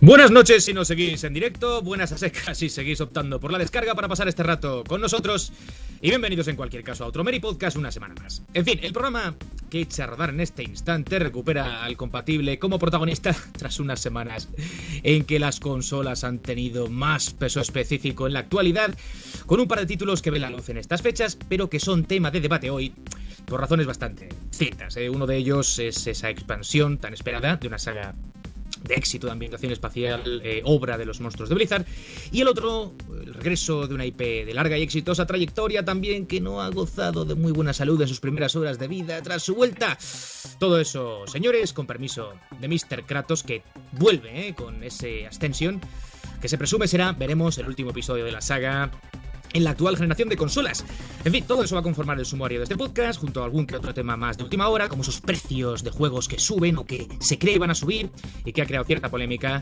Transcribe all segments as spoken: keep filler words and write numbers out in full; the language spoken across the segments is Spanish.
Buenas noches si nos seguís en directo, buenas a secas si seguís optando por la descarga para pasar este rato con nosotros y bienvenidos en cualquier caso a otro Meri Podcast una semana más. En fin, el programa que echa a rodar en este instante recupera al compatible como protagonista tras unas semanas en que las consolas han tenido más peso específico en la actualidad, con un par de títulos que ven la luz en estas fechas, pero que son tema de debate hoy por razones bastante distintas. ¿eh? Uno de ellos es esa expansión tan esperada de una saga de éxito de ambientación espacial, eh, obra de los monstruos de Blizzard, y el otro, el regreso de una I P de larga y exitosa trayectoria también, que no ha gozado de muy buena salud en sus primeras horas de vida tras su vuelta. Todo eso, señores, con permiso de míster Kratos, que vuelve eh, con ese Ascension, que se presume será, veremos, el último episodio de la saga en la actual generación de consolas. En fin, todo eso va a conformar el sumario de este podcast, junto a algún que otro tema más de última hora, como esos precios de juegos que suben o que se cree van a subir y que ha creado cierta polémica.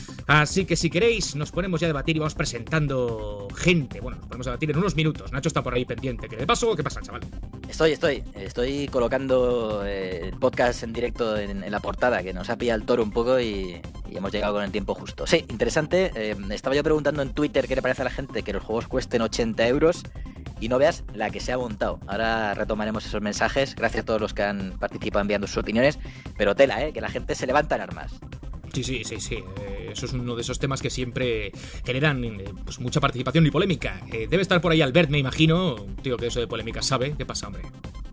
Así que si queréis, nos ponemos ya a debatir y vamos presentando gente. Bueno, nos ponemos a debatir en unos minutos. Nacho está por ahí pendiente. ¿Qué le pasó? ¿Qué pasa, chaval? Estoy, estoy. Estoy colocando eh, el podcast en directo en, en la portada, que nos ha pillado el toro un poco y, y hemos llegado con el tiempo justo. Sí, interesante. Eh, estaba yo preguntando en Twitter qué le parece a la gente que los juegos cuesten ochenta euros y no veas la que se ha montado. Ahora retomaremos esos mensajes. Gracias a todos los que han participado enviando sus opiniones. Pero tela, ¿eh? Que la gente se levanta en armas. Sí, sí, sí, sí. Eh, eso es uno de esos temas que siempre generan eh, pues mucha participación y polémica. Eh, debe estar por ahí Albert, me imagino, un tío que eso de polémica sabe. ¿Qué pasa, hombre?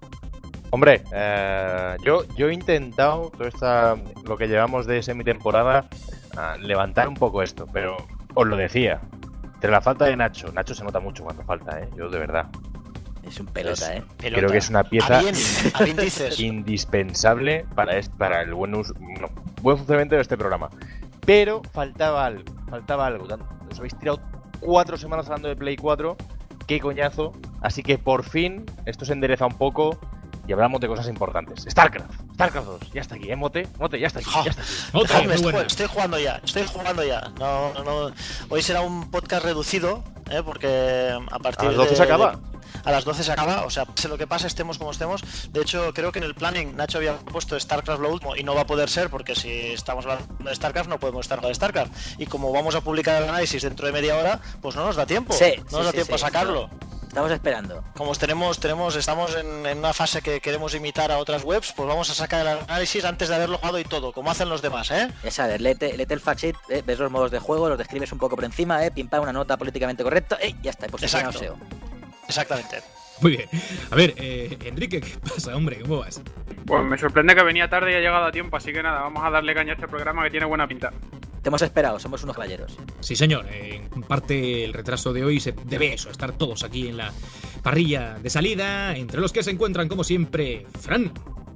Hombre, eh, yo, yo he intentado, todo esta, lo que llevamos de semitemporada, uh, levantar un poco esto, pero os lo decía, entre la falta de Nacho, Nacho se nota mucho cuando falta, ¿eh? Yo de verdad. Es un pelota, ¿eh? Pelota. Creo que es una pieza ¿A bien? ¿A bien dices? indispensable para, este, para el buen, uso, no, buen funcionamiento de este programa. Pero faltaba algo, faltaba algo. Os habéis tirado cuatro semanas hablando de Play cuatro, qué coñazo. Así que por fin esto se endereza un poco y hablamos de cosas importantes. StarCraft, StarCraft dos, ya está aquí, ¿eh, Mote? Mote, ya está aquí, ya está aquí. Mote, Hombre, muy estoy, buena. estoy jugando ya, estoy jugando ya. No, no, no. Hoy será un podcast reducido, ¿eh? Porque a partir ¿A las doce de, se acaba? de- a las doce se acaba, o sea, sé lo que pasa, estemos como estemos. De hecho, creo que en el planning Nacho había puesto StarCraft lo último y no va a poder ser porque si estamos hablando de StarCraft no podemos estar con StarCraft. Y como vamos a publicar el análisis dentro de media hora, pues no nos da tiempo. Sí, no sí, nos da sí, tiempo sí, a sacarlo. Estamos esperando. Como tenemos, tenemos, estamos en, en una fase que queremos imitar a otras webs, pues vamos a sacar el análisis antes de haberlo jugado y todo, como hacen los demás, ¿eh? Es a ver, léete, léete el fact sheet, ¿eh? Ves los modos de juego, los describes un poco por encima, ¿eh? Pim pam, una nota políticamente correcta, ¿eh? Ya está, posicionado S E O. Exactamente. Muy bien. A ver, eh, Enrique, ¿qué pasa, hombre? ¿Cómo vas? Pues me sorprende que venía tarde y ha llegado a tiempo, así que nada, vamos a darle caña a este programa que tiene buena pinta. Te hemos esperado, somos unos caballeros. Sí, señor. Eh, en parte el retraso de hoy se debe a eso, a estar todos aquí en la parrilla de salida, entre los que se encuentran, como siempre, Fran.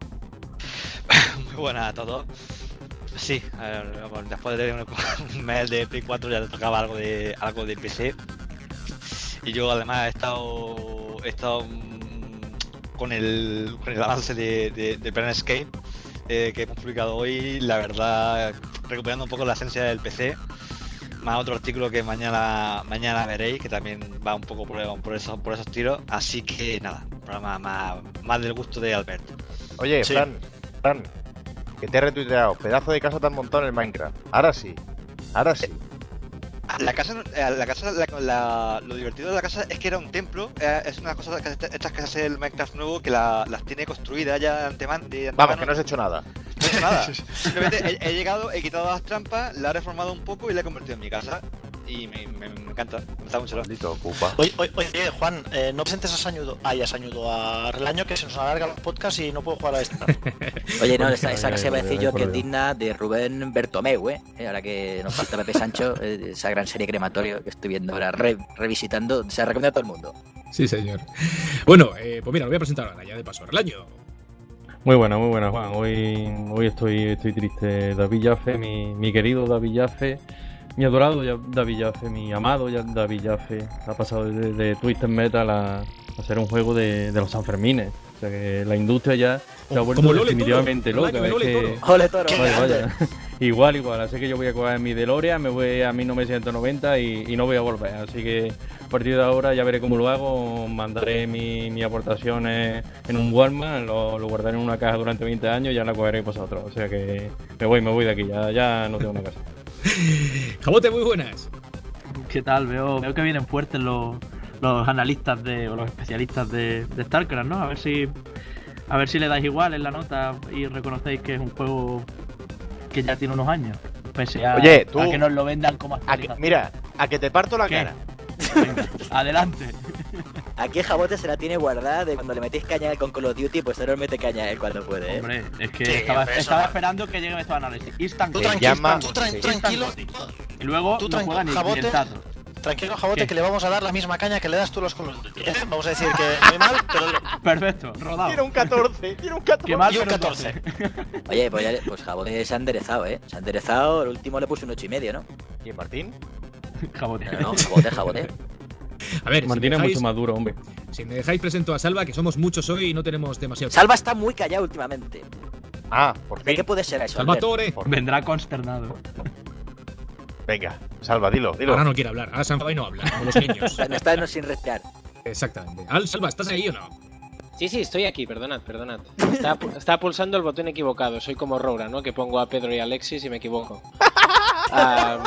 Muy buenas a todos. Sí, a ver, bueno, después de un, un mes de Play cuatro ya le tocaba algo de algo de P C. Y yo además he estado, he estado mm, con, el, con el avance de, de, de Planescape eh, que hemos publicado hoy, la verdad, recuperando un poco la esencia del P C. Más otro artículo que mañana mañana veréis, que también va un poco por, por, esos, por esos tiros. Así que nada, un programa más, más del gusto de Albert. Oye, Sí. Fran, Fran, que te he retuiteado, pedazo de casa tan montado en el Minecraft. Ahora sí, ahora sí. La casa, la casa la, la, lo divertido de la casa es que era un templo. eh, Es una cosa, que estas casas del Minecraft nuevo que la, las tiene construidas ya de antemano. De Vamos, antemano. que no has hecho nada. No he hecho nada. Simplemente he, he llegado, he quitado las trampas, la he reformado un poco y la he convertido en mi casa. Y me, me, me encanta, me está mucho. Maldito ocupa. Oye, oye, oye, Juan, eh, no presentes a Sañudo, ay, a Sañudo, a Relaño, que se nos alarga el podcast y no puedo jugar a esta. Oye, no, esa, esa Ay, casa iba a ay, decir ay, yo por que es Dios. digna de Rubén Bertomeu, ¿eh? Eh, Ahora que nos falta Pepe Sancho, eh, esa gran serie Crematorio que estoy viendo ahora, re- revisitando, se la recomiendo a todo el mundo. Sí, señor. Bueno, eh, pues mira, lo voy a presentar ahora, ya de paso. Relaño. Muy buena, muy buena, Juan. Hoy, hoy estoy, estoy triste. David Jaffe, mi, mi querido David Jaffe, mi adorado ya- David Jaffe, mi amado ya- David Jaffe, ha pasado de, de Twisted Metal a, a ser un juego de, de los Sanfermines. O sea que la industria ya se ha vuelto Como Lole definitivamente Toro, loca. ¿verdad? Que Es Lole que- Toro. ¡Ole, toro! Qué Vaya, grande. vaya. Igual, igual. Así que yo voy a coger mi DeLorean, me voy a mil novecientos noventa y, y no voy a volver. Así que a partir de ahora ya veré cómo lo hago. Mandaré mi, mi aportaciones en un Walmart, lo, lo guardaré en una caja durante veinte años y ya la cogeré vosotros. O sea que me voy, me voy de aquí. Ya, ya no tengo una casa. Jabote, muy buenas. ¿Qué tal? Veo, veo que vienen fuertes los, los analistas de, o los especialistas de, de StarCraft, ¿no? A ver si a ver si le dais igual en la nota y reconocéis que es un juego que ya tiene unos años. Pese a, Oye, tú, a que nos lo vendan como a que, actualización. mira, a que te parto la ¿Qué? cara. Venga, adelante. Aquí Jabote se la tiene guardada de cuando le metéis caña a él con Call of Duty, pues ahora mete caña a él cuando puede, ¿eh? Hombre, es que Sí, estaba, hombre, eso estaba va. esperando que llegue estos análisis. Instant Tú Game. tranquilo, Instant tú Game. tran- Instant tranquilo. Game. Y luego Tú no tranqui- juega ni, ni Jabote. el tato. Tranquilo, Jabote, ¿Qué? que le vamos a dar la misma caña que le das tú a los Call of Duty, ¿eh? Vamos a decir que muy mal, pero... Perfecto, rodado. Tiene un catorce, tiene un catorce. Qué mal, Y un pero catorce. doce. Oye, pues, ya le- pues Jabote se ha enderezado, ¿eh? Se ha enderezado, el último le puse un ocho y medio, ¿no? ¿Y Martín? Jabote. No, no, Jabote, Jabote. A ver, si me, Martín es dejáis, mucho más duro, hombre. si me dejáis presento a Salva, que somos muchos hoy y no tenemos demasiado. Salva está muy callado últimamente. Ah, por ¿De fin. qué puede ser eso? Albert? Salvatore. Por- Vendrá consternado. Venga, Salva, dilo, dilo. Ahora no quiere hablar, ahora se enfada y no habla, como los niños. No está sin respirar. Exactamente. Al, Salva, ¿estás ahí o no? Sí, sí, estoy aquí, perdonad, perdonad. Estaba, pu- estaba pulsando el botón equivocado. Soy como Roura, ¿no? Que pongo a Pedro y a Alexis y me equivoco. Am,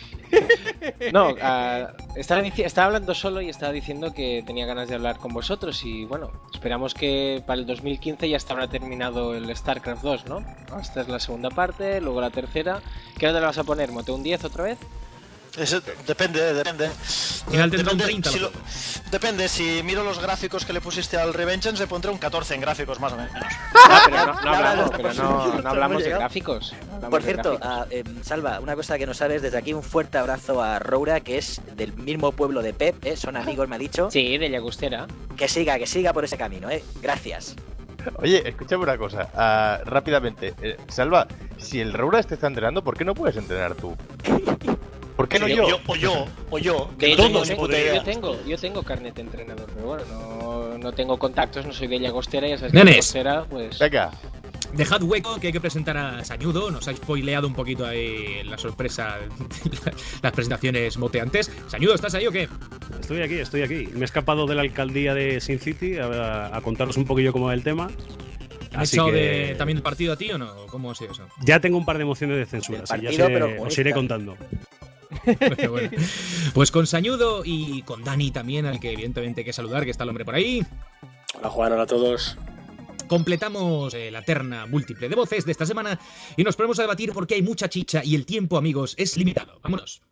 no, ah, estaba, dici- estaba hablando solo y estaba diciendo que tenía ganas de hablar con vosotros. Y bueno, esperamos que para el dos mil quince ya estará terminado el StarCraft dos, ¿no? Esta es la segunda parte, luego la tercera. ¿Qué nota le vas a poner, Mote? ¿Un diez otra vez? Eso depende, depende. Final tendrá un Depende, treinta, si lo lo- depende, si miro los gráficos que le pusiste al Revengeance, le pondré un catorce en gráficos más o menos. Ah, pero no, no Ya, hablamos, ya, pero ya, no, ya, no hablamos de llegado. gráficos. Hablamos Por de cierto, gráficos. ah, eh, Salva, una cosa que no sabes, desde aquí un fuerte abrazo a Roura, que es del mismo pueblo de Pep, ¿eh? Son amigos, me ha dicho. Sí, de Llagostera. Que siga, que siga por ese camino, ¿eh? Gracias. Oye, escúchame una cosa. ah, rápidamente. Eh, Salva, si el Roura te está entrenando, ¿por qué no puedes entrenar tú? ¿Por qué no Sí, yo? O yo, o yo. De Que hecho, no yo, tengo ni tengo, puta yo idea. tengo, yo tengo carnet de entrenador, pero bueno, no, no tengo contactos, no soy de Llagostera y esas Nenes. Llagostera, pues... Venga, Dejad hueco, que hay que presentar a Sañudo. Nos ha spoileado un poquito ahí la sorpresa de las presentaciones moteantes. Sañudo, ¿estás ahí o qué? Estoy aquí, estoy aquí. Me he escapado de la alcaldía de Sin City a, a contaros un poquillo cómo va el tema. ¿Han Así echado que de, también el partido a ti o no? ¿Cómo ha sido eso? ya tengo un par de emociones de censura, Del así ya partido, sé- pero os comunista. iré contando. Bueno, bueno. Pues con Sañudo y con Dani también, al que evidentemente hay que saludar, que está el hombre por ahí. Hola Juan, hola a todos. Completamos eh, la terna múltiple de voces de esta semana y nos ponemos a debatir porque hay mucha chicha y el tiempo, amigos, es limitado. Vámonos.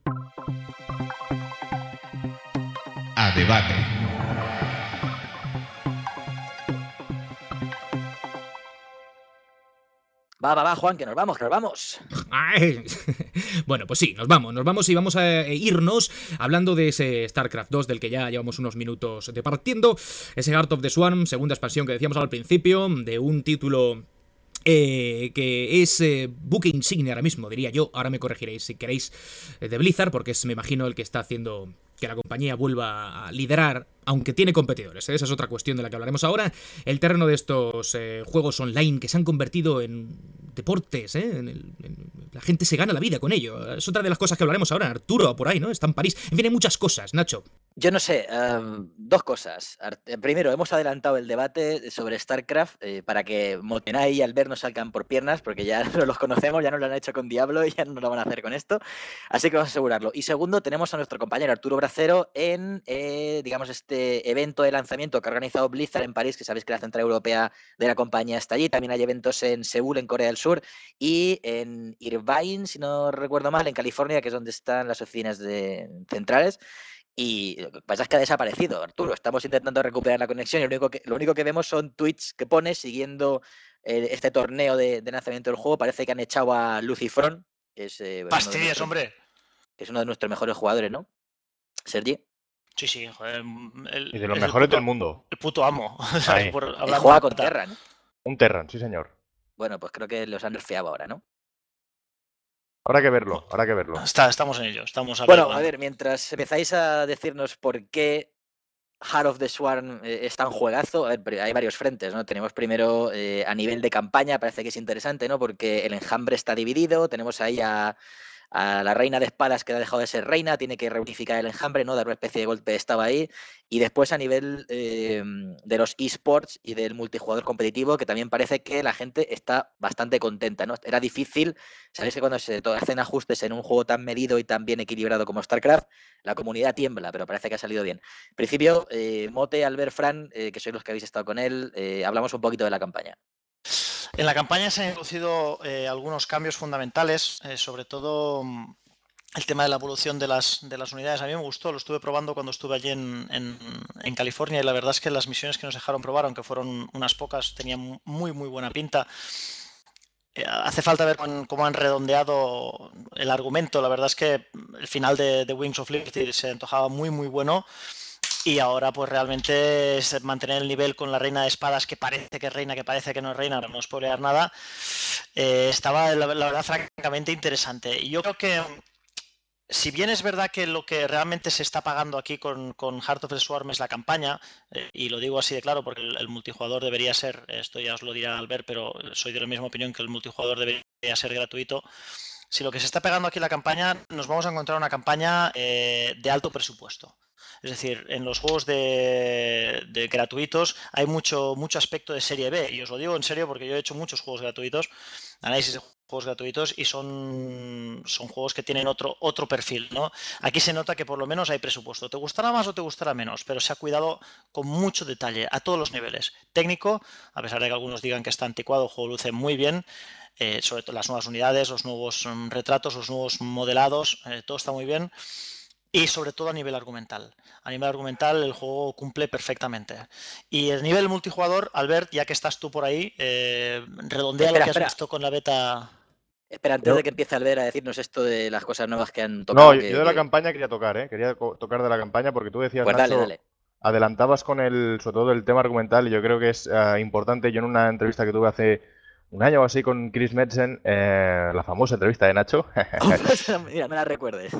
A debate. Va, va, va, Juan, que nos vamos, que nos vamos. Ay. Bueno, pues sí, nos vamos, nos vamos y vamos a eh, irnos hablando de ese StarCraft dos del que ya llevamos unos minutos departiendo. Ese Heart of the Swarm, segunda expansión que decíamos al principio, de un título eh, que es eh, buque insignia ahora mismo, diría yo. Ahora me corregiréis si queréis, eh, de Blizzard, porque es, me imagino, el que está haciendo que la compañía vuelva a liderar, aunque tiene competidores, ¿eh? Esa es otra cuestión de la que hablaremos ahora. El terreno de estos eh, juegos online que se han convertido en deportes, ¿eh? En el, en, la gente se gana la vida con ello. Es otra de las cosas que hablaremos ahora. Arturo, por ahí, ¿no? Está en París. En fin, hay muchas cosas, Nacho. Yo no sé, um, dos cosas. Ar- Primero, hemos adelantado el debate sobre StarCraft eh, para que Motenay y Albert no salgan por piernas, porque ya no los conocemos, ya nos lo han hecho con Diablo y ya no lo van a hacer con esto. Así que vamos a asegurarlo. Y segundo, tenemos a nuestro compañero Arturo Bracero en, eh, digamos, este evento de lanzamiento que ha organizado Blizzard en París, que sabéis que la central europea de la compañía está allí. También hay eventos en Seúl, en Corea del Sur, y en Irvine, si no recuerdo mal, en California, que es donde están las oficinas de centrales. Y lo que pasa es que ha desaparecido, Arturo. Estamos intentando recuperar la conexión y lo único que, lo único que vemos son tweets que pone siguiendo eh, este torneo de, de lanzamiento del juego. Parece que han echado a Lucifron, que es, eh, uno de Fastidies, nuestros- hombre. que es uno de nuestros mejores jugadores, ¿no? Sergi. Sí, sí, joder. El, y de los es el mejores puto- del mundo. El puto amo. Ahí. Por Él hablar juega mal. con Terran. Un Terran, sí señor. Bueno, pues creo que los han nerfeado ahora, ¿no? Habrá que verlo, habrá que verlo. Está, estamos en ello, estamos Bueno, averiguando. a ver, mientras empezáis a decirnos por qué Heart of the Swarm eh, es tan juegazo, a ver, pero hay varios frentes, ¿no? Tenemos primero eh, a nivel de campaña, parece que es interesante, ¿no? Porque el enjambre está dividido, tenemos ahí a, a la reina de espadas que ha dejado de ser reina, tiene que reunificar el enjambre, ¿no? Dar una especie de golpe de estado ahí. Y después a nivel eh, de los esports y del multijugador competitivo, que también parece que la gente está bastante contenta, ¿no? Era difícil, sabéis que cuando se hacen ajustes en un juego tan medido y tan bien equilibrado como StarCraft, la comunidad tiembla, pero parece que ha salido bien. En principio, eh, Mote, Albert, Fran, eh, que sois los que habéis estado con él, eh, hablamos un poquito de la campaña. En la campaña se han introducido eh, algunos cambios fundamentales, eh, sobre todo mm, el tema de la evolución de las, de las unidades. A mí me gustó, lo estuve probando cuando estuve allí en, en, en California y la verdad es que las misiones que nos dejaron probar, aunque fueron unas pocas, tenían muy muy buena pinta. Eh, hace falta ver cómo, cómo han redondeado el argumento. La verdad es que el final de, de Wings of Liberty se antojaba muy muy bueno. Y ahora pues realmente es mantener el nivel con la reina de espadas, que parece que es reina, que parece que no es reina, para no spoilear nada. Eh, estaba la, la verdad francamente interesante. Y yo creo que, si bien es verdad que lo que realmente se está pagando aquí con, con Heart of the Swarm es la campaña, eh, y lo digo así de claro porque el, el multijugador debería ser, esto ya os lo dirá Albert, pero soy de la misma opinión que el multijugador debería ser gratuito. Si lo que se está pegando aquí la campaña, nos vamos a encontrar una campaña eh, de alto presupuesto. Es decir, en los juegos de, de gratuitos hay mucho, mucho aspecto de serie B, y os lo digo en serio porque yo he hecho muchos juegos gratuitos, análisis de juegos gratuitos, y son, son juegos que tienen otro, otro perfil, ¿no? Aquí se nota que por lo menos hay presupuesto. Te gustará más o te gustará menos, pero se ha cuidado con mucho detalle a todos los niveles. Técnico, a pesar de que algunos digan que está anticuado, el juego luce muy bien. Eh, sobre todo las nuevas unidades, los nuevos um, retratos, los nuevos modelados, eh, todo está muy bien. Y sobre todo a nivel argumental. A nivel argumental el juego cumple perfectamente. Y el nivel multijugador, Albert, ya que estás tú por ahí, eh, redondea espera, lo que espera. has visto con la beta. Espera, antes Yo- de que empiece Albert a decirnos esto de las cosas nuevas que han tocado. No, que- yo de la que- campaña quería tocar, ¿eh? Quería co- tocar de la campaña porque tú decías, Pues dale, Nacho, dale. adelantabas con el, sobre todo el tema argumental, y yo creo que es eh, importante. Yo en una entrevista que tuve hace un año o así con Chris Metzen, eh, la famosa entrevista de Nacho, Mira, no la recuerdes.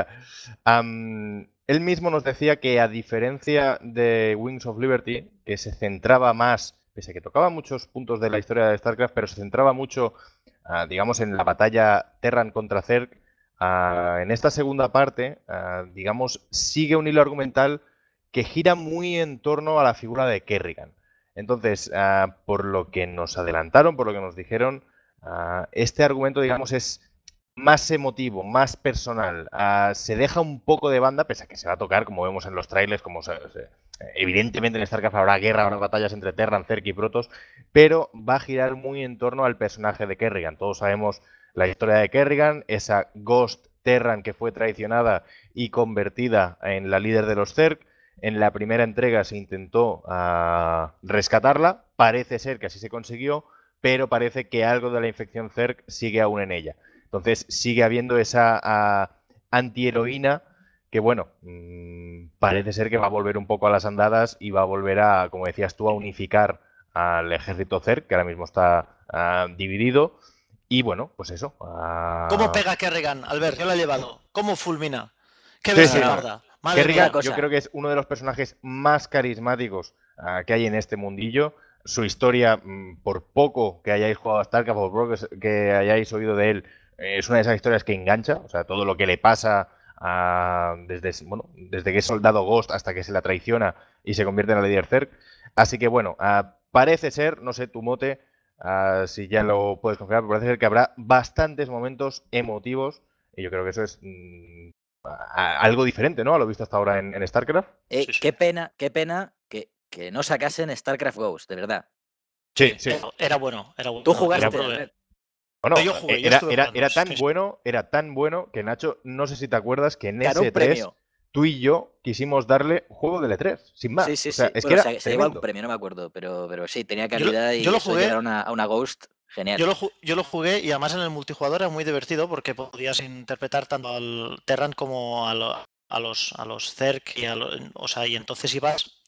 Am, él mismo nos decía que, a diferencia de Wings of Liberty, que se centraba más, pese a que tocaba muchos puntos de la historia de StarCraft, pero se centraba mucho, ah, digamos, en la batalla Terran contra Zerg, ah, en esta segunda parte, ah, digamos, sigue un hilo argumental que gira muy en torno a la figura de Kerrigan. Entonces, ah, por lo que nos adelantaron, por lo que nos dijeron, ah, este argumento, digamos, es más emotivo, más personal. Ah, se deja un poco de banda, pese a que se va a tocar, como vemos en los trailers, como se, se- evidentemente en StarCraft habrá guerra, habrá batallas entre Terran, Zerg y Protoss, pero va a girar muy en torno al personaje de Kerrigan. Todos sabemos la historia de Kerrigan, esa Ghost Terran que fue traicionada y convertida en la líder de los Zerg. En la primera entrega se intentó ah, rescatarla, parece ser que así se consiguió, pero parece que algo de la infección Zerg sigue aún en ella. Entonces sigue habiendo esa ah, antiheroína que, bueno, mmm, parece ser que va a volver un poco a las andadas y va a volver a, como decías tú, a unificar al ejército Zerg, que ahora mismo está ah, dividido. Y bueno, pues eso. ah, ¿Cómo pega Kerrigan, Albert? Yo lo he llevado. ¿Cómo fulmina? ¿Qué Sí, ves sí, de no. guarda? Madre Kerrigan, mía. yo creo que es uno de los personajes más carismáticos ah, que hay en este mundillo. Su historia, mm, por poco que hayáis jugado a StarCraft, por poco que, que hayáis oído de él, eh, es una de esas historias que engancha. O sea, todo lo que le pasa ah, desde, bueno, desde que es soldado Ghost hasta que se la traiciona y se convierte en la líder Zerg. Así que bueno, ah, parece ser, no sé tu mote, ah, si ya lo puedes confirmar, pero parece ser que habrá bastantes momentos emotivos. Y yo creo que eso es mm, a- algo diferente, ¿no? A lo visto hasta ahora en, en StarCraft. Eh, Qué pena, qué pena que, que no sacasen StarCraft Ghost, de verdad. Sí, sí. Era, era bueno, era bueno. Tú jugaste. Era bueno. Albert. Bueno, yo jugué, yo era, estuve era, jugando, era tan sí, sí. bueno, era tan bueno que, Nacho, no sé si te acuerdas que en Ganó un S tres premio. tú y yo quisimos darle juego del E tres, sin más. Sí, sí, O sea, sí. es Bueno, que era se, se llevó un tremendo. premio, no me acuerdo, pero, pero sí, tenía Yo lo- calidad y yo lo eso jugué- llegar a una, a una Ghost, genial. Yo lo, ju- yo lo jugué y además en el multijugador era muy divertido porque podías interpretar tanto al Terran como a, lo- a los a los Zerg y a lo- o sea, y entonces ibas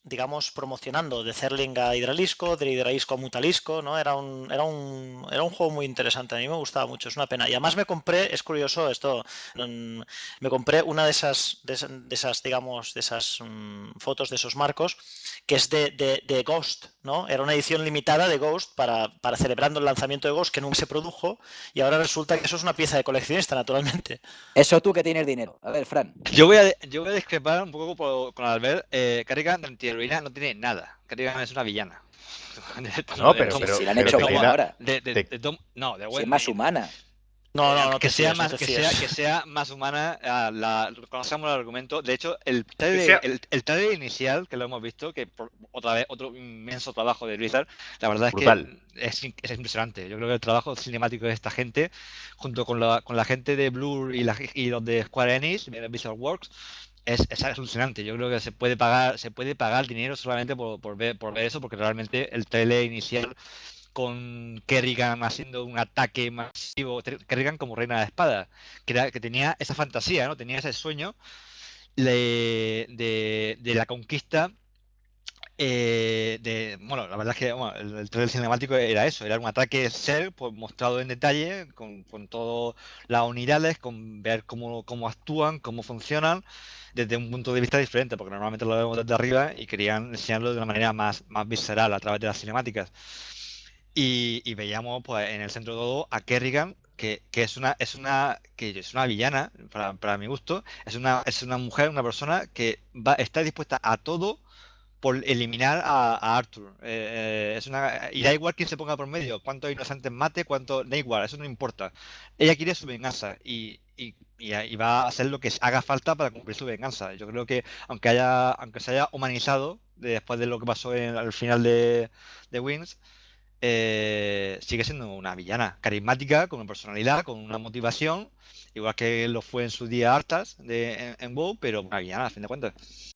digamos, promocionando de Zerling a Hydralisco, de Hydralisco a Mutalisco, ¿no? Era un, era un, era un juego muy interesante, a mí me gustaba mucho, es una pena. Y además me compré, es curioso esto, mm, me compré una de esas, de esas, de esas digamos, de esas mm, fotos, de esos marcos, que es de, de, de Ghost, ¿no? Era una edición limitada de Ghost para, para celebrando el lanzamiento de Ghost, que nunca se produjo, y ahora resulta que eso es una pieza de coleccionista, naturalmente. Eso tú que tienes dinero. A ver, Fran. Yo voy a, yo voy a discrepar un poco por- con Albert. Eh, Kerrigan de antiheroína no tiene nada. Kerrigan es una villana. No, pero- Si- pero- si la han pero hecho te buena queda- ahora. De, de- te- de Tom- no, de Si es Wendy. más humana. No, no, no que te sea fíes, más no te que fíes. sea que sea más humana, ah, la conocemos el argumento. De hecho, el Que trailer, sea- el, el trailer inicial que lo hemos visto, que por, otra vez otro inmenso trabajo de Blizzard, la verdad es Brutal. que es, in- es impresionante. Yo creo que el trabajo cinemático de esta gente, junto con la, con la gente de Blur y, la, y los de Square Enix, de Visual Works, es, es alucinante. Yo creo que se puede pagar, se puede pagar dinero solamente por, por ver, por ver eso, porque realmente el trailer inicial con Kerrigan haciendo un ataque masivo, Ter- Kerrigan como reina de la espada, que, era- que tenía esa fantasía, ¿no? Tenía ese sueño de, de, de la conquista. eh, de, bueno, la verdad es que bueno, el, el trailer cinemático era eso, era un ataque ser pues, mostrado en detalle, con, con todas las unidades, con ver cómo, cómo actúan, cómo funcionan, desde un punto de vista diferente, porque normalmente lo vemos desde arriba y querían enseñarlo de una manera más, más visceral a través de las cinemáticas. Y, y veíamos pues en el centro de todo a Kerrigan, que, que es una, es una, que es una villana, para, para mi gusto, es una, es una mujer, una persona que va, está dispuesta a todo por eliminar a, a Arthur. Eh, eh, es una, y da igual quién se ponga por medio, cuántos inocentes mate, cuánto, da igual, eso no importa. Ella quiere su venganza y, y, y, y va a hacer lo que haga falta para cumplir su venganza. Yo creo que aunque haya, aunque se haya humanizado después de lo que pasó en, al final de, de Wings, eh, sigue siendo una villana carismática, con una personalidad, con una motivación, igual que lo fue en su día Arthas de, en, en WoW, pero una villana a fin de cuentas.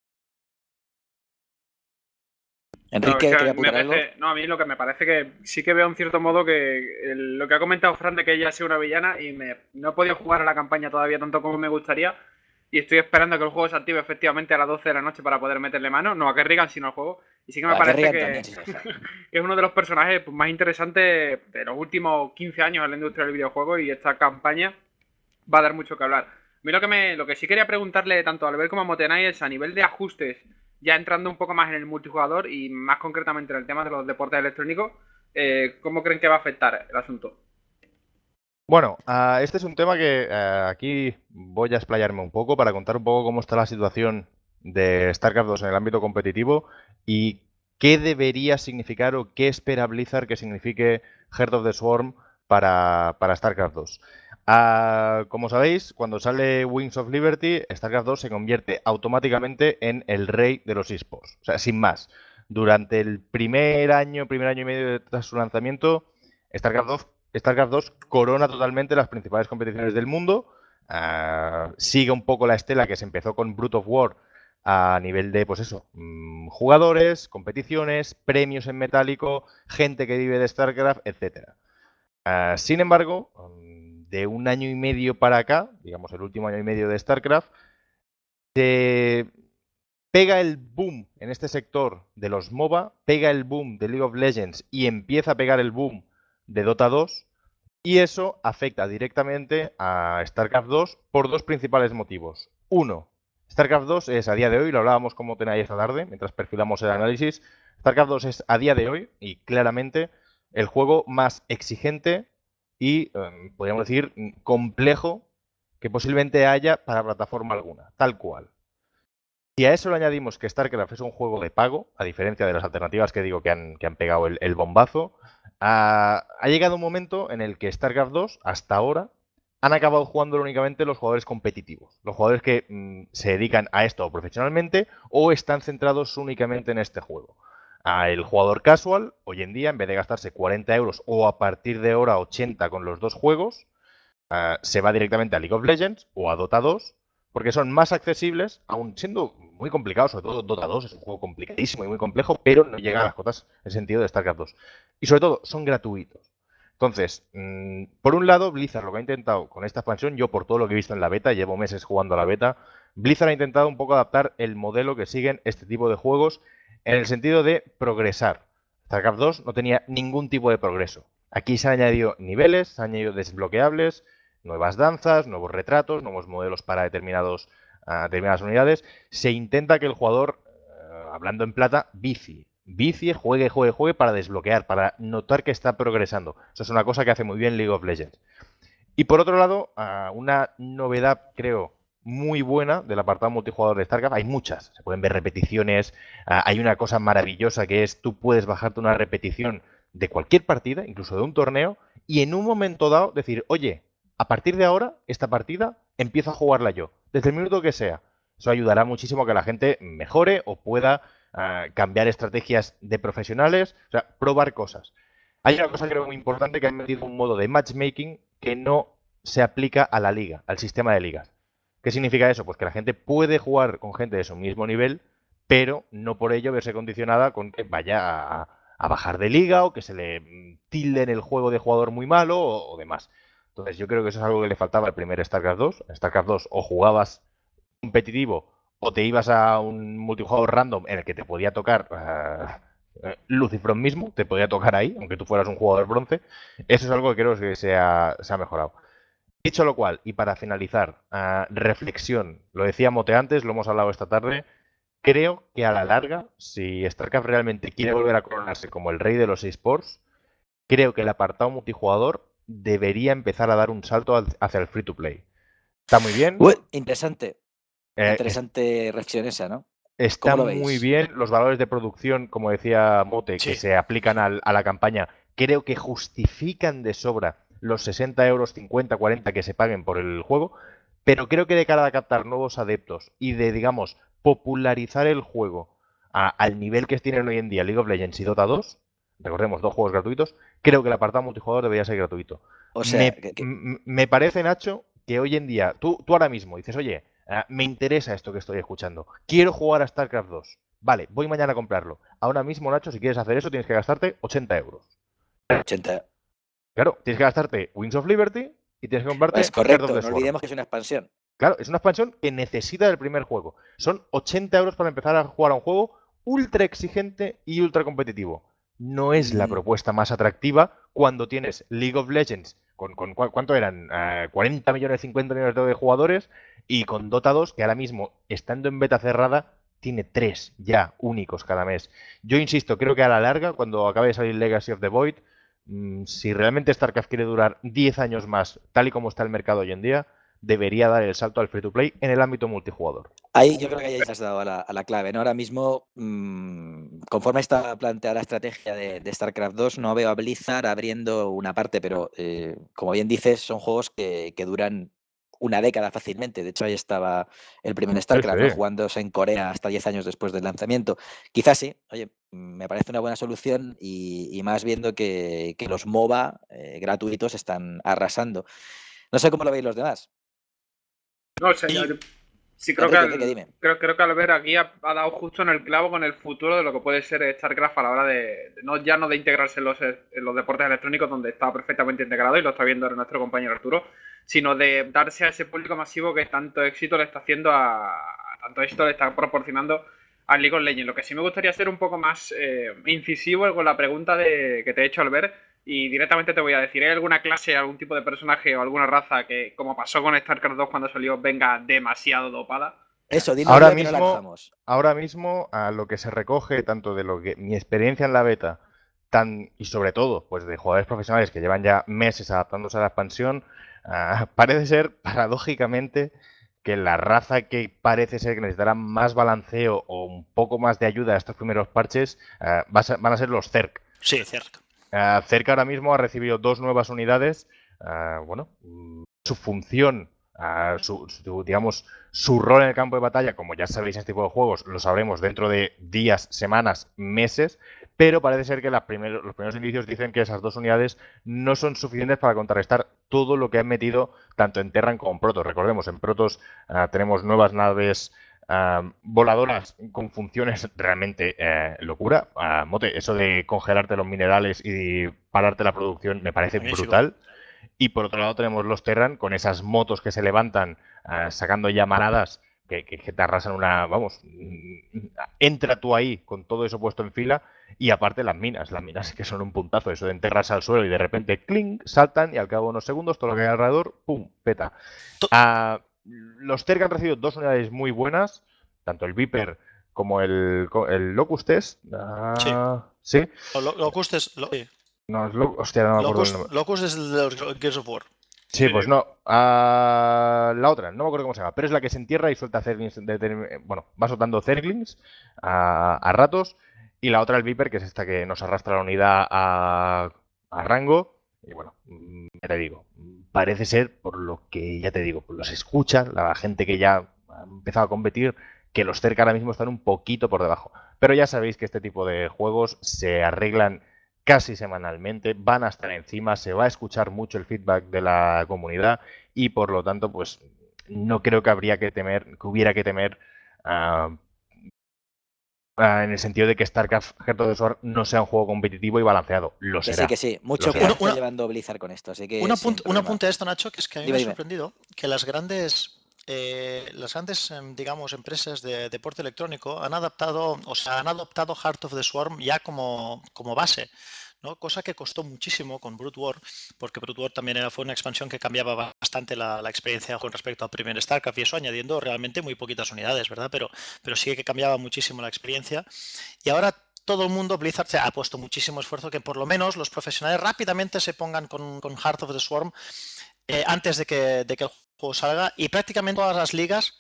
Enrique, No, es que ¿quería me apuntar algo? parece- no, a mí lo que me parece que sí que veo en cierto modo que el- lo que ha comentado Fran de que ella sea una villana y me, no he podido jugar a la campaña todavía tanto como me gustaría y estoy esperando que el juego se active efectivamente a las doce de la noche para poder meterle mano, no a Kerrigan sino al juego, y sí que me A parece Kerrigan que, también, sí, sí. que es uno de los personajes pues, más interesantes de los últimos quince años en la industria del videojuego y esta campaña va a dar mucho que hablar. A mí lo que, me, lo que sí quería preguntarle tanto a Albert como a Motenay es a nivel de ajustes, ya entrando un poco más en el multijugador y más concretamente en el tema de los deportes electrónicos, eh, ¿cómo creen que va a afectar el asunto? Bueno, ah, este es un tema que ah, aquí voy a explayarme un poco para contar un poco cómo está la situación de StarCraft dos en el ámbito competitivo y qué debería significar o qué espera Blizzard que signifique Heart of the Swarm para, para StarCraft dos. Ah, como sabéis, cuando sale Wings of Liberty, StarCraft dos se convierte automáticamente en el rey de los esports. O sea, sin más. Durante el primer año, primer año y medio tras su lanzamiento, StarCraft dos, StarCraft dos corona totalmente las principales competiciones del mundo. Uh, sigue un poco la estela que se empezó con Brute of War a nivel de, pues eso, mmm, jugadores, competiciones, premios en metálico, gente que vive de StarCraft, etcétera. Uh, sin embargo, um, de un año y medio para acá, digamos el último año y medio de StarCraft, se pega el boom en este sector de los MOBA, pega el boom de League of Legends y empieza a pegar el boom de Dota dos, y eso afecta directamente a StarCraft dos por dos principales motivos. Uno, StarCraft dos es a día de hoy, lo hablábamos como tenéis esta tarde, mientras perfilamos el análisis, StarCraft dos es a día de hoy, y claramente, el juego más exigente y, eh, podríamos decir, complejo que posiblemente haya para plataforma alguna, tal cual. Si a eso le añadimos que StarCraft es un juego de pago, a diferencia de las alternativas que digo que han, que han pegado el, el bombazo, ha, ha llegado un momento en el que StarCraft dos, hasta ahora, han acabado jugándolo únicamente los jugadores competitivos, los jugadores que mmm, se dedican a esto profesionalmente o están centrados únicamente en este juego. Ah, el jugador casual, hoy en día, en vez de gastarse cuarenta euros o a partir de ahora ochenta con los dos juegos, ah, se va directamente a League of Legends o a Dota dos, porque son más accesibles, aun siendo muy complicados, sobre todo Dota dos es un juego complicadísimo y muy complejo, pero no llega a las cotas en el sentido de StarCraft dos. Y sobre todo, son gratuitos. Entonces, mmm, por un lado, Blizzard lo que ha intentado con esta expansión, yo por todo lo que he visto en la beta, llevo meses jugando a la beta, Blizzard ha intentado un poco adaptar el modelo que siguen este tipo de juegos en el sentido de progresar. StarCraft dos no tenía ningún tipo de progreso. Aquí se han añadido niveles, se han añadido desbloqueables, nuevas danzas, nuevos retratos, nuevos modelos para determinados, uh, determinadas unidades. Se intenta que el jugador, uh, hablando en plata, vicie. Vicie, juegue, juegue, juegue para desbloquear, para notar que está progresando. Eso es una cosa que hace muy bien League of Legends. Y por otro lado, uh, una novedad, creo, muy buena del apartado multijugador de StarCraft. Hay muchas, se pueden ver repeticiones. Uh, hay una cosa maravillosa que es, tú puedes bajarte una repetición de cualquier partida, incluso de un torneo, y en un momento dado decir, oye, a partir de ahora, esta partida, empiezo a jugarla yo, desde el minuto que sea. Eso ayudará muchísimo a que la gente mejore o pueda uh, cambiar estrategias de profesionales, o sea, probar cosas. Hay una cosa que creo muy importante, que han metido un modo de matchmaking que no se aplica a la liga, al sistema de ligas. ¿Qué significa eso? Pues que la gente puede jugar con gente de su mismo nivel, pero no por ello verse condicionada con que vaya a, a bajar de liga o que se le tilde en el juego de jugador muy malo o, o demás. Entonces yo creo que eso es algo que le faltaba al primer StarCraft dos. En StarCraft dos o jugabas competitivo o te ibas a un multijugador random en el que te podía tocar uh, uh, Lucifron mismo, te podía tocar ahí, aunque tú fueras un jugador bronce. Eso es algo que creo que se ha, se ha mejorado. Dicho lo cual, y para finalizar, uh, reflexión, lo decía Mote antes, lo hemos hablado esta tarde, creo que a la larga, si StarCraft realmente quiere volver a coronarse como el rey de los eSports, creo que el apartado multijugador debería empezar a dar un salto hacia el free to play. Está muy bien. Uy, interesante. Eh, interesante es, reflexión esa, ¿no? Está muy bien. Los valores de producción, como decía Mote, sí, que se aplican al, a la campaña, creo que justifican de sobra los sesenta euros, cincuenta, cuarenta que se paguen por el juego, pero creo que de cara a captar nuevos adeptos y de, digamos, popularizar el juego a, al nivel que tienen hoy en día League of Legends y Dota dos, recordemos, dos juegos gratuitos, creo que el apartado multijugador debería ser gratuito. O sea, me, que, que... me parece, Nacho, que hoy en día, tú, tú ahora mismo dices, oye, uh, me interesa esto que estoy escuchando, quiero jugar a StarCraft dos, vale, voy mañana a comprarlo. Ahora mismo, Nacho, si quieres hacer eso, tienes que gastarte ochenta euros. ochenta. Claro, tienes que gastarte Wings of Liberty y tienes que comprarte... Es correcto, no olvidemos que es una expansión. Claro, es una expansión que necesita del primer juego. Son ochenta euros para empezar a jugar a un juego ultra exigente y ultra competitivo. No es la propuesta más atractiva cuando tienes League of Legends, con, con ¿cuánto eran? Uh, cuarenta millones, cincuenta millones de jugadores, y con Dota dos, que ahora mismo, estando en beta cerrada, tiene tres ya únicos cada mes. Yo insisto, creo que a la larga, cuando acabe de salir Legacy of the Void, mmm, si realmente StarCraft quiere durar diez años más, tal y como está el mercado hoy en día, debería dar el salto al free to play en el ámbito multijugador. Ahí yo creo que ahí has dado a la, a la clave, ¿no? Ahora mismo, mmm, conforme está planteada la estrategia de, de StarCraft dos, no veo a Blizzard abriendo una parte, pero eh, como bien dices, son juegos que, que duran una década fácilmente. De hecho, ahí estaba el primer StarCraft, sí, sí. ¿no? Jugándose en Corea hasta diez años después del lanzamiento. Quizás sí, oye, me parece una buena solución y, y más viendo que, que los MOBA eh, gratuitos están arrasando. No sé cómo lo veis los demás. No, o sea, yo, sí creo que, al, creo, creo que Albert aquí ha, ha dado justo en el clavo con el futuro de lo que puede ser StarCraft a la hora de, de no ya no de integrarse en los, en los deportes electrónicos, donde está perfectamente integrado y lo está viendo nuestro compañero Arturo, sino de darse a ese público masivo que tanto éxito le está haciendo a, a tanto éxito le está proporcionando a League of Legends. Lo que sí me gustaría ser un poco más eh, incisivo con la pregunta de, que te he hecho, Albert, y directamente te voy a decir, ¿hay alguna clase, algún tipo de personaje o alguna raza que, como pasó con StarCraft dos cuando salió, venga demasiado dopada? Eso, dime ahora que mismo, no ahora mismo, a lo que se recoge, tanto de lo que mi experiencia en la beta, tan y sobre todo, pues de jugadores profesionales que llevan ya meses adaptándose a la expansión, uh, parece ser, paradójicamente, que la raza que parece ser que necesitará más balanceo o un poco más de ayuda a estos primeros parches, uh, va a ser, van a ser los Zerg. Sí, Zerg. Uh, Zerg ahora mismo ha recibido dos nuevas unidades. Uh, bueno, su función, uh, su, su, digamos, su rol en el campo de batalla, como ya sabéis en este tipo de juegos, lo sabremos dentro de días, semanas, meses, pero parece ser que las primer, los primeros indicios dicen que esas dos unidades no son suficientes para contrarrestar todo lo que han metido tanto en Terran como en Protoss. Recordemos, en Protoss uh, tenemos nuevas naves Uh, voladoras con funciones realmente uh, locura. Uh, Mote, eso de congelarte los minerales y pararte la producción me parece Buenísimo. brutal. Y por otro lado tenemos los Terran con esas motos que se levantan uh, sacando llamaradas que, que, que te arrasan una, vamos, entra tú ahí con todo eso puesto en fila y aparte las minas, las minas que son un puntazo, eso de enterrarse al suelo y de repente clink, saltan y al cabo de unos segundos todo lo que hay alrededor, pum, peta. Uh, los Zerg han recibido dos unidades muy buenas, tanto el Viper como el, el Locust Test. Uh, sí. ¿Sí? Locust es... Lo, sí. No, es lo, hostia, no me acuerdo Locust, el nombre. Locust es el de Gears of War. Sí, pues no. Uh, la otra, no me acuerdo cómo se llama, pero es la que se entierra y suelta Zerglings. De, de, bueno, va soltando Zerglings a, a ratos. Y la otra, el Viper, que es esta que nos arrastra la unidad a, a rango. Y bueno, ya te digo, parece ser, por lo que ya te digo, por los escucha, la gente que ya ha empezado a competir, que los Zerg ahora mismo están un poquito por debajo. Pero ya sabéis que este tipo de juegos se arreglan casi semanalmente, van a estar encima, se va a escuchar mucho el feedback de la comunidad y por lo tanto, pues no creo que habría que temer, que hubiera que temer uh, uh, en el sentido de que StarCraft Heart of the Swarm no sea un juego competitivo y balanceado. Lo que será. sí, que sí. Mucho que está llevando Blizzard con esto. Así que un apunte, un apunte a esto, Nacho, que es que a mí dime, me ha dime. sorprendido que las grandes... Eh, las grandes, digamos, empresas de deporte electrónico han adaptado, o sea, han adoptado Heart of the Swarm ya como, como base, ¿no? Cosa que costó muchísimo con Brood War, porque Brood War también era, fue una expansión que cambiaba bastante la, la experiencia con respecto al primer StarCraft y eso añadiendo realmente muy poquitas unidades, ¿verdad? Pero, pero sí que cambiaba muchísimo la experiencia y ahora todo el mundo, Blizzard, se ha puesto muchísimo esfuerzo que por lo menos los profesionales rápidamente se pongan con, con Heart of the Swarm eh, antes de que, de que el juego salga y prácticamente todas las ligas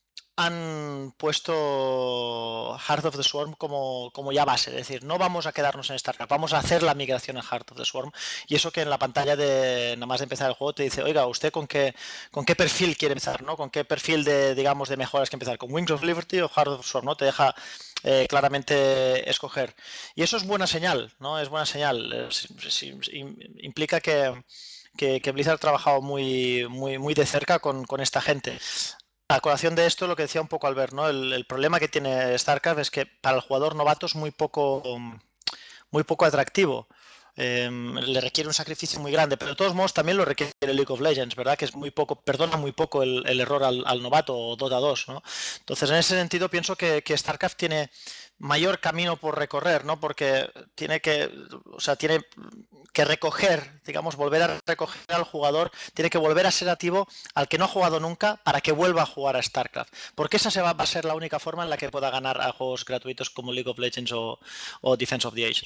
han puesto Heart of the Swarm como, como ya base, es decir, no vamos a quedarnos en StarCraft, vamos a hacer la migración a Heart of the Swarm y eso que en la pantalla de nada más de empezar el juego te dice, oiga, ¿usted con qué, con qué perfil quiere empezar? ¿No? ¿Con qué perfil de, digamos, de mejoras que empezar? ¿Con Wings of Liberty o Heart of the Swarm? ¿No? Te deja eh, claramente escoger. Y eso es buena señal, ¿no? Es buena señal. Es, es, es, implica que, que, que Blizzard ha trabajado muy, muy, muy de cerca con, con esta gente. A colación de esto, lo que decía un poco Albert, ¿no? El, el problema que tiene StarCraft es que para el jugador novato es muy poco, muy poco atractivo. Eh, le requiere un sacrificio muy grande, pero de todos modos también lo requiere League of Legends, ¿verdad? Que es muy poco, perdona muy poco el, el error al, al novato o Dota dos, ¿no? Entonces, en ese sentido, pienso que, que StarCraft tiene mayor camino por recorrer, ¿no? Porque tiene que, o sea, tiene que recoger, digamos, volver a recoger al jugador, tiene que volver a ser activo al que no ha jugado nunca para que vuelva a jugar a StarCraft. Porque esa se va, va a ser la única forma en la que pueda ganar a juegos gratuitos como League of Legends o, o Defense of the Age.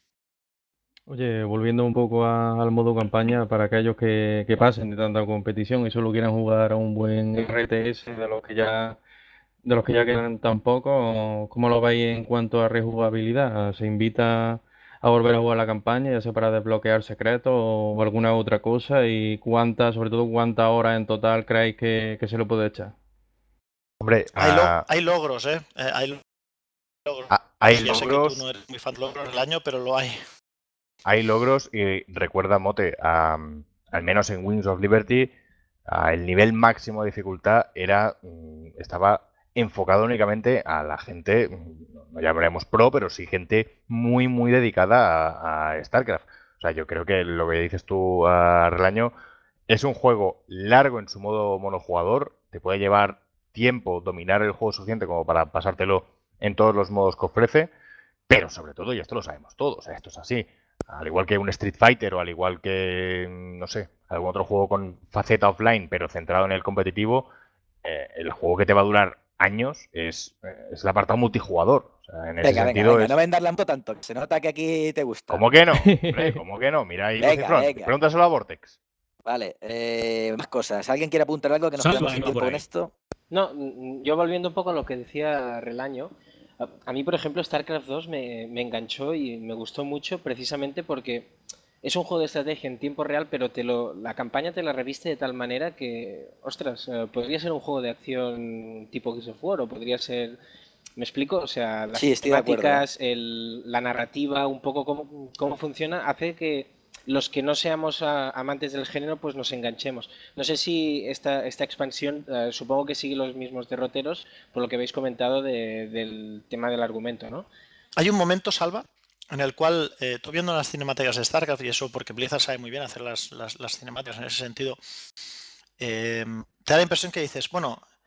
Oye, volviendo un poco a, al modo campaña, para aquellos que, que pasen de tanta competición y solo quieran jugar a un buen R T S de los que ya de los que ya quedan tan pocos, ¿cómo lo veis en cuanto a rejugabilidad? ¿Se invita a volver a jugar la campaña, ya sea para desbloquear secretos o alguna otra cosa? ¿Y cuántas, sobre todo cuántas horas en total creéis que, que se lo puede echar? Hombre, hay, lo, uh... hay logros, ¿eh? eh hay logros. Ah, hay ya logros. Sé que tú no eres muy fan de logros del año, pero lo hay. Hay logros y recuerda, Mote, um, al menos en Wings of Liberty, uh, el nivel máximo de dificultad era um, estaba enfocado únicamente a la gente, no llamaremos pro, pero sí gente muy, muy dedicada a, a StarCraft. O sea, yo creo que lo que dices tú, uh, Relaño, es un juego largo en su modo monojugador, te puede llevar tiempo dominar el juego suficiente como para pasártelo en todos los modos que ofrece, pero sobre todo, y esto lo sabemos todos, o sea, esto es así, al igual que un Street Fighter o al igual que, no sé, algún otro juego con faceta offline pero centrado en el competitivo, eh, el juego que te va a durar años es, es el apartado multijugador. O sea, en ese venga, sentido venga, venga, es... no vendas tanto tanto, se nota que aquí te gusta. ¿Cómo que no? Hombre, ¿cómo que no? Mira ahí venga, venga. Pregúntaselo a Vortex. Vale, eh, más cosas. ¿Alguien quiere apuntar algo que nos quedamos sin tiempo con esto? No, yo volviendo un poco a lo que decía Relaño, a, a mí, por ejemplo, StarCraft dos me, me enganchó y me gustó mucho precisamente porque es un juego de estrategia en tiempo real, pero te lo, la campaña te la reviste de tal manera que, ostras, eh, podría ser un juego de acción tipo Gears of War o podría ser... ¿Me explico? O sea, las sí, temáticas, el, la narrativa, un poco cómo, cómo funciona, hace que los que no seamos a, amantes del género pues nos enganchemos. No sé si esta, esta expansión, eh, supongo que sigue los mismos derroteros, por lo que habéis comentado de, del tema del argumento, ¿no? Hay un momento, Salva, en el cual, eh, tú viendo las cinemáticas de StarCraft, y eso porque Blizzard sabe muy bien hacer las, las, las cinemáticas en ese sentido, eh, te da la impresión que dices, bueno,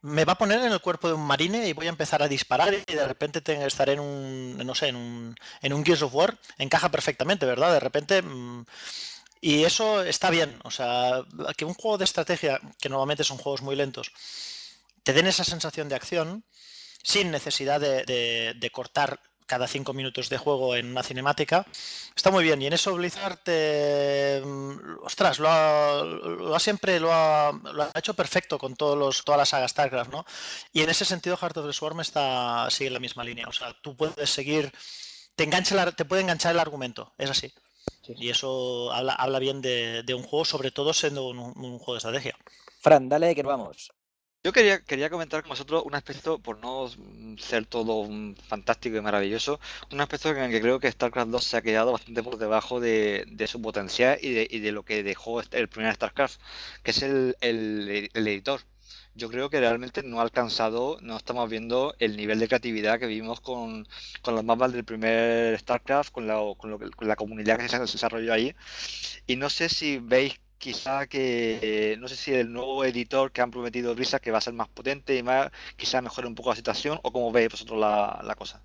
me va a poner en el cuerpo de un marine y voy a empezar a disparar y de repente te, estaré en un, no sé, en un, en un Gears of War. Encaja perfectamente, ¿verdad? De repente... Mmm, y eso está bien. O sea, que un juego de estrategia, que normalmente son juegos muy lentos, te den esa sensación de acción sin necesidad de, de, de cortar cada cinco minutos de juego en una cinemática, está muy bien. Y en eso Blizzard te... ostras, lo ha, lo ha siempre lo ha, lo ha hecho perfecto con todos los, todas las sagas StarCraft, ¿no? Y en ese sentido Heart of the Swarm está, sigue en la misma línea. O sea, tú puedes seguir, te engancha la, te puede enganchar el argumento, es así. Sí. Y eso habla, habla bien de, de un juego, sobre todo siendo un, un juego de estrategia. Fran, dale que nos vamos. Yo quería, quería comentar con vosotros un aspecto, por no ser todo fantástico y maravilloso, un aspecto en el que creo que StarCraft dos se ha quedado bastante por debajo de, de su potencial y de, y de lo que dejó el primer StarCraft, que es el, el, el editor. Yo creo que realmente no ha alcanzado, no estamos viendo el nivel de creatividad que vimos con, con los mapas del primer StarCraft, con la, con, lo, con la comunidad que se desarrolló ahí. Y no sé si veis quizá que, eh, no sé si el nuevo editor que han prometido Blizzard, que va a ser más potente y más, quizá mejore un poco la situación, o cómo veis vosotros la, la cosa.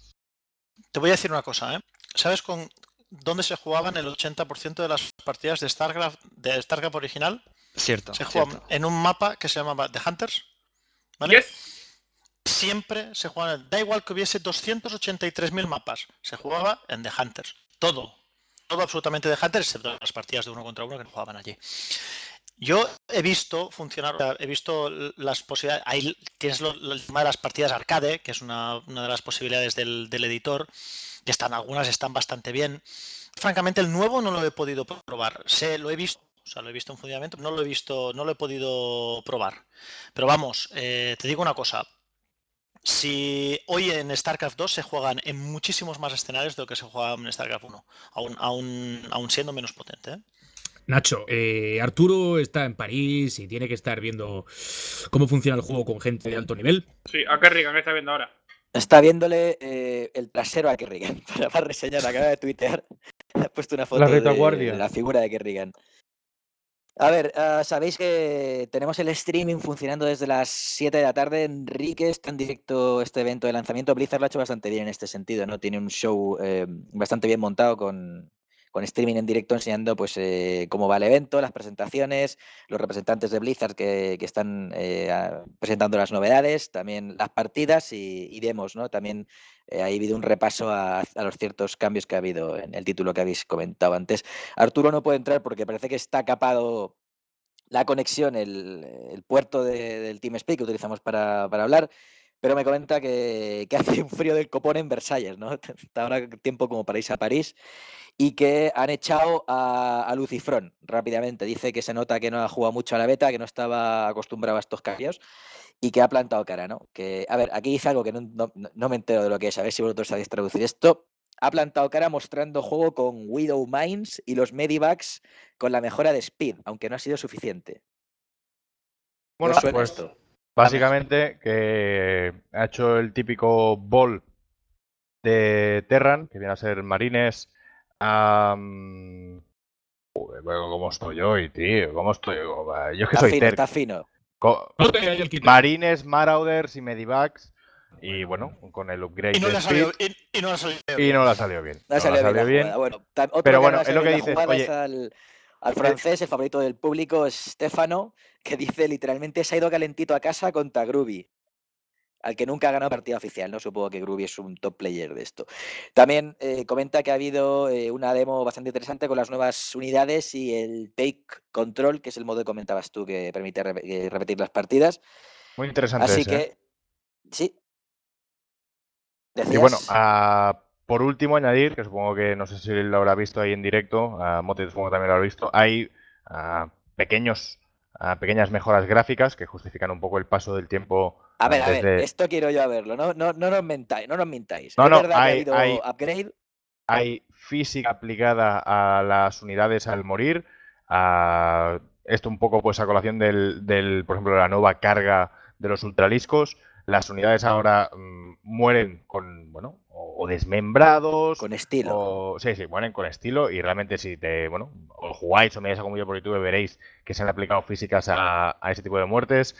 Te voy a decir una cosa, ¿eh? ¿Sabes con dónde se jugaban el ochenta por ciento de las partidas de StarCraft, de StarCraft original? Cierto. Se jugaban cierto. en un mapa que se llamaba The Hunters, ¿vale? Yes. Siempre se jugaban, da igual que hubiese doscientos ochenta y tres mil mapas, se jugaba en The Hunters, todo. Todo absolutamente de Hunters, excepto las partidas de uno contra uno que no jugaban allí. Yo he visto funcionar, he visto las posibilidades. Ahí tienes lo, lo, el tema de las partidas arcade, que es una, una de las posibilidades del, del editor, que están, algunas están bastante bien. Francamente, el nuevo no lo he podido probar. Sé, lo he visto, o sea, lo he visto en funcionamiento, no lo he visto, no lo he podido probar. Pero vamos, eh, te digo una cosa. Si hoy en StarCraft dos se juegan en muchísimos más escenarios de lo que se juega en StarCraft uno, aún, aún, aún siendo menos potente, ¿eh? Nacho, eh, Arturo está en París y tiene que estar viendo cómo funciona el juego con gente de alto nivel. Sí, a Kerrigan que está viendo ahora. Está viéndole eh, el trasero a Kerrigan. Para más reseñar, acaba de tuitear. Ha puesto una foto la retaguardia. de la figura de Kerrigan. A ver, uh, sabéis que tenemos el streaming funcionando desde las siete de la tarde. Enrique está en directo este evento de lanzamiento. Blizzard lo ha hecho bastante bien en este sentido, ¿no? Tiene un show eh, bastante bien montado con, con streaming en directo enseñando pues eh, cómo va el evento, las presentaciones, los representantes de Blizzard que, que están eh, presentando las novedades, también las partidas y, y demos, ¿no? También Eh, ha habido un repaso a, a los ciertos cambios que ha habido en el título que habéis comentado antes. Arturo no puede entrar porque parece que está capado la conexión, el, el puerto de, del TeamSpeak que utilizamos para, para hablar, pero me comenta que, que hace un frío del copón en Versalles, ¿no? Está ahora tiempo como para irse a París y que han echado a, a Lucifrón rápidamente. Dice que se nota que no ha jugado mucho a la beta, que no estaba acostumbrado a estos cambios. Y que ha plantado cara, ¿no? Que, a ver, aquí dice algo que no, no, no me entero de lo que es, a ver si vosotros sabéis traducir esto. Ha plantado cara mostrando juego con Widow Mines y los Medivacs con la mejora de Speed, aunque no ha sido suficiente. Bueno, pues esto? básicamente que ha hecho el típico ball de Terran, que viene a ser Marines. Um... Uy, ¿cómo estoy hoy, tío? ¿Cómo estoy? Yo es que está soy fino, terco. Está fino. Co Marines, Marauders y Medivacs. Y bueno, con el upgrade y no de le Speed. Y, y no le ha salido bien. Y no le ha salido bien. No ha salido no bien. bien. Bueno, otro pero que bueno, no es lo que dices. Oye, al, al francés, el favorito del público, Stefano, que dice literalmente se ha ido calentito a casa contra Groovy, al que nunca ha ganado partida oficial, ¿no? Supongo que Groovy es un top player de esto. También eh, comenta que ha habido eh, una demo bastante interesante con las nuevas unidades y el Take Control, que es el modo que comentabas tú, que permite re eh, repetir las partidas. Muy interesante. Así ese, que, ¿eh? sí. ¿Decías? Y bueno, uh, por último añadir, que supongo que no sé si lo habrá visto ahí en directo, uh, Mote supongo que también lo habrá visto, hay uh, pequeños, uh, pequeñas mejoras gráficas que justifican un poco el paso del tiempo. A ver, a desde... ver, esto quiero yo a verlo, no, no, no nos mentáis, no nos mintáis. No, ¿Es no, verdad hay, que ha habido hay, upgrade? Hay física aplicada a las unidades al morir. Uh, esto un poco pues a colación del, del, por ejemplo, la nueva carga de los ultraliscos. Las unidades ahora mmm, mueren con, bueno, o, o desmembrados. Con estilo. O, sí, sí, mueren con estilo. Y realmente si te, bueno, o jugáis o me como yo por YouTube veréis que se han aplicado físicas a, a ese tipo de muertes.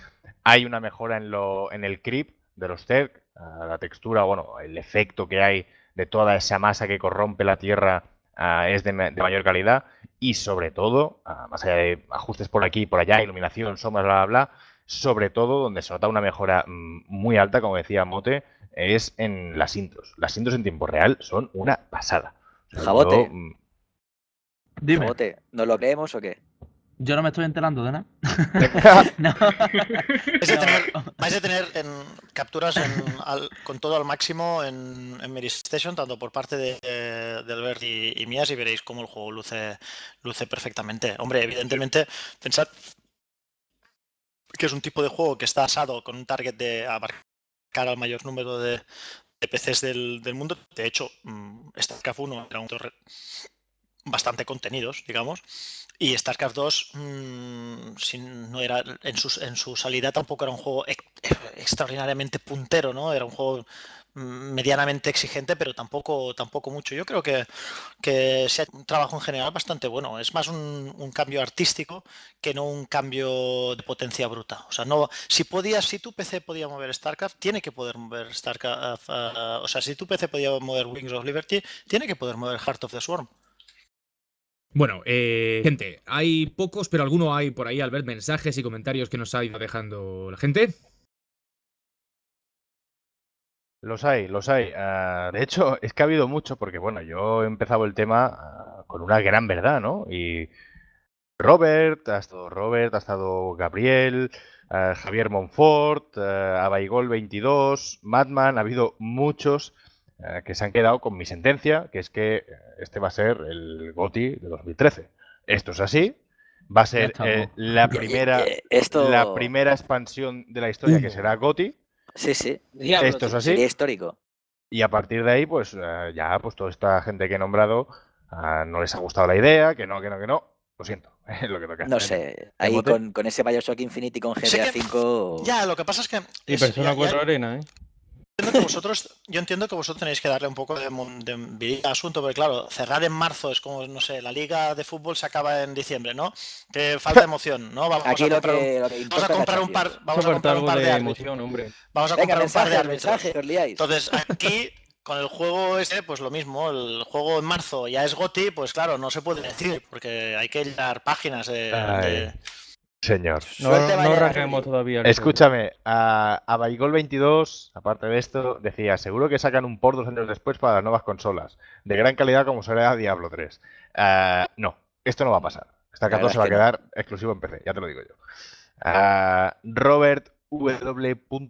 hay una mejora en, lo, en el creep de los Zerg, uh, la textura, bueno, el efecto que hay de toda esa masa que corrompe la Tierra uh, es de, de mayor calidad y sobre todo, uh, más allá de ajustes por aquí y por allá, iluminación, sombras, bla, bla, bla, sobre todo donde se nota una mejora mm, muy alta, como decía Mote, es en las intros. Las intros en tiempo real son una pasada. O sea, Jabote. yo, mm, Dime. Jabote, ¿nos lo creemos o qué? Yo no me estoy enterando de nada. No. Vais a tener, vais a tener en, capturas en, al, con todo al máximo en, en Medistation, tanto por parte de, de Albert y, y mías, y veréis cómo el juego luce, luce perfectamente. Hombre, evidentemente, pensad que es un tipo de juego que está asado con un target de abarcar al mayor número de, de P Cs del, del mundo. De hecho, StarCraft uno era un torre bastante contenidos, digamos, y StarCraft dos mmm, sin, no era en su, en su salida tampoco era un juego ex, extraordinariamente puntero, ¿no? Era un juego mmm, medianamente exigente, pero tampoco, tampoco mucho. Yo creo que, que sea un trabajo en general bastante bueno. Es más un, un cambio artístico que no un cambio de potencia bruta. O sea, no, si podías, si tu P C podía mover StarCraft, tiene que poder mover StarCraft. Uh, o sea, si tu P C podía mover Wings of Liberty, tiene que poder mover Heart of the Swarm. Bueno, eh, gente, hay pocos, pero alguno hay por ahí, Albert, mensajes y comentarios que nos ha ido dejando la gente. Los hay, los hay. Uh, de hecho, es que ha habido mucho, porque bueno, yo he empezado el tema uh, con una gran verdad, ¿no? Y Robert, ha estado Robert, ha estado Gabriel, uh, Javier Monfort, uh, Abaigol veintidós, Madman, ha habido muchos uh, que se han quedado con mi sentencia, que es que este va a ser el GOTY de dos mil trece. Esto es así. Va a ser eh, la primera Esto... la primera expansión de la historia que será GOTY. Sí, sí. Diablo, esto es así. Sería histórico. Y a partir de ahí, pues uh, ya, pues toda esta gente que he nombrado uh, no les ha gustado la idea, que no, que no, que no. Lo siento, es lo que toca. No sé, ahí con, con ese Bioshock Infinity con G T A cinco... Ya, lo que pasa es que... Y es, Persona ya, cuatro ya... Arena, ¿eh? Entiendo que vosotros, yo entiendo que vosotros tenéis que darle un poco de, de vidilla al asunto, porque claro, cerrar en marzo es como, no sé, la liga de fútbol se acaba en diciembre, ¿no? Que falta emoción, ¿no? Vamos Aquí a lo comprar que, un, lo que vamos a comprar un par, vamos a comprar un par de, de emoción, hombre. Vamos a Venga, comprar mensaje, un par de árbitros. mensaje, os liáis. Entonces, aquí con el juego este, pues lo mismo, el juego en marzo ya es GOTY, pues claro, no se puede decir, porque hay que llenar páginas de... de... Señor. No, no arranquemos todavía. Escúchame, a, a Baigol veintidós, aparte de esto, decía, seguro que sacan un port dos años después para las nuevas consolas, de gran calidad como será Diablo tres. Uh, no, esto no va a pasar. StarCraft dos se va a quedar no. exclusivo en P C, ya te lo digo yo. Uh, Robert W.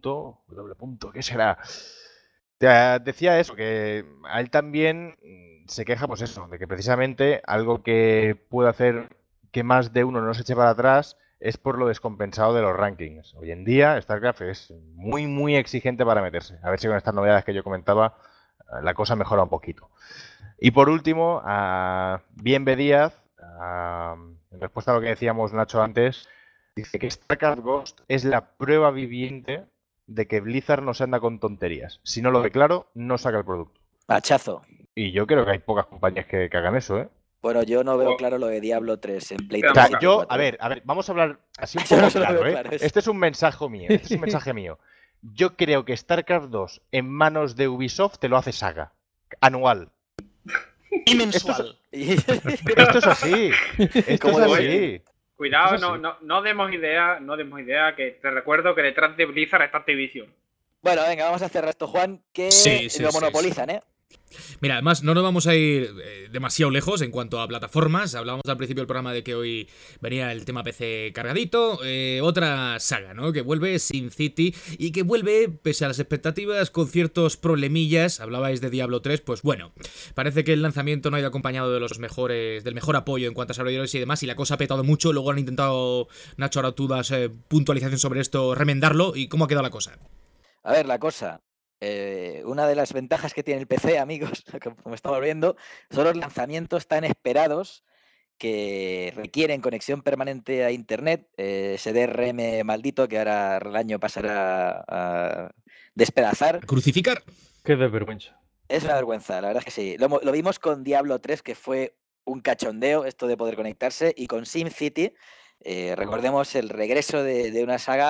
W. ¿Qué será? Te decía eso, que a él también se queja, pues eso, de que precisamente algo que puede hacer que más de uno no se eche para atrás es por lo descompensado de los rankings. Hoy en día StarCraft es muy, muy exigente para meterse. A ver si con estas novedades que yo comentaba la cosa mejora un poquito. Y por último, a Bienve Díaz, a, en respuesta a lo que decíamos Nacho antes, dice que StarCraft Ghost es la prueba viviente de que Blizzard no se anda con tonterías. Si no lo ve claro, no saca el producto. Hachazo. Y yo creo que hay pocas compañías que, que hagan eso, ¿eh? Bueno, yo no veo claro lo de Diablo tres en Play tres. O sea, yo, a ver, a ver, vamos a hablar así un poco no claro, ¿eh? Claro, es... Este es un mensaje mío, este es un mensaje mío. Yo creo que StarCraft dos en manos de Ubisoft te lo hace Saga. Anual. Y mensual. Esto es, esto es así. Esto es así. Cuidado, esto es así. no, no, no demos idea, no demos idea, que te recuerdo que detrás de Blizzard está Activision. Bueno, venga, vamos a cerrar esto, Juan, que sí, sí, lo sí, monopolizan, sí, sí. ¿eh? Mira, además no nos vamos a ir eh, demasiado lejos en cuanto a plataformas. Hablábamos al principio del programa de que hoy venía el tema P C cargadito. Eh, otra saga, ¿no? Que vuelve, Sin City, y que vuelve, pese a las expectativas, con ciertos problemillas. Hablabais de Diablo tres, pues bueno, parece que el lanzamiento no ha ido acompañado de los mejores, del mejor apoyo en cuanto a desarrolladores y demás, y la cosa ha petado mucho. Luego han intentado, Nacho, ahora tú das eh, puntualización sobre esto, remendarlo, y cómo ha quedado la cosa. A ver, la cosa... Eh, una de las ventajas que tiene el P C, amigos, como estamos viendo, son los lanzamientos tan esperados que requieren conexión permanente a internet, eh, ese D R M maldito que ahora el año pasará a despedazar. ¿A crucificar? Qué desvergüenza. Es una vergüenza, la verdad es que sí. Lo, lo vimos con Diablo tres, que fue un cachondeo esto de poder conectarse, y con SimCity, eh, recordemos el regreso de, de una saga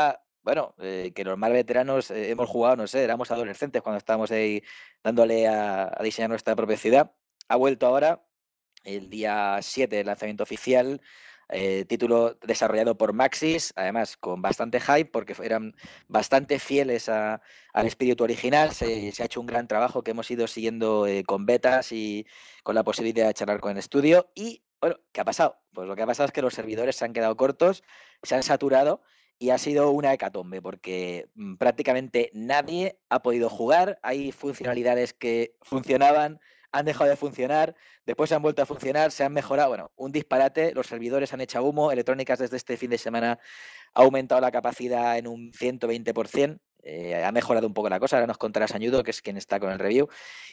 bueno, eh, que los más veteranos eh, hemos jugado, no sé, éramos adolescentes cuando estábamos ahí dándole a, a diseñar nuestra propia ciudad. Ha vuelto ahora, el día siete, el lanzamiento oficial, eh, título desarrollado por Maxis, además con bastante hype porque eran bastante fieles a, al espíritu original. Se, se ha hecho un gran trabajo que hemos ido siguiendo eh, con betas y con la posibilidad de charlar con el estudio. Y bueno, ¿qué ha pasado? Pues lo que ha pasado es que los servidores se han quedado cortos, se han saturado y ha sido una hecatombe porque mm, prácticamente nadie ha podido jugar. Hay funcionalidades que funcionaban, han dejado de funcionar, después se han vuelto a funcionar, se han mejorado. Bueno, un disparate, los servidores han echado humo, Electrónicas desde este fin de semana ha aumentado la capacidad en un ciento veinte por ciento, eh, ha mejorado un poco la cosa, ahora nos contará Sañudo, que es quien está con el review,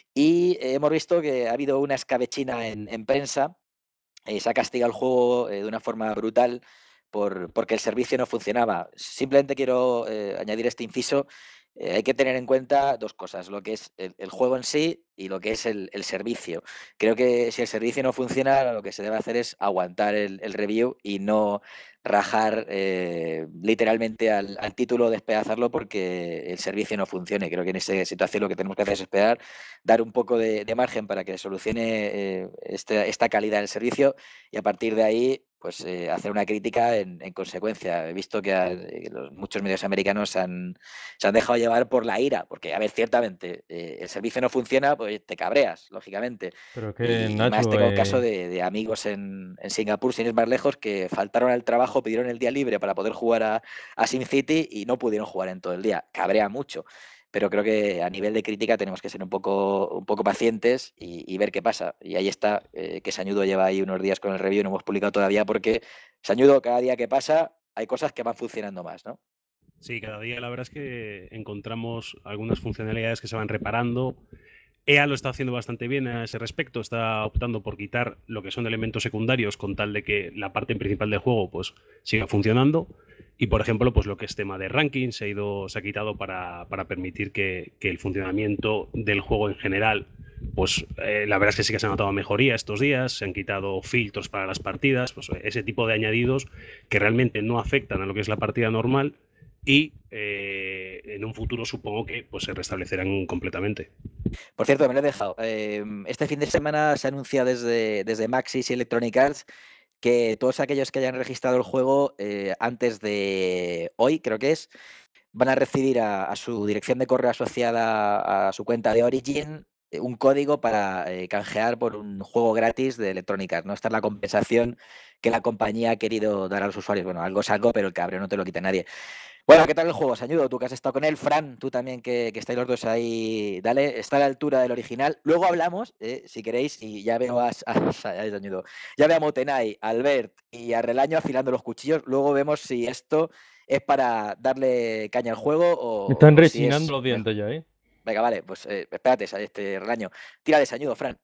y eh, hemos visto que ha habido una escabechina en, en prensa, eh, se ha castigado el juego eh, de una forma brutal por, porque el servicio no funcionaba. Simplemente quiero eh, añadir este inciso. Eh, hay que tener en cuenta dos cosas, lo que es el, el juego en sí y lo que es el, el servicio. Creo que si el servicio no funciona, lo que se debe hacer es aguantar el, el review y no rajar eh, literalmente al, al título, despedazarlo porque el servicio no funcione. Creo que en esa situación lo que tenemos que hacer es esperar, dar un poco de, de margen para que solucione eh, este, esta calidad del servicio y a partir de ahí pues eh, hacer una crítica en, en consecuencia. He visto que a, eh, los, muchos medios americanos han, se han dejado llevar por la ira, porque, a ver, ciertamente, eh, el servicio no funciona, pues te cabreas, lógicamente. Pero es que, Y, Nacho, y más tengo el eh, caso de, de amigos en, en Singapur, sin ir más lejos, que faltaron al trabajo, pidieron el día libre para poder jugar a, a SimCity y no pudieron jugar en todo el día. Cabrea mucho. Pero creo que a nivel de crítica tenemos que ser un poco, un poco pacientes y, y ver qué pasa. Y ahí está, eh, que Sañudo lleva ahí unos días con el review y no hemos publicado todavía porque, Sañudo, cada día que pasa hay cosas que van funcionando más, ¿no? Sí, cada día la verdad es que encontramos algunas funcionalidades que se van reparando. E A lo está haciendo bastante bien a ese respecto, está optando por quitar lo que son elementos secundarios con tal de que la parte principal del juego pues siga funcionando. Y por ejemplo, pues lo que es tema de ranking se ha ido, se ha quitado para, para permitir que, que el funcionamiento del juego en general, pues eh, la verdad es que sí que se ha notado mejoría estos días, se han quitado filtros para las partidas, pues ese tipo de añadidos que realmente no afectan a lo que es la partida normal y eh, en un futuro supongo que pues se restablecerán completamente. Por cierto, me lo he dejado. Eh, este fin de semana se ha anunciado desde, desde Maxis y Electronic Arts que todos aquellos que hayan registrado el juego eh, antes de hoy, creo que es, van a recibir a, a su dirección de correo asociada a su cuenta de Origin eh, un código para eh, canjear por un juego gratis de Electronic Arts, ¿no? Esta es la compensación que la compañía ha querido dar a los usuarios. Bueno, algo es algo, pero el cabreo no te lo quita nadie. Bueno, ¿qué tal el juego, Sañudo? Tú que has estado con él, Fran, tú también que, que estáis los dos ahí, dale, está a la altura del original. Luego hablamos, eh, si queréis, y ya veo a, a, a Sañudo, ya veo a Motenay, a Albert y a Relaño afilando los cuchillos. Luego vemos si esto es para darle caña al juego o... Me están o si rechinando es... los dientes ya, ¿eh? Venga, vale, pues eh, espérate, este Relaño. Tírale, Sañudo, Fran.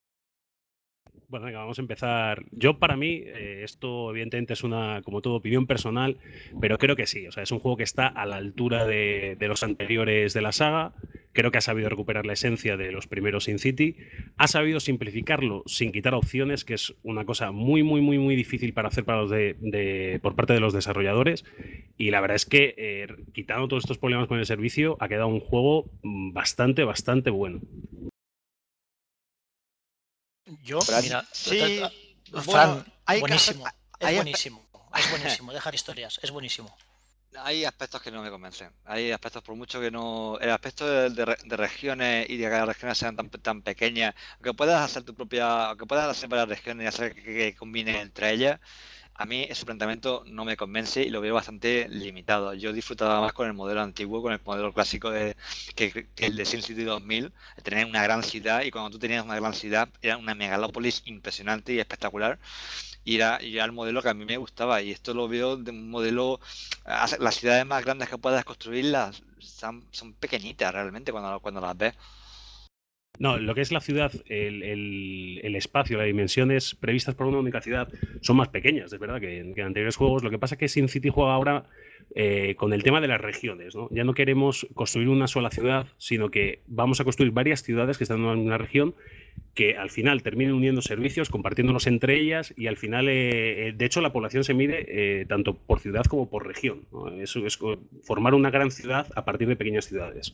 Bueno, venga, vamos a empezar. Yo, para mí, eh, esto evidentemente es una, como todo, opinión personal, pero creo que sí. O sea, es un juego que está a la altura de, de los anteriores de la saga. Creo que ha sabido recuperar la esencia de los primeros SimCity. Ha sabido simplificarlo sin quitar opciones, que es una cosa muy, muy, muy, muy difícil para hacer para los de, de, por parte de los desarrolladores. Y la verdad es que, eh, quitando todos estos problemas con el servicio, ha quedado un juego bastante, bastante bueno. Yo, Fran. mira, Sí, Fran, bueno, hay buenísimo, casos- es hay buenísimo, es buenísimo, dejar historias, es buenísimo. Hay aspectos que no me convencen. Hay aspectos, por mucho que no. El aspecto de, de, de regiones y de que las regiones sean tan, tan pequeñas, que puedas hacer tu propia. Que puedas hacer varias regiones y hacer que, que combinen entre ellas. A mí ese planteamiento no me convence y lo veo bastante limitado. Yo disfrutaba más con el modelo antiguo, con el modelo clásico de que, que el de SimCity dos mil, de tener una gran ciudad, y cuando tú tenías una gran ciudad era una megalópolis impresionante y espectacular. Y era, y era el modelo que a mí me gustaba, y esto lo veo de un modelo. Las ciudades más grandes que puedas construirlas son, son pequeñitas realmente cuando, cuando las ves. No, lo que es la ciudad, el, el, el espacio, las dimensiones previstas por una única ciudad son más pequeñas, es verdad, que, que en anteriores juegos. Lo que pasa es que SimCity juega ahora eh, con el tema de las regiones, ¿no? Ya no queremos construir una sola ciudad, sino que vamos a construir varias ciudades que están en una región que al final terminen uniendo servicios, compartiéndolos entre ellas y al final, eh, de hecho, la población se mide eh, tanto por ciudad como por región, ¿no? Eso es formar una gran ciudad a partir de pequeñas ciudades.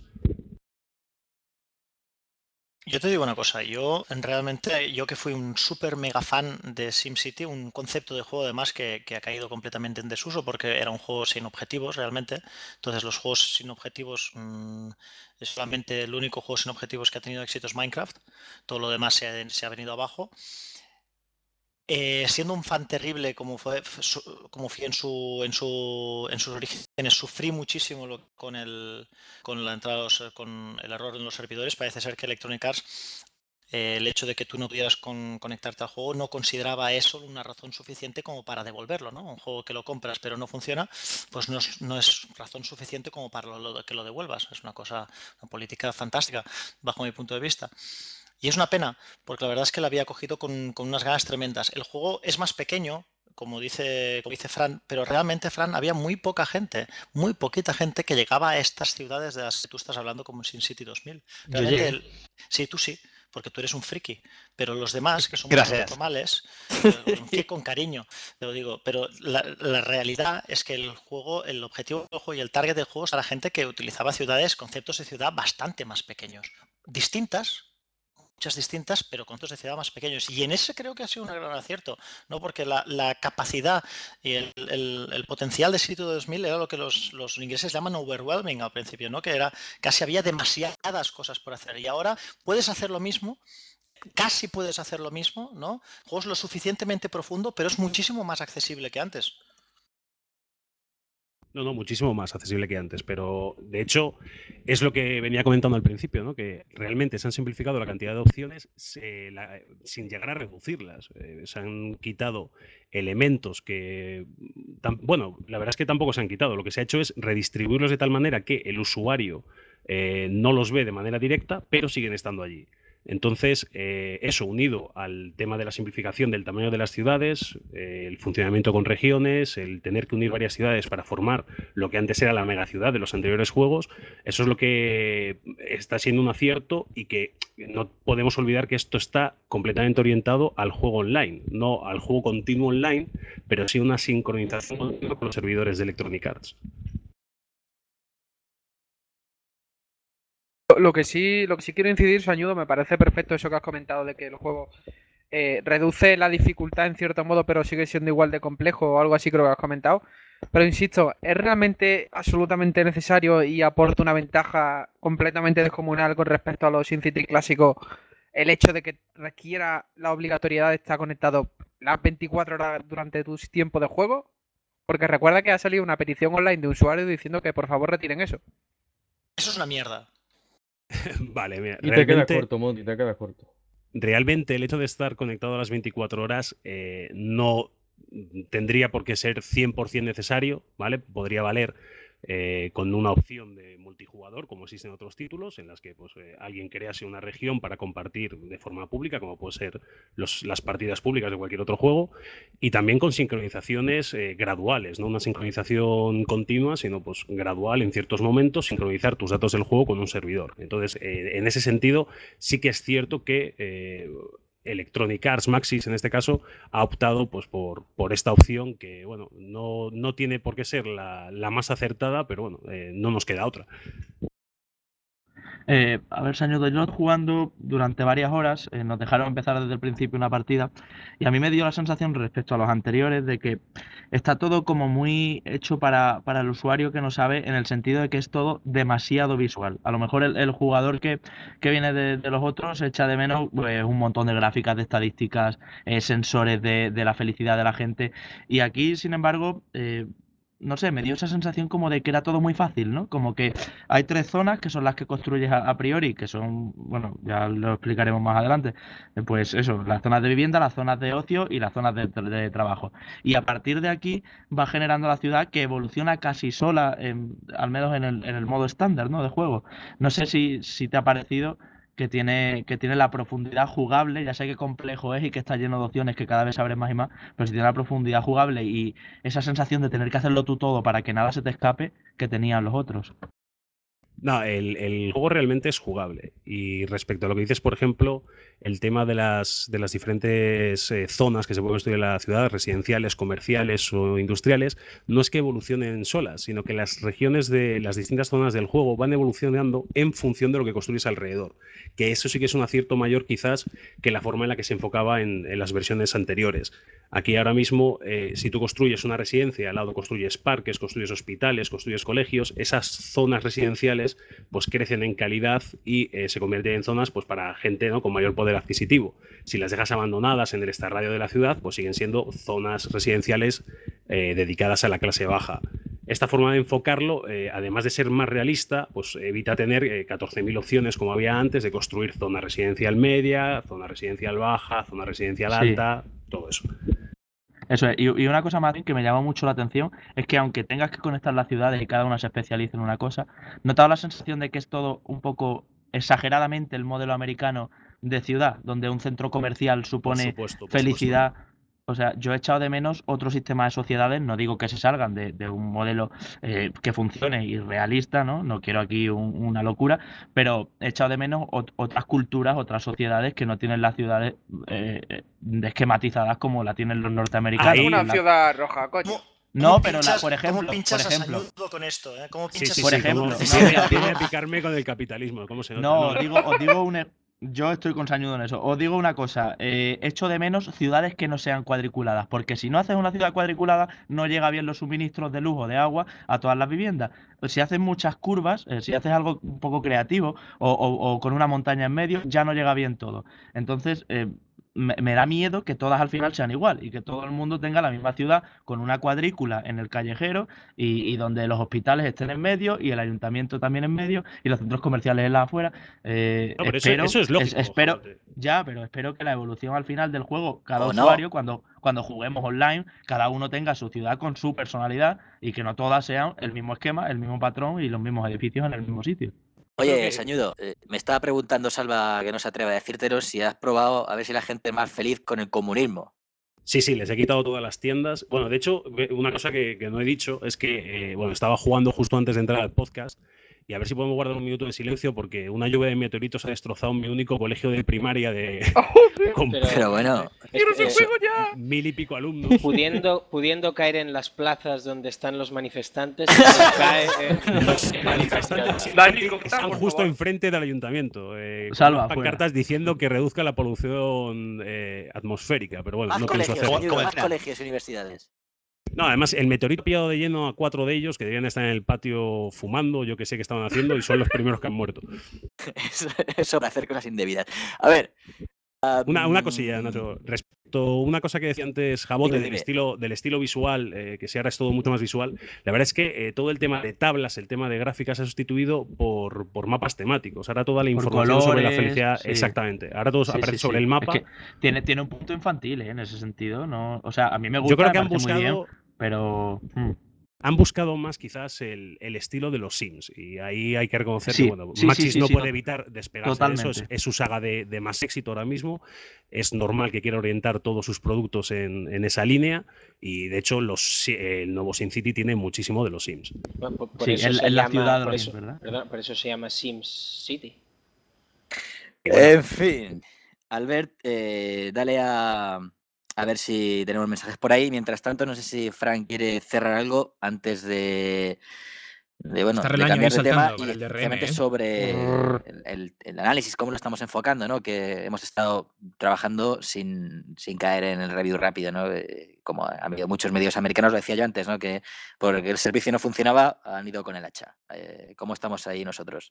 Yo te digo una cosa, yo realmente, yo que fui un súper mega fan de SimCity, un concepto de juego además que, que ha caído completamente en desuso porque era un juego sin objetivos realmente. Entonces los juegos sin objetivos, mmm, es solamente el único juego sin objetivos que ha tenido éxito es Minecraft, todo lo demás se ha, se ha venido abajo. Eh, siendo un fan terrible como fue, como fui en su en su en sus orígenes, sufrí muchísimo lo, con el con la entrada los, con el error en los servidores. Parece ser que Electronic Arts, eh, el hecho de que tú no pudieras con, conectarte al juego, no consideraba eso una razón suficiente como para devolverlo, ¿no? Un juego que lo compras pero no funciona, pues no es, no es razón suficiente como para lo, lo, que lo devuelvas. Es una cosa, una política fantástica bajo mi punto de vista. Y es una pena, porque la verdad es que la había cogido con, con unas ganas tremendas. El juego es más pequeño, como dice, como dice Fran, pero realmente, Fran, había muy poca gente, muy poquita gente que llegaba a estas ciudades de las que tú estás hablando como SimCity dos mil. Realmente, el, sí, tú sí, porque tú eres un friki, pero los demás, que somos normales, eh, con cariño, te lo digo, pero la, la realidad es que el juego, el objetivo del juego y el target del juego es a la gente que utilizaba ciudades, conceptos de ciudad bastante más pequeños, distintas, muchas distintas, pero conceptos de ciudad más pequeños. Y en ese creo que ha sido un gran acierto, ¿no? Porque la, la capacidad y el, el, el potencial de SimCity dos mil era lo que los, los ingleses llaman overwhelming al principio, ¿no? Que era casi había demasiadas cosas por hacer. Y ahora puedes hacer lo mismo, casi puedes hacer lo mismo, ¿no? El juego es lo suficientemente profundo, pero es muchísimo más accesible que antes. No, no, muchísimo más accesible que antes, pero de hecho es lo que venía comentando al principio, ¿no? Que realmente se han simplificado la cantidad de opciones se, la, sin llegar a reducirlas. Eh, se han quitado elementos que, tam, bueno, la verdad es que tampoco se han quitado. Lo que se ha hecho es redistribuirlos de tal manera que el usuario eh, no los ve de manera directa, pero siguen estando allí. Entonces, eh, eso unido al tema de la simplificación del tamaño de las ciudades, eh, el funcionamiento con regiones, el tener que unir varias ciudades para formar lo que antes era la megaciudad de los anteriores juegos, eso es lo que está siendo un acierto y que no podemos olvidar que esto está completamente orientado al juego online, no al juego continuo online, pero sí una sincronización continua con los servidores de Electronic Arts. Lo que sí, lo que sí quiero incidir, Sañudo, me parece perfecto eso que has comentado de que el juego eh, reduce la dificultad en cierto modo, pero sigue siendo igual de complejo o algo así, creo que has comentado. Pero insisto, ¿es realmente absolutamente necesario y aporta una ventaja completamente descomunal con respecto a los SimCity clásicos el hecho de que requiera la obligatoriedad de estar conectado las veinticuatro horas durante tu tiempo de juego? Porque recuerda que ha salido una petición online de usuarios diciendo que por favor retiren eso. Eso es una mierda. Vale, mira, y te queda corto, Monty, te queda corto. Realmente el hecho de estar conectado a las veinticuatro horas eh, no tendría por qué ser cien por cien necesario, ¿vale? Podría valer eh, con una opción de multijugador, como existen otros títulos, en las que pues, eh, alguien crease una región para compartir de forma pública, como puede ser los, las partidas públicas de cualquier otro juego, y también con sincronizaciones eh, graduales, no una sincronización continua, sino pues gradual en ciertos momentos, sincronizar tus datos del juego con un servidor. Entonces, eh, en ese sentido, sí que es cierto que eh, Electronic Arts, Maxis en este caso, ha optado pues por, por esta opción que, bueno, no, no tiene por qué ser la, la más acertada, pero bueno, eh, no nos queda otra. Eh, a ver, Sañudo, yo jugando durante varias horas, eh, nos dejaron empezar desde el principio una partida y a mí me dio la sensación respecto a los anteriores de que está todo como muy hecho para, para el usuario que no sabe, en el sentido de que es todo demasiado visual. A lo mejor el, el jugador que, que viene de, de los otros echa de menos pues, un montón de gráficas, de estadísticas, eh, sensores de, de la felicidad de la gente, y aquí, sin embargo, eh, no sé, me dio esa sensación como de que era todo muy fácil, ¿no? Como que hay tres zonas que son las que construyes a, a priori, que son, bueno, ya lo explicaremos más adelante, pues eso, las zonas de vivienda, las zonas de ocio y las zonas de, de trabajo. Y a partir de aquí va generando la ciudad que evoluciona casi sola, en, al menos en el, en el modo estándar, ¿no? De juego. No sé si, si te ha parecido que tiene, que tiene la profundidad jugable. Ya sé que complejo es y que está lleno de opciones que cada vez se abren más y más, pero si tiene la profundidad jugable y esa sensación de tener que hacerlo tú todo para que nada se te escape que tenían los otros. No, el, el juego realmente es jugable. Y respecto a lo que dices, por ejemplo, el tema de las, de las diferentes eh, zonas que se pueden construir en la ciudad, residenciales, comerciales o industriales, no es que evolucionen solas, sino que las regiones de las distintas zonas del juego van evolucionando en función de lo que construyes alrededor. Que eso sí que es un acierto mayor quizás que la forma en la que se enfocaba en, en las versiones anteriores. Aquí ahora mismo, eh, si tú construyes una residencia, al lado construyes parques, construyes hospitales, construyes colegios, esas zonas residenciales pues crecen en calidad y eh, se convierten en zonas pues para gente, ¿no?, con mayor poder adquisitivo. Si las dejas abandonadas en el extrarradio de la ciudad, pues siguen siendo zonas residenciales eh, dedicadas a la clase baja. Esta forma de enfocarlo, eh, además de ser más realista, pues evita tener eh, catorce mil opciones como había antes de construir zona residencial media, zona residencial baja, zona residencial Sí. alta, todo eso. Eso es. Y, y una cosa más que me llama mucho la atención es que aunque tengas que conectar las ciudades y cada una se especialice en una cosa, ¿no te da la sensación de que es todo un poco exageradamente el modelo americano de ciudad, donde un centro comercial Por supone supuesto, por felicidad? O sea, yo he echado de menos otro sistema de sociedades, no digo que se salgan de, de un modelo eh, que funcione y realista, ¿no? No quiero aquí un- una locura, pero he echado de menos ot- otras culturas, otras sociedades que no tienen las ciudades eh, eh, esquematizadas como la tienen los norteamericanos. Una La- ciudad roja, coño. No, ¿Cómo pero la- pinchas- por ejemplo, ¿Cómo pinchas por ejemplo, a Sañudo con esto? ¿eh? ¿Cómo Sí, pinchas sí, a por sí, Sañudo como- ejemplo, con no, esto? mira, viene digo- a picarme con el capitalismo, ¿cómo se nota? No, No, os no. digo, os digo un, e- yo estoy con Sañudo en eso. Os digo una cosa, eh, echo de menos ciudades que no sean cuadriculadas, porque si no haces una ciudad cuadriculada, no llega bien los suministros de luz o de agua a todas las viviendas. Si haces muchas curvas, eh, si haces algo un poco creativo o, o- o con una montaña en medio, ya no llega bien todo. Entonces, eh, me, me da miedo que todas al final sean igual y que todo el mundo tenga la misma ciudad con una cuadrícula en el callejero y, y donde los hospitales estén en medio y el ayuntamiento también en medio y los centros comerciales en la afuera. Eh, No, pero eso- espero, eso es lógico, espero, Jabote. ya, pero espero que la evolución al final del juego, cada O no. usuario, cuando, cuando juguemos online, cada uno tenga su ciudad con su personalidad y que no todas sean el mismo esquema, el mismo patrón y los mismos edificios en el mismo sitio. Oye, creo que- Sañudo, eh, me estaba preguntando Salva, que no se atreve a decírtelo, si has probado a ver si la gente es más feliz con el comunismo. Sí, sí, les he quitado todas las tiendas. Bueno, de hecho, ve- una cosa que, que no he dicho es que, eh, bueno, estaba jugando justo antes de entrar al podcast y a ver si podemos guardar un minuto de silencio porque una lluvia de meteoritos ha destrozado mi único colegio de primaria de con Pero- Pero bueno, ¡Quiero ese Eh, juego ya! mil y pico alumnos. pudiendo, pudiendo caer en las plazas donde están los manifestantes, también cae en- Los manifestantes Dani, corta, están por justo favor. enfrente del ayuntamiento, eh, con Salva, unas pancartas diciendo que reduzca la polución eh, atmosférica, pero bueno, más no pienso colegios, hacerlo. Sañudo, más Coño. colegios y universidades. No, además, el meteorito ha pillado de lleno a cuatro de ellos que debían estar en el patio fumando, yo que sé qué estaban haciendo, y son los primeros que han muerto. Eso, eso para hacer cosas indebidas. A ver. ah, Una, una mm, cosilla, Nacho. Respecto a una cosa que decía antes Jabote Dime, del dime. estilo, del estilo visual, eh, que si ahora es todo mucho más visual, la verdad es que eh, todo el tema de tablas, el tema de gráficas se ha sustituido por, por mapas temáticos. Ahora toda la Por información sobre la colores, felicidad, sí. exactamente. Ahora todo Sí, aparece sí, sobre sí. el mapa. Es que tiene, tiene un punto infantil, ¿eh? En ese sentido, ¿no? O sea, a mí me gusta, Yo creo me que han parece muy bien, buscado, pero... mm. han buscado más quizás el, el estilo de los Sims. Y ahí hay que reconocer Sí, que bueno, sí, sí, Maxis sí, no sí, puede to- evitar despegarse de eso. Es, totalmente. es su saga de, de más éxito ahora mismo. Es normal que quiera orientar todos sus productos en, en esa línea. Y de hecho, los, Si- el nuevo SimCity tiene muchísimo de los Sims. Bueno, por, por Sí, eso en- se en la llama- ciudad de por los eso- Sims, ¿verdad? perdón, por eso se llama Sims City. En fin, Albert, eh, dale a, a ver si tenemos mensajes por ahí. Mientras tanto, no sé si Frank quiere cerrar algo antes de, de, bueno, Está de Relaño cambiar ahí de tema saltando y para el D R M, especialmente ¿eh? sobre el, el- el análisis, cómo lo estamos enfocando, ¿no? Que hemos estado trabajando sin, sin caer en el review rápido, ¿no? Eh, como ha habido muchos medios americanos, lo decía yo antes, ¿no? Que porque el servicio no funcionaba, han ido con el hacha. Eh, ¿Cómo estamos ahí nosotros?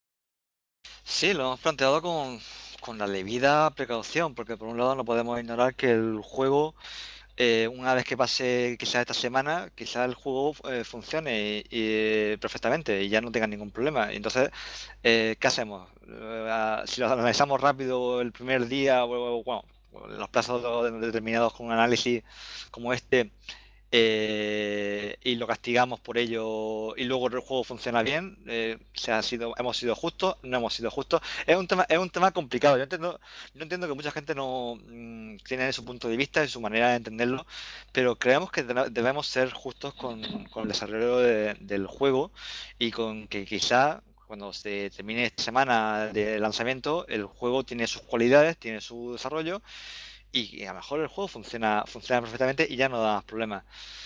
Sí, lo hemos planteado con, con la debida precaución, porque por un lado no podemos ignorar que el juego, eh, una vez que pase quizás esta semana, quizás el juego eh, funcione y- y perfectamente y ya no tenga ningún problema. Entonces, eh, ¿qué hacemos? Eh, ah, si lo analizamos rápido el primer día, o, o, bueno, los plazos determinados con un análisis como este, eh, y lo castigamos por ello y luego el juego funciona bien, eh, se ha sido, hemos sido justos, no hemos sido justos. Es un tema, es un tema complicado. Yo entiendo, yo entiendo que mucha gente no mmm, tiene su punto de vista y su manera de entenderlo, pero creemos que debemos ser justos con, con el desarrollo de, del juego y con que quizá cuando se termine esta semana de lanzamiento el juego tiene sus cualidades, tiene su desarrollo y a lo mejor el juego funciona funciona perfectamente y ya no da más problemas.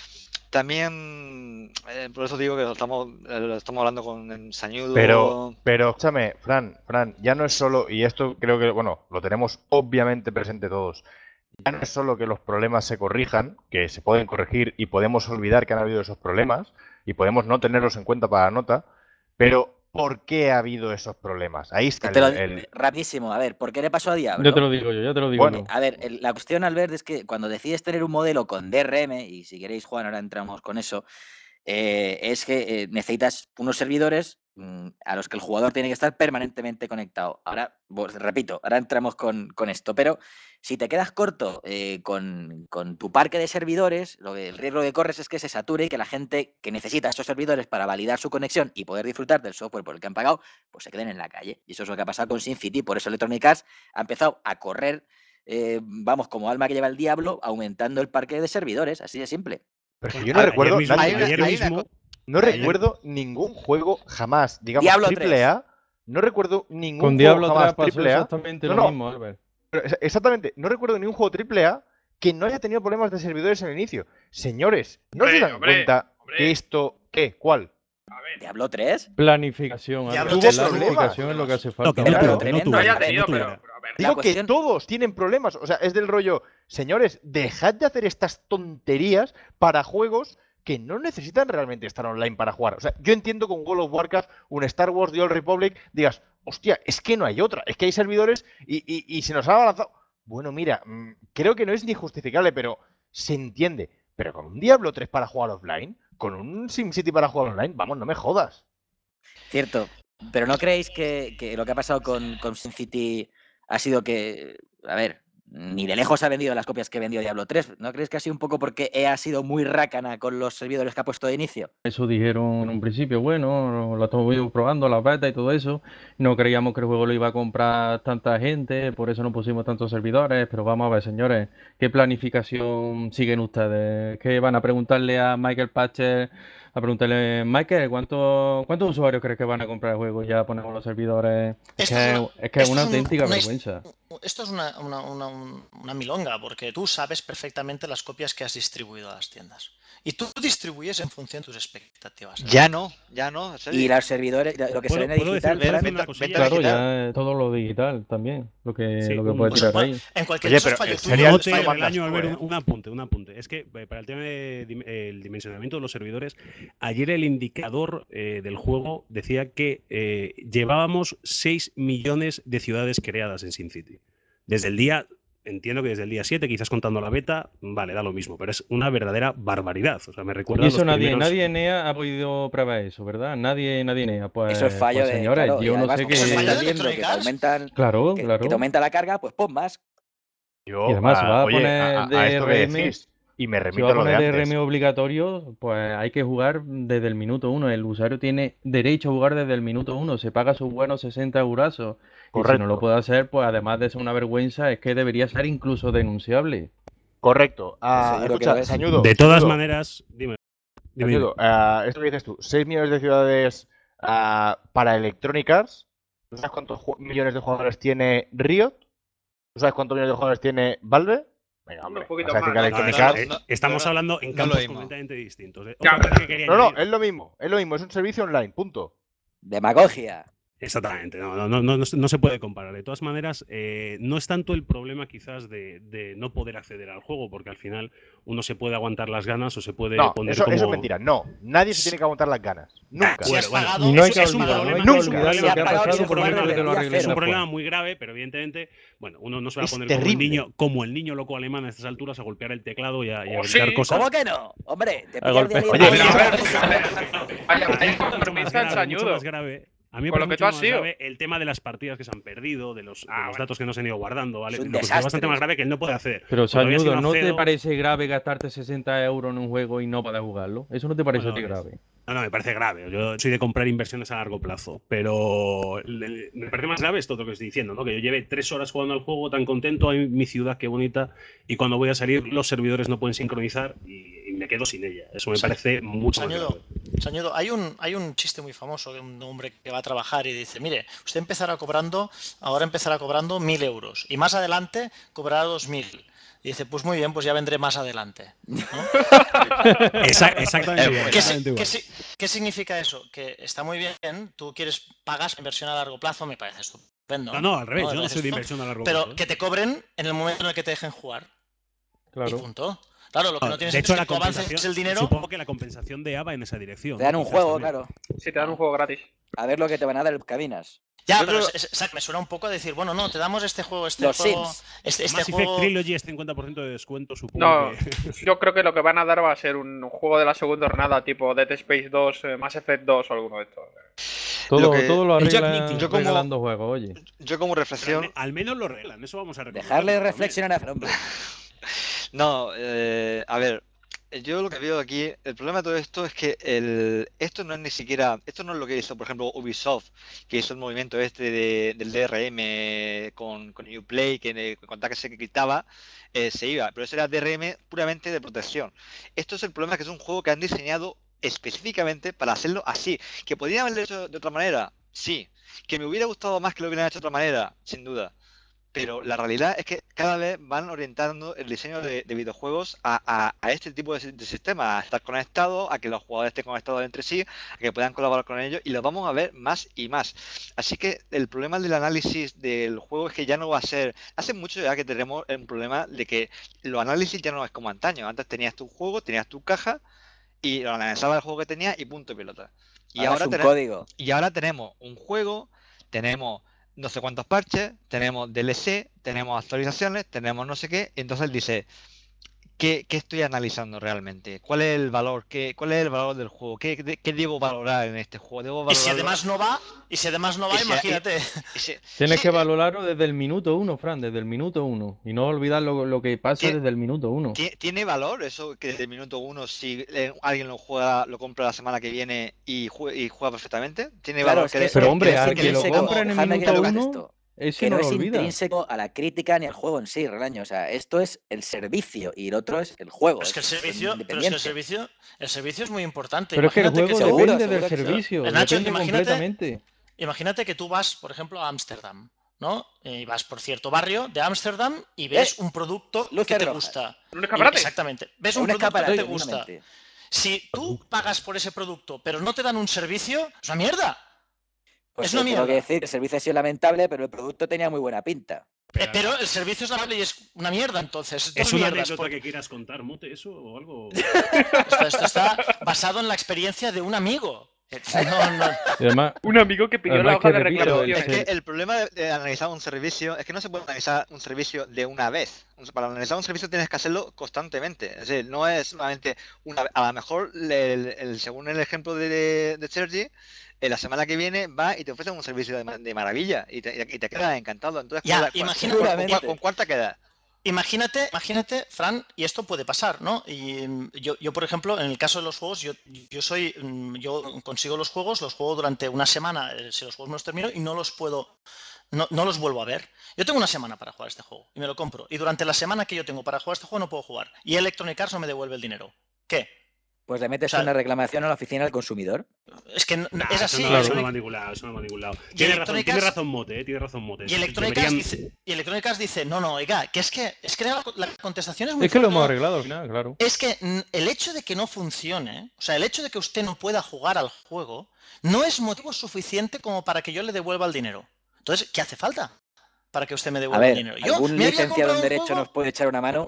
También, eh, por eso digo que lo estamos, eh, lo estamos hablando con Sañudo. Pero, pero, escúchame, Fran, Fran, ya no es solo, y esto creo que, bueno, lo tenemos obviamente presente todos, ya no es solo que los problemas se corrijan, que se pueden corregir y podemos olvidar que han habido esos problemas y podemos no tenerlos en cuenta para la nota, pero ¿por qué ha habido esos problemas? Ahí está Te lo- el, el- Rapidísimo, a ver, ¿por qué le pasó a Diablo? Ya te lo digo yo, ya te lo digo Bueno, yo. A ver, el- la cuestión, Albert, es que cuando decides tener un modelo con D R M, y si queréis, Juan, ahora entramos con eso, eh, es que eh, necesitas unos servidores mm, a los que el jugador tiene que estar permanentemente conectado. Ahora, pues, repito, ahora entramos con, con esto, pero si te quedas corto eh, con, con tu parque de servidores, lo que, el riesgo que corres es que se sature y que la gente que necesita esos servidores para validar su conexión y poder disfrutar del software por el que han pagado, pues se queden en la calle. Y eso es lo que ha pasado con SimCity, por eso Electronic Arts ha empezado a correr, eh, vamos, como alma que lleva el diablo, aumentando el parque de servidores, así de simple. pero si Bueno, yo no ayer recuerdo, mismo- nadie- ayer yo mismo- no ayer- recuerdo ningún juego jamás, digamos, Diablo triple A, no recuerdo ningún Con juego Diablo jamás tres pasó triple A, exactamente No, lo no. mismo, Albert. pero exa- exactamente, no recuerdo ningún juego triple A que no haya tenido problemas de servidores en el inicio. Señores, ¿no Hombre, se dan hombre, cuenta hombre. que esto, qué, cuál? ¿Diablo tres? Planificación, Diablo Albert. tres La problemas. planificación es lo que hace No, falta. que Pero no lo tuvo, que no tremendo tuvo, es haya que- que tenido, no pero, tuviera. pero a ver. La Digo cuestión- que todos tienen problemas. O sea, es del rollo, señores, dejad de hacer estas tonterías para juegos que no necesitan realmente estar online para jugar. O sea, yo entiendo con World of Warcraft, un Star Wars, The Old Republic, digas, hostia, es que no hay otra, es que hay servidores y, y- y se nos ha avanzado. Bueno, mira, mm, creo que no es ni justificable, pero se entiende. Pero con un Diablo tres para jugar offline, con un SimCity para jugar online, vamos, no me jodas. Cierto, pero ¿no creéis que, que lo que ha pasado con, con SimCity ha sido que, a ver, ni de lejos ha vendido las copias que vendió Diablo tres? ¿No creéis que ha sido un poco porque E A ha sido muy rácana con los servidores que ha puesto de inicio? Eso dijeron en un principio, bueno, lo estamos probando, la beta y todo eso. No creíamos que el juego lo iba a comprar tanta gente, por eso no pusimos tantos servidores. Pero vamos a ver, señores, ¿qué planificación siguen ustedes? ¿Qué van a preguntarle a Michael Patcher? A preguntarle, Michael, ¿cuántos cuántos usuarios crees que van a comprar el juego? Ya ponemos los servidores. Es Esto que es es, una- es que es esto una es un- auténtica una his- vergüenza. Esto es una, una- una- un- una milonga, porque tú sabes perfectamente las copias que has distribuido a las tiendas. Y tú distribuyes en función de tus expectativas. Ya no, ya no. en serio. Y los servidores, lo que se ¿Puedo- vende puedo digital, decir- puedo Fran, decir una Venta- cosilla? venta Claro, digital. ya todo lo digital también, lo que, Sí, lo que un- puede pues, tirar bueno, ahí. en cualquier Oye, caso pero es fallo el tuyo. serial Note no del mandas año, tú, Albert, ¿eh? un, un apunte, un apunte. Es que eh, para el tema del dimensionamiento de los servidores, ayer el indicador eh, del juego decía que eh, llevábamos seis millones de ciudades creadas en SimCity. Desde el día, entiendo que desde el día siete, quizás contando la beta, vale, da lo mismo, pero es una verdadera barbaridad. O sea, me recuerda Y a eso los nadie, primeros- nadie en E A ha podido probar eso, ¿verdad? Nadie, nadie en E A. Pues, eso es fallo pues, de, señores, claro, y yo no además, sé como qué. Eso es fallo estás de viendo que te Electronic Arts. aumentan, Claro, que, claro. que te aumenta la carga, pues pon más. Yo, Y además, ah, se va a oye, poner a, a- a esto que D R M, decís, y me Si remito va a a lo de poner antes. D R M obligatorio, pues hay que jugar desde el minuto uno. El usuario tiene derecho a jugar desde el minuto uno. Se paga sus buenos sesenta eurazos. Y si no Correcto. lo puede hacer, pues además de ser una vergüenza, es que debería ser incluso denunciable. Correcto. Ah, Seguro que escucha, lo es. Sañudo, De todas Sañudo, maneras, dime. dime, dime. Sañudo, ah, esto que dices tú, seis millones de ciudades ah, para Electronic Arts. ¿Tú sabes cuántos ju- millones de jugadores tiene Riot? ¿Tú sabes cuántos millones de jugadores tiene Valve? Venga, hombre, Un poquito vas a decir que más, No, Electronic no, Arts... eh, no, estamos no, hablando en no campos lo mismo. completamente distintos. eh. Ya, Otra cosa que quería No, no, añadir- es lo mismo, es lo mismo, es un servicio online, punto. Demagogia. Exactamente, no, no, no, no, no se- no se puede comparar. De todas maneras, eh, no es tanto el problema quizás de, de no poder acceder al juego, porque al final uno se puede aguantar las ganas o se puede No, poner eso, como... eso es mentira, no. Nadie se tiene que aguantar las ganas. Nunca. Si has Bueno, pagado, Y no hay si que has es un olvidar, pagado- no hay problema, que es un olvidar lo problema, que ha pero pasado es un por mucho problema que te lo de arreglen Es un después. problema muy grave, pero evidentemente, bueno, uno no se va a Es poner como el, terrible. niño, como el niño loco alemán a estas alturas a golpear el teclado y a, y a Oh, gritar sí, cosas. ¿Cómo que no? Hombre, te A pillas golpe. de Oye, Pero a ver, Oye, vaya, vaya Mucho más compromiso el grave, mucho sañudo. más grave. A mí me Con lo parece que tú has mucho más sido. grave el tema de las partidas que se han perdido, de los, de Ah, los bueno. datos que no se han ido guardando, ¿vale? Es un Lo que es desastre. bastante más grave que él no puede hacer. Pero, Todavía si Sañudo, no ¿no te accedo- parece grave gastarte sesenta euros en un juego y no poder jugarlo? ¿Eso no te parece Bueno, a ti es- grave? No, no, me parece grave. Yo soy de comprar inversiones a largo plazo. Pero le- me parece más grave esto lo que estoy diciendo, ¿no? Que yo lleve tres horas jugando al juego tan contento, ay, mi ciudad, qué bonita, y cuando voy a salir los servidores no pueden sincronizar y, y me quedo sin ella. Eso me Sí. parece mucho más Sañudo, grave. Sañudo, hay un, hay un chiste muy famoso de un hombre que va a trabajar y dice, mire, usted empezará cobrando, ahora empezará cobrando mil euros y más adelante cobrará dos mil. Y dice, pues muy bien, pues ya vendré más adelante. ¿no? Esa- exactamente igual, ¿Qué, exactamente si- igual. qué si- qué significa eso? Que está muy bien, tú quieres, pagas inversión a largo plazo, me parece estupendo. No, no, al revés, Me yo no parece soy de estupendo. inversión a largo Pero plazo. ¿eh? que te cobren en el momento en el que te dejen jugar. Y Claro. punto. Claro, lo que no No, tienes de es hecho, que la tú avances compensación, el dinero. supongo que la compensación de A va en esa dirección. Te dan ¿no? un Quizás juego, también. claro. Sí, te dan un juego gratis. A ver lo que te van a dar, cabinas. Ya, Yo pero creo- es- es- Zack, me suena un poco a decir, bueno, no, te damos este juego, este Los juego, Sims. este, este Mass juego. Effect Trilogy es cincuenta por ciento de descuento, supongo No, que... yo creo que lo que van a dar va a ser un juego de la segunda jornada, tipo Dead Space dos, eh, Mass Effect dos o alguno de estos. Todo Lo lo, que- todo lo El Jack arreglan Nicklaus. Yo como- regalando juegos, oye. Yo como Pero al, reflexión, me- al menos lo arreglan, eso vamos a reconocer. Dejarle reflexionar a Fran. no, eh, a ver, yo lo que veo aquí, el problema de todo esto es que el, esto no es ni siquiera, esto no es lo que hizo, por ejemplo, Ubisoft, que hizo el movimiento este de- del D R M con, con Uplay, que en cuanto que se quitaba, eh, se iba, pero eso era D R M puramente de protección. Esto es el problema, que es un juego que han diseñado específicamente para hacerlo así. ¿Que podrían haberlo hecho de otra manera? Sí. ¿Que me hubiera gustado más que lo hubieran hecho de otra manera? Sin duda. Pero la realidad es que cada vez van orientando el diseño de, de videojuegos a, a- a este tipo de, si- de sistema, a estar conectados, a que los jugadores estén conectados entre sí, a que puedan colaborar con ellos, y lo vamos a ver más y más. Así que el problema del análisis del juego es que ya no va a ser... Hace mucho ya que tenemos un problema de que los análisis ya no es como antaño. Antes tenías tu juego, tenías tu caja, y lo analizaba el juego que tenías y punto pelota. Y Ahora ahora, es un tene- código. y ahora tenemos un juego, tenemos no sé cuántos parches, tenemos D L C, tenemos actualizaciones, tenemos no sé qué, y entonces él dice, ¿qué, qué estoy analizando realmente? ¿Cuál es el valor? ¿Qué, cuál es el valor del juego? ¿Qué, de- qué debo valorar en este juego? ¿Debo Y si valorarlo- además no va, y si además no va, Y si- imagínate. y si- Tienes sí, que valorarlo desde el minuto uno, Fran, desde el minuto uno. Y no olvidar lo, lo que pasa Tie- desde el minuto uno. ¿Tie- ¿Tiene valor eso que desde el minuto uno, si eh, alguien lo juega, lo compra la semana que viene y, jue- y juega perfectamente? ¿Tiene Claro, valor es que de- eso- Pero hombre, que es al que lo intrínseco, compra en el dejadme que minuto lo uno, contesto. ese Que no no lo es olvida. intrínseco a la crítica ni al juego en sí, Relaño. O sea, esto es el servicio y el otro es el juego. Pero es que el es servicio, pero es que independiente. el servicio, el servicio es muy importante. Pero es que el Imagínate juego se- seguro, depende del seguro que sí. servicio, Eh, Nacho, depende imagínate- completamente. Imagínate que tú vas, por ejemplo, a Ámsterdam, ¿no? Y vas por cierto barrio de Ámsterdam y ves Eh, un producto luces que te rojas. gusta. ¿Un escaparate? Exactamente. Ves un, Un producto que escaparate, te gusta. mínimamente. Si tú pagas por ese producto, pero no te dan un servicio, es una mierda. Pues es una te tengo mierda. que decir que el servicio ha sido lamentable, pero el producto tenía muy buena pinta. Eh, Pero el servicio es amable y es una mierda, entonces. ¿Es dos una mierdas, anécdota porque que quieras contar, Mote, eso o algo? esto, esto está basado en la experiencia de un amigo. Eh, No, no. Y además, Un amigo que pidió Además la hoja que de repito, Pero el es reclamaciones. que el problema de, de analizar un servicio es que no se puede analizar un servicio de una vez. O sea, para analizar un servicio tienes que hacerlo constantemente. Es decir, no es solamente una vez. A lo mejor, el, el- según el ejemplo de, de Sergi, eh, la semana que viene va y te ofrecen un servicio de, ma- de maravilla y te, y te quedas encantado. Entonces, Ya, ¿cuál- cuál- imagina- con- con- Seguramente. ¿con cuál te quedas? Imagínate, imagínate, Fran, y esto puede pasar, ¿no? Y mm, yo, yo, por ejemplo, en el caso de los juegos, yo, yo soy, mm, yo consigo los juegos, los juego durante una semana, eh, si los juegos no los termino, y no los puedo, no, no los vuelvo a ver. Yo tengo una semana para jugar este juego y me lo compro. Y durante la semana que yo tengo para jugar este juego no puedo jugar. Y Electronic Arts no me devuelve el dinero. ¿Qué? Pues le metes O sea, una reclamación a la oficina del consumidor. Es que no- Nah, es eso así. no, claro. eso no va a Electronic- ningún lado, eso no va a ningún lado. Y Tiene razón, Electronic tiene Arts- razón Mote, eh, tiene razón Mote. Y Electronic Arts Deberían- dice, y Electronic Arts dice, no, no, oiga, que es que, es que la, la contestación es muy es que lo fuerte, hemos ¿no? arreglado al final, claro. Es que mm, el hecho de que no funcione, o sea, el hecho de que usted no pueda jugar al juego, no es motivo suficiente como para que yo le devuelva el dinero. Entonces, ¿qué hace falta para que usted me A devuelva el ver, dinero? Yo ¿algún me había licenciado comprado en un derecho juego, nos puede echar una mano?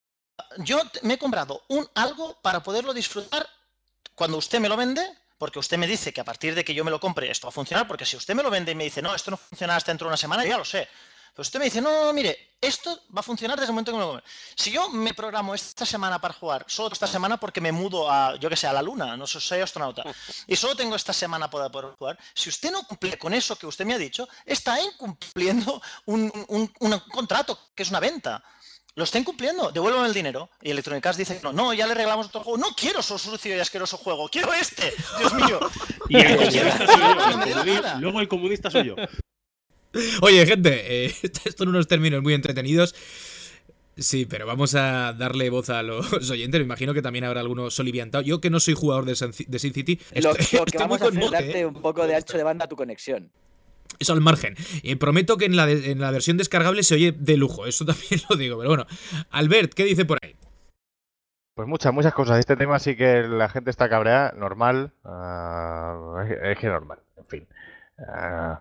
yo t- me he comprado un algo para poderlo disfrutar cuando usted me lo vende, porque usted me dice que a partir de que yo me lo compre esto va a funcionar, porque si usted me lo vende y me dice, no, esto no funciona hasta dentro de una semana, yo ya lo sé. Pues usted me dice, no, no, mire, esto va a funcionar desde el momento que me lo... Si yo me programo esta semana para jugar, solo esta semana porque me mudo a, yo que sé, a la luna, no soy astronauta, y solo tengo esta semana para poder jugar, si usted no cumple con eso que usted me ha dicho, está incumpliendo un, un, un contrato, que es una venta. Lo está incumpliendo, devuélvame el dinero. Y Electronic Arts dice, no, no, ya le regalamos otro juego. No quiero su sucio y asqueroso juego, quiero este, Dios mío. Y el comunista soy yo. Luego el comunista soy yo. Oye, gente, eh, esto son unos términos muy entretenidos. Sí, pero vamos a darle voz a los oyentes. Me imagino que también habrá algunos soliviantados. Yo que no soy jugador de Sin City, Lo, estoy, lo que estoy vamos muy a hacer es con darte un poco de ancho de banda a tu conexión. Eso al margen. Eh, prometo que en la, de, en la versión descargable se oye de lujo. Eso también lo digo. Pero bueno, Albert, ¿qué dice por ahí? Pues muchas, muchas cosas. Este tema sí que la gente está cabreada. Normal. Uh, es, es que normal. En fin. Uh,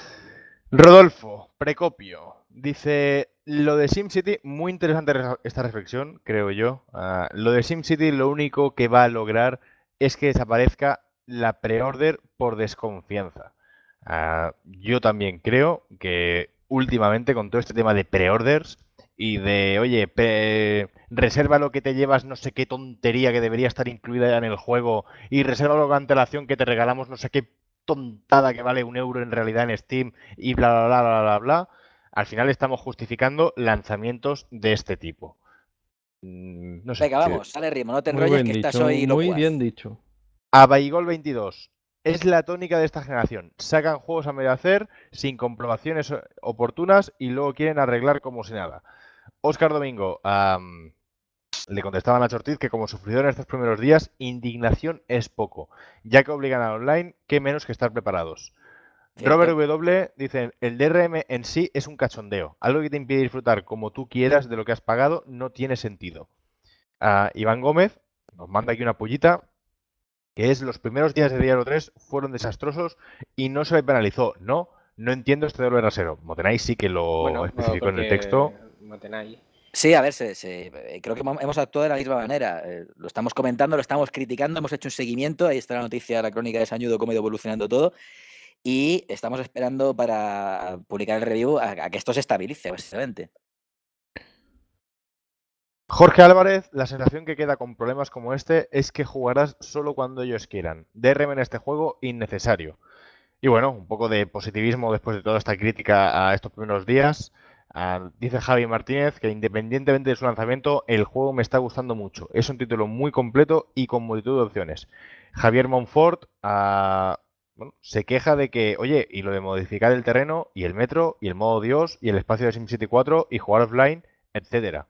Rodolfo Precopio dice: lo de SimCity, muy interesante esta reflexión, creo yo. Uh, lo de SimCity lo único que va a lograr es que desaparezca la pre-order por desconfianza. Uh, yo también creo que últimamente con todo este tema de pre-orders y de, oye, pre reserva lo que te llevas, no sé qué tontería que debería estar incluida ya en el juego, y reserva lo con antelación que te regalamos no sé qué tontada que vale un euro en realidad en Steam, y bla bla bla bla bla bla, al final estamos justificando lanzamientos de este tipo. Mm, no sé, Venga, vamos, sí. Sale ritmo, no te Muy enrolles bien que dicho, estás hoy muy locuaz. bien dicho. Abaigol veintidós. Es la tónica de esta generación. Sacan juegos a medio hacer, sin comprobaciones oportunas, y luego quieren arreglar como si nada. Óscar Domingo, um, le contestaba a Nacho Ortiz que como sufridor en estos primeros días, indignación es poco. Ya que obligan a online, qué menos que estar preparados. Cierto. Robert W. dice, el D R M en sí es un cachondeo. Algo que te impide disfrutar como tú quieras de lo que has pagado no tiene sentido. Uh, Iván Gómez nos manda aquí una pollita, que es: los primeros días de Diablo tres fueron desastrosos y no se le penalizó. No, no entiendo este doble rasero. Motenay sí que lo bueno, especificó no, en el texto. Motenay. Sí, a ver, se, se, creo que hemos actuado de la misma manera. Eh, lo estamos comentando, lo estamos criticando, hemos hecho un seguimiento. Ahí está la noticia, la crónica de Sañudo, cómo ha ido evolucionando todo. Y estamos esperando para publicar el review a, a que esto se estabilice, básicamente. Jorge Álvarez, la sensación que queda con problemas como este es que jugarás solo cuando ellos quieran. D R M en este juego, innecesario. Y bueno, un poco de positivismo después de toda esta crítica a estos primeros días. Uh, dice Javi Martínez que independientemente de su lanzamiento, el juego me está gustando mucho. Es un título muy completo y con multitud de opciones. Javier Monfort uh, bueno, se queja de que, oye, y lo de modificar el terreno, y el metro, y el modo Dios, y el espacio de SimCity cuatro, y jugar offline, etcétera.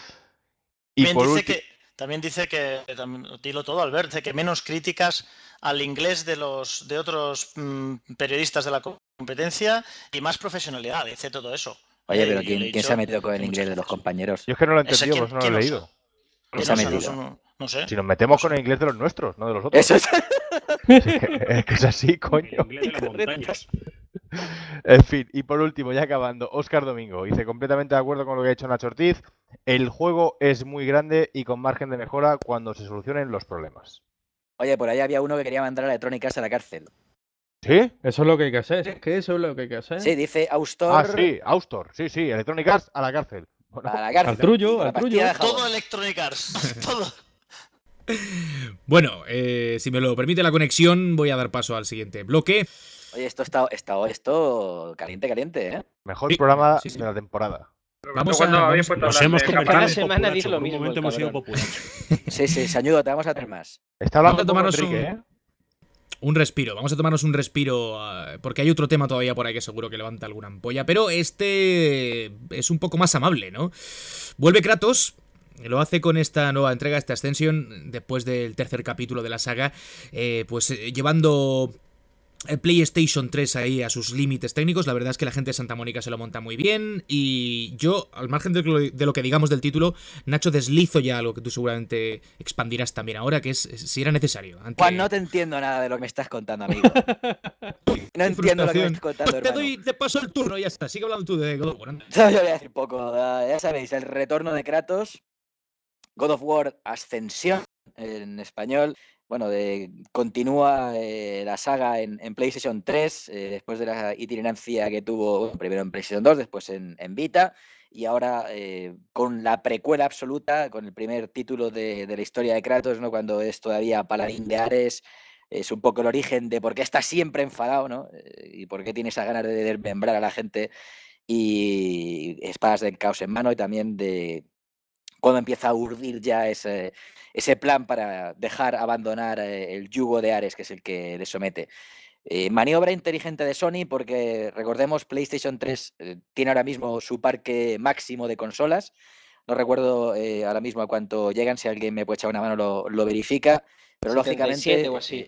Y también, dice que, también dice que, dilo todo, Albert, dice que menos críticas al inglés de los de otros mmm, periodistas de la competencia y más profesionalidad, dice todo eso. Oye, eh, pero ¿quién, ¿quién se ha metido con el inglés de los compañeros? Yo es que no lo he entendido, pues no lo he leído. ¿Quién se ha metido? No, no sé. Si nos metemos con el inglés de los nuestros, no de los otros. Eso es. Sí, es que es así, coño. El inglés de las montañas. En fin, y por último, ya acabando, Óscar Domingo dice: completamente de acuerdo con lo que ha hecho Nacho Ortiz. El juego es muy grande y con margen de mejora cuando se solucionen los problemas. Oye, por ahí había uno que quería mandar a Electronic Arts a la cárcel. ¿Sí? Eso es lo que hay que hacer. Es que eso es lo que hay que hacer. Sí, dice Austor. Ah, sí, Austor. Sí, sí, Electronic Arts a la cárcel. Bueno, a la cárcel. Al trullo, al trullo. Todo Electronic Arts. Todo. Bueno, eh, si me lo permite la conexión, voy a dar paso al siguiente bloque. Oye, esto está, está esto caliente, caliente, ¿eh? Mejor sí, programa sí, sí. de la temporada. Vamos a... Vamos, nos hemos convertido en semana dice lo mismo. En un momento hemos sido populares. Sí, sí, Sañudo, te vamos a tener más. Está hablando vamos a tomarnos Enrique, un... ¿eh? Un respiro, vamos a tomarnos un respiro uh, porque hay otro tema todavía por ahí que seguro que levanta alguna ampolla, pero este es un poco más amable, ¿no? Vuelve Kratos, lo hace con esta nueva entrega, esta Ascension, después del tercer capítulo de la saga, eh, pues eh, llevando el PlayStation tres ahí a sus límites técnicos. La verdad es que la gente de Santa Mónica se lo monta muy bien y yo, al margen de lo, de lo que digamos del título, Nacho, deslizo ya algo que tú seguramente expandirás también ahora, que es, es si era necesario. Ante... Juan, no te entiendo nada de lo que me estás contando, amigo. No entiendo lo que me estás contando, pues te hermano. doy, te paso el turno y ya está. Sigue hablando tú de God of War. Yo voy a decir poco. Ya sabéis, el retorno de Kratos, God of War Ascensión en español. bueno, de, continúa eh, la saga en, en PlayStation tres, eh, después de la itinerancia que tuvo bueno, primero en PlayStation dos, después en, en Vita, y ahora eh, con la precuela absoluta, con el primer título de, de la historia de Kratos, ¿no? Cuando es todavía Paladín de Ares, es un poco el origen de por qué está siempre enfadado, ¿no? Eh, y por qué tiene esa ganas de desmembrar a la gente, y espadas del caos en mano, y también de cuando empieza a urdir ya ese, ese plan para dejar abandonar eh, el yugo de Ares, que es el que le somete. Eh, maniobra inteligente de Sony porque, recordemos, PlayStation tres eh, tiene ahora mismo su parque máximo de consolas. No recuerdo eh, ahora mismo a cuánto llegan, si alguien me puede echar una mano lo, lo verifica, pero setenta y siete lógicamente... o así. eh,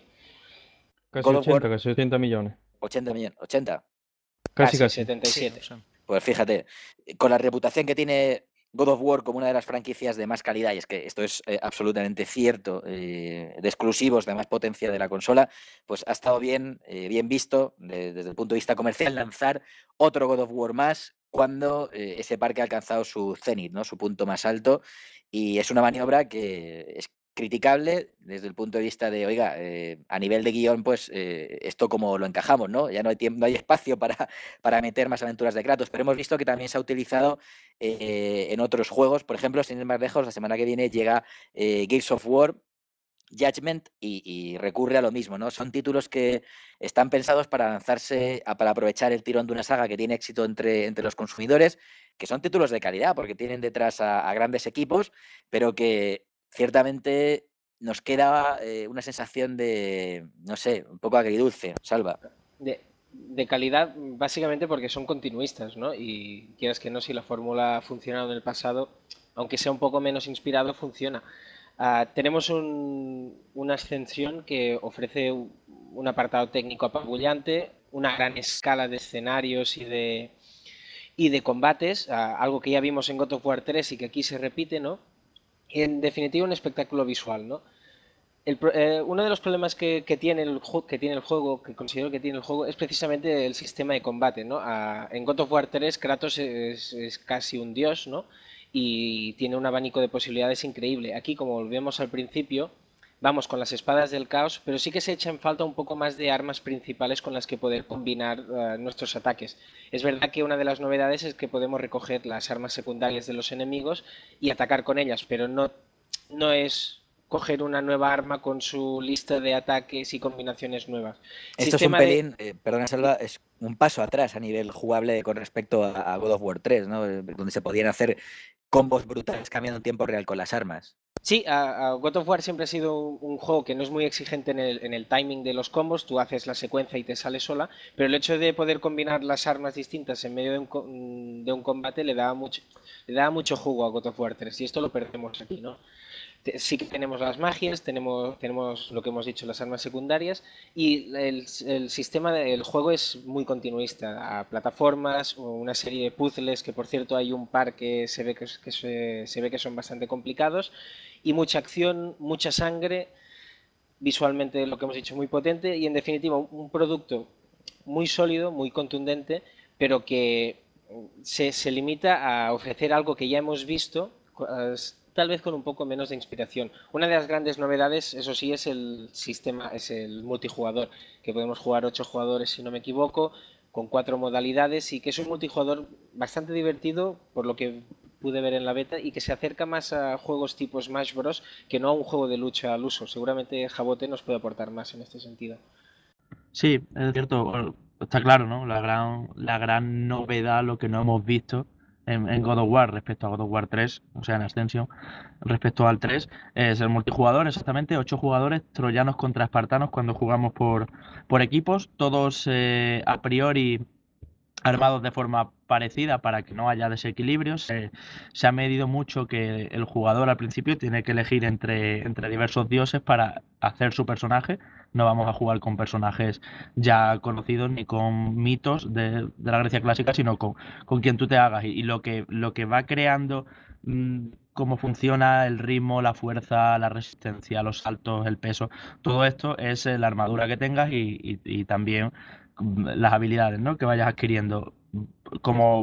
Casi God of War, ochenta, casi ochenta millones. ochenta millones, ochenta. Casi, Casi, casi. setenta y siete. Sí, Pues fíjate, con la reputación que tiene God of War como una de las franquicias de más calidad, y es que esto es eh, absolutamente cierto, eh, de exclusivos de más potencia de la consola, pues ha estado bien, eh, bien visto de, desde el punto de vista comercial lanzar otro God of War más cuando eh, ese parque ha alcanzado su cenit, ¿no? Su punto más alto, y es una maniobra que es criticable desde el punto de vista de, oiga, eh, a nivel de guión, pues eh, esto como lo encajamos, ¿no? Ya no hay tiempo, no hay espacio para, para meter más aventuras de Kratos, pero hemos visto que también se ha utilizado eh, en otros juegos. Por ejemplo, sin ir más lejos, la semana que viene llega eh, Gears of War Judgment y, y recurre a lo mismo, ¿no? Son títulos que están pensados para lanzarse, a, para aprovechar el tirón de una saga que tiene éxito entre, entre los consumidores, que son títulos de calidad porque tienen detrás a, a grandes equipos, pero que ciertamente nos queda eh, una sensación de, no sé, un poco agridulce, Salva. De, de calidad, básicamente porque son continuistas, ¿no? Y quieras que no, si la fórmula ha funcionado en el pasado, aunque sea un poco menos inspirado, funciona. Uh, tenemos un, una ascensión que ofrece un, un apartado técnico apabullante, una gran escala de escenarios y de, y de combates, uh, algo que ya vimos en God of War tres y que aquí se repite, ¿no? Y en definitiva un espectáculo visual, ¿no? El, eh, uno de los problemas que, que, tiene el, que tiene el juego, que considero que tiene el juego, es precisamente el sistema de combate, ¿no? Uh, en God of War tres Kratos es, es casi un dios, ¿no? Y tiene un abanico de posibilidades increíble. Aquí, como volvemos al principio, vamos con las espadas del caos, pero sí que se echa en falta un poco más de armas principales con las que poder combinar uh, nuestros ataques. Es verdad que una de las novedades es que podemos recoger las armas secundarias de los enemigos y atacar con ellas, pero no, no es coger una nueva arma con su lista de ataques y combinaciones nuevas. Esto Sistema es un pelín, de... eh, perdona Salva, es un paso atrás a nivel jugable con respecto a, a God of War tres, ¿no? Donde se podían hacer combos brutales cambiando en tiempo real con las armas. Sí, a, a God of War siempre ha sido un, un juego que no es muy exigente en el, en el timing de los combos, tú haces la secuencia y te sale sola, pero el hecho de poder combinar las armas distintas en medio de un, de un combate le daba mucho, le daba mucho jugo a God of War tres, y esto lo perdemos aquí, ¿no? Sí que tenemos las magias, tenemos, tenemos lo que hemos dicho, las armas secundarias, y el, el sistema del juego es muy continuista, a plataformas, una serie de puzzles, que por cierto hay un par que se ve que, que, se, se ve que son bastante complicados, y mucha acción, mucha sangre, visualmente lo que hemos dicho muy potente, y en definitiva un, un producto muy sólido, muy contundente, pero que se, se limita a ofrecer algo que ya hemos visto, tal vez con un poco menos de inspiración. Una de las grandes novedades, eso sí, es el sistema, es el multijugador, que podemos jugar ocho jugadores, si no me equivoco, con cuatro modalidades, y que es un multijugador bastante divertido, por lo que pude ver en la beta, y que se acerca más a juegos tipo Smash Bros. Que no a un juego de lucha al uso. Seguramente Jabote nos puede aportar más en este sentido. Sí, es cierto, está claro, ¿no? La gran, la gran novedad, lo que no hemos visto en, en God of War respecto a God of War tres, o sea, en Ascension, respecto al tres, es el multijugador, exactamente, ocho jugadores, troyanos contra espartanos cuando jugamos por, por equipos, todos eh, a priori armados de forma parecida para que no haya desequilibrios. Eh, se ha medido mucho que el jugador al principio tiene que elegir entre, entre diversos dioses para hacer su personaje. No vamos a jugar con personajes ya conocidos ni con mitos de, de la Grecia clásica, sino con, con quien tú te hagas. Y, y lo que, lo que va creando mmm, cómo funciona el ritmo, la fuerza, la resistencia, los saltos, el peso, todo esto es eh, la armadura que tengas y, y, y también las habilidades, ¿no?, que vayas adquiriendo. Como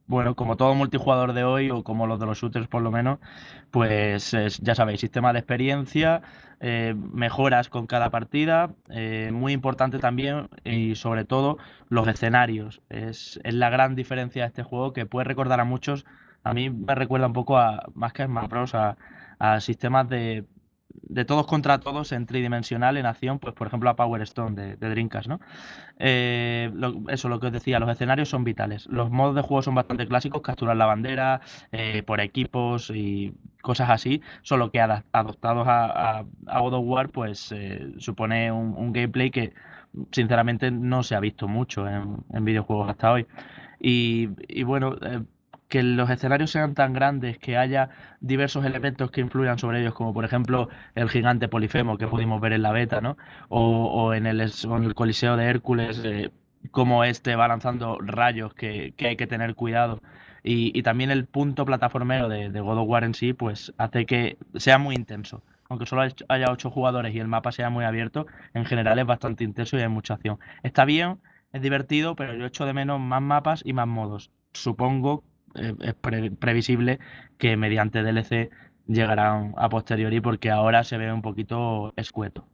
bueno, como todo multijugador de hoy, o como los de los shooters por lo menos, pues es- ya sabéis, sistema de experiencia, eh, mejoras con cada partida, eh, muy importante también y sobre todo los escenarios. Es, es la gran diferencia de este juego que puede recordar a muchos, a mí me recuerda un poco a, más que a Smash Bros, a, a sistemas de, de todos contra todos en tridimensional, en acción, pues por ejemplo a Power Stone de, de Dreamcast, ¿no? Eh, lo- eso, lo que os decía, los escenarios son vitales. Los modos de juego son bastante clásicos, capturar la bandera, eh, por equipos y cosas así, solo que ada- adoptados a, a, a God of War, pues eh, supone un, un gameplay que sinceramente no se ha visto mucho en, en videojuegos hasta hoy. Y, y bueno, eh, que los escenarios sean tan grandes, que haya diversos elementos que influyan sobre ellos, como por ejemplo el gigante Polifemo que pudimos ver en la beta, ¿no? O, o en el, es- o en el Coliseo de Hércules, eh, cómo este va lanzando rayos que, que hay que tener cuidado. Y, y también el punto plataformero de, de God of War en sí, pues hace que sea muy intenso. Aunque solo hay- haya ocho jugadores y el mapa sea muy abierto, en general es bastante intenso y hay mucha acción. Está bien, es divertido, pero yo echo de menos más mapas y más modos. Supongo, eh, es pre- previsible que mediante D L C llegarán a posteriori, porque ahora se ve un poquito escueto.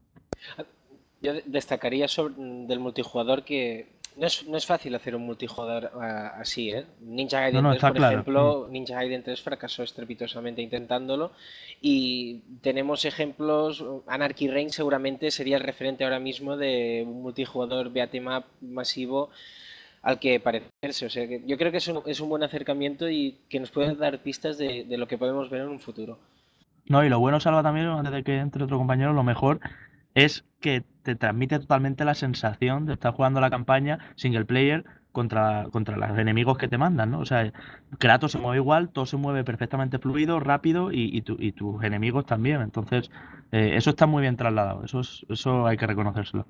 Yo de- destacaría sobre, del multijugador que no es, no es fácil hacer un multijugador ah, así, ¿eh? Ninja No, Gaiden no, tres, está por claro. ejemplo, Ninja Gaiden tres fracasó estrepitosamente intentándolo y tenemos ejemplos, Anarchy Reign seguramente sería el referente ahora mismo de un multijugador beat 'em up masivo al que parecerse. O sea, que yo creo que es un, es un buen acercamiento y que nos puede dar pistas de, de lo que podemos ver en un futuro. No, y lo bueno, Salva, también, antes de que entre otro compañero, lo mejor es que te transmite totalmente la sensación de estar jugando la campaña single player contra, contra los enemigos que te mandan, ¿no? O sea, Kratos se mueve igual, todo se mueve perfectamente fluido, rápido y, y, tu- y tus enemigos también. Entonces, eh, eso está muy bien trasladado, eso, es- eso hay que reconocérselo.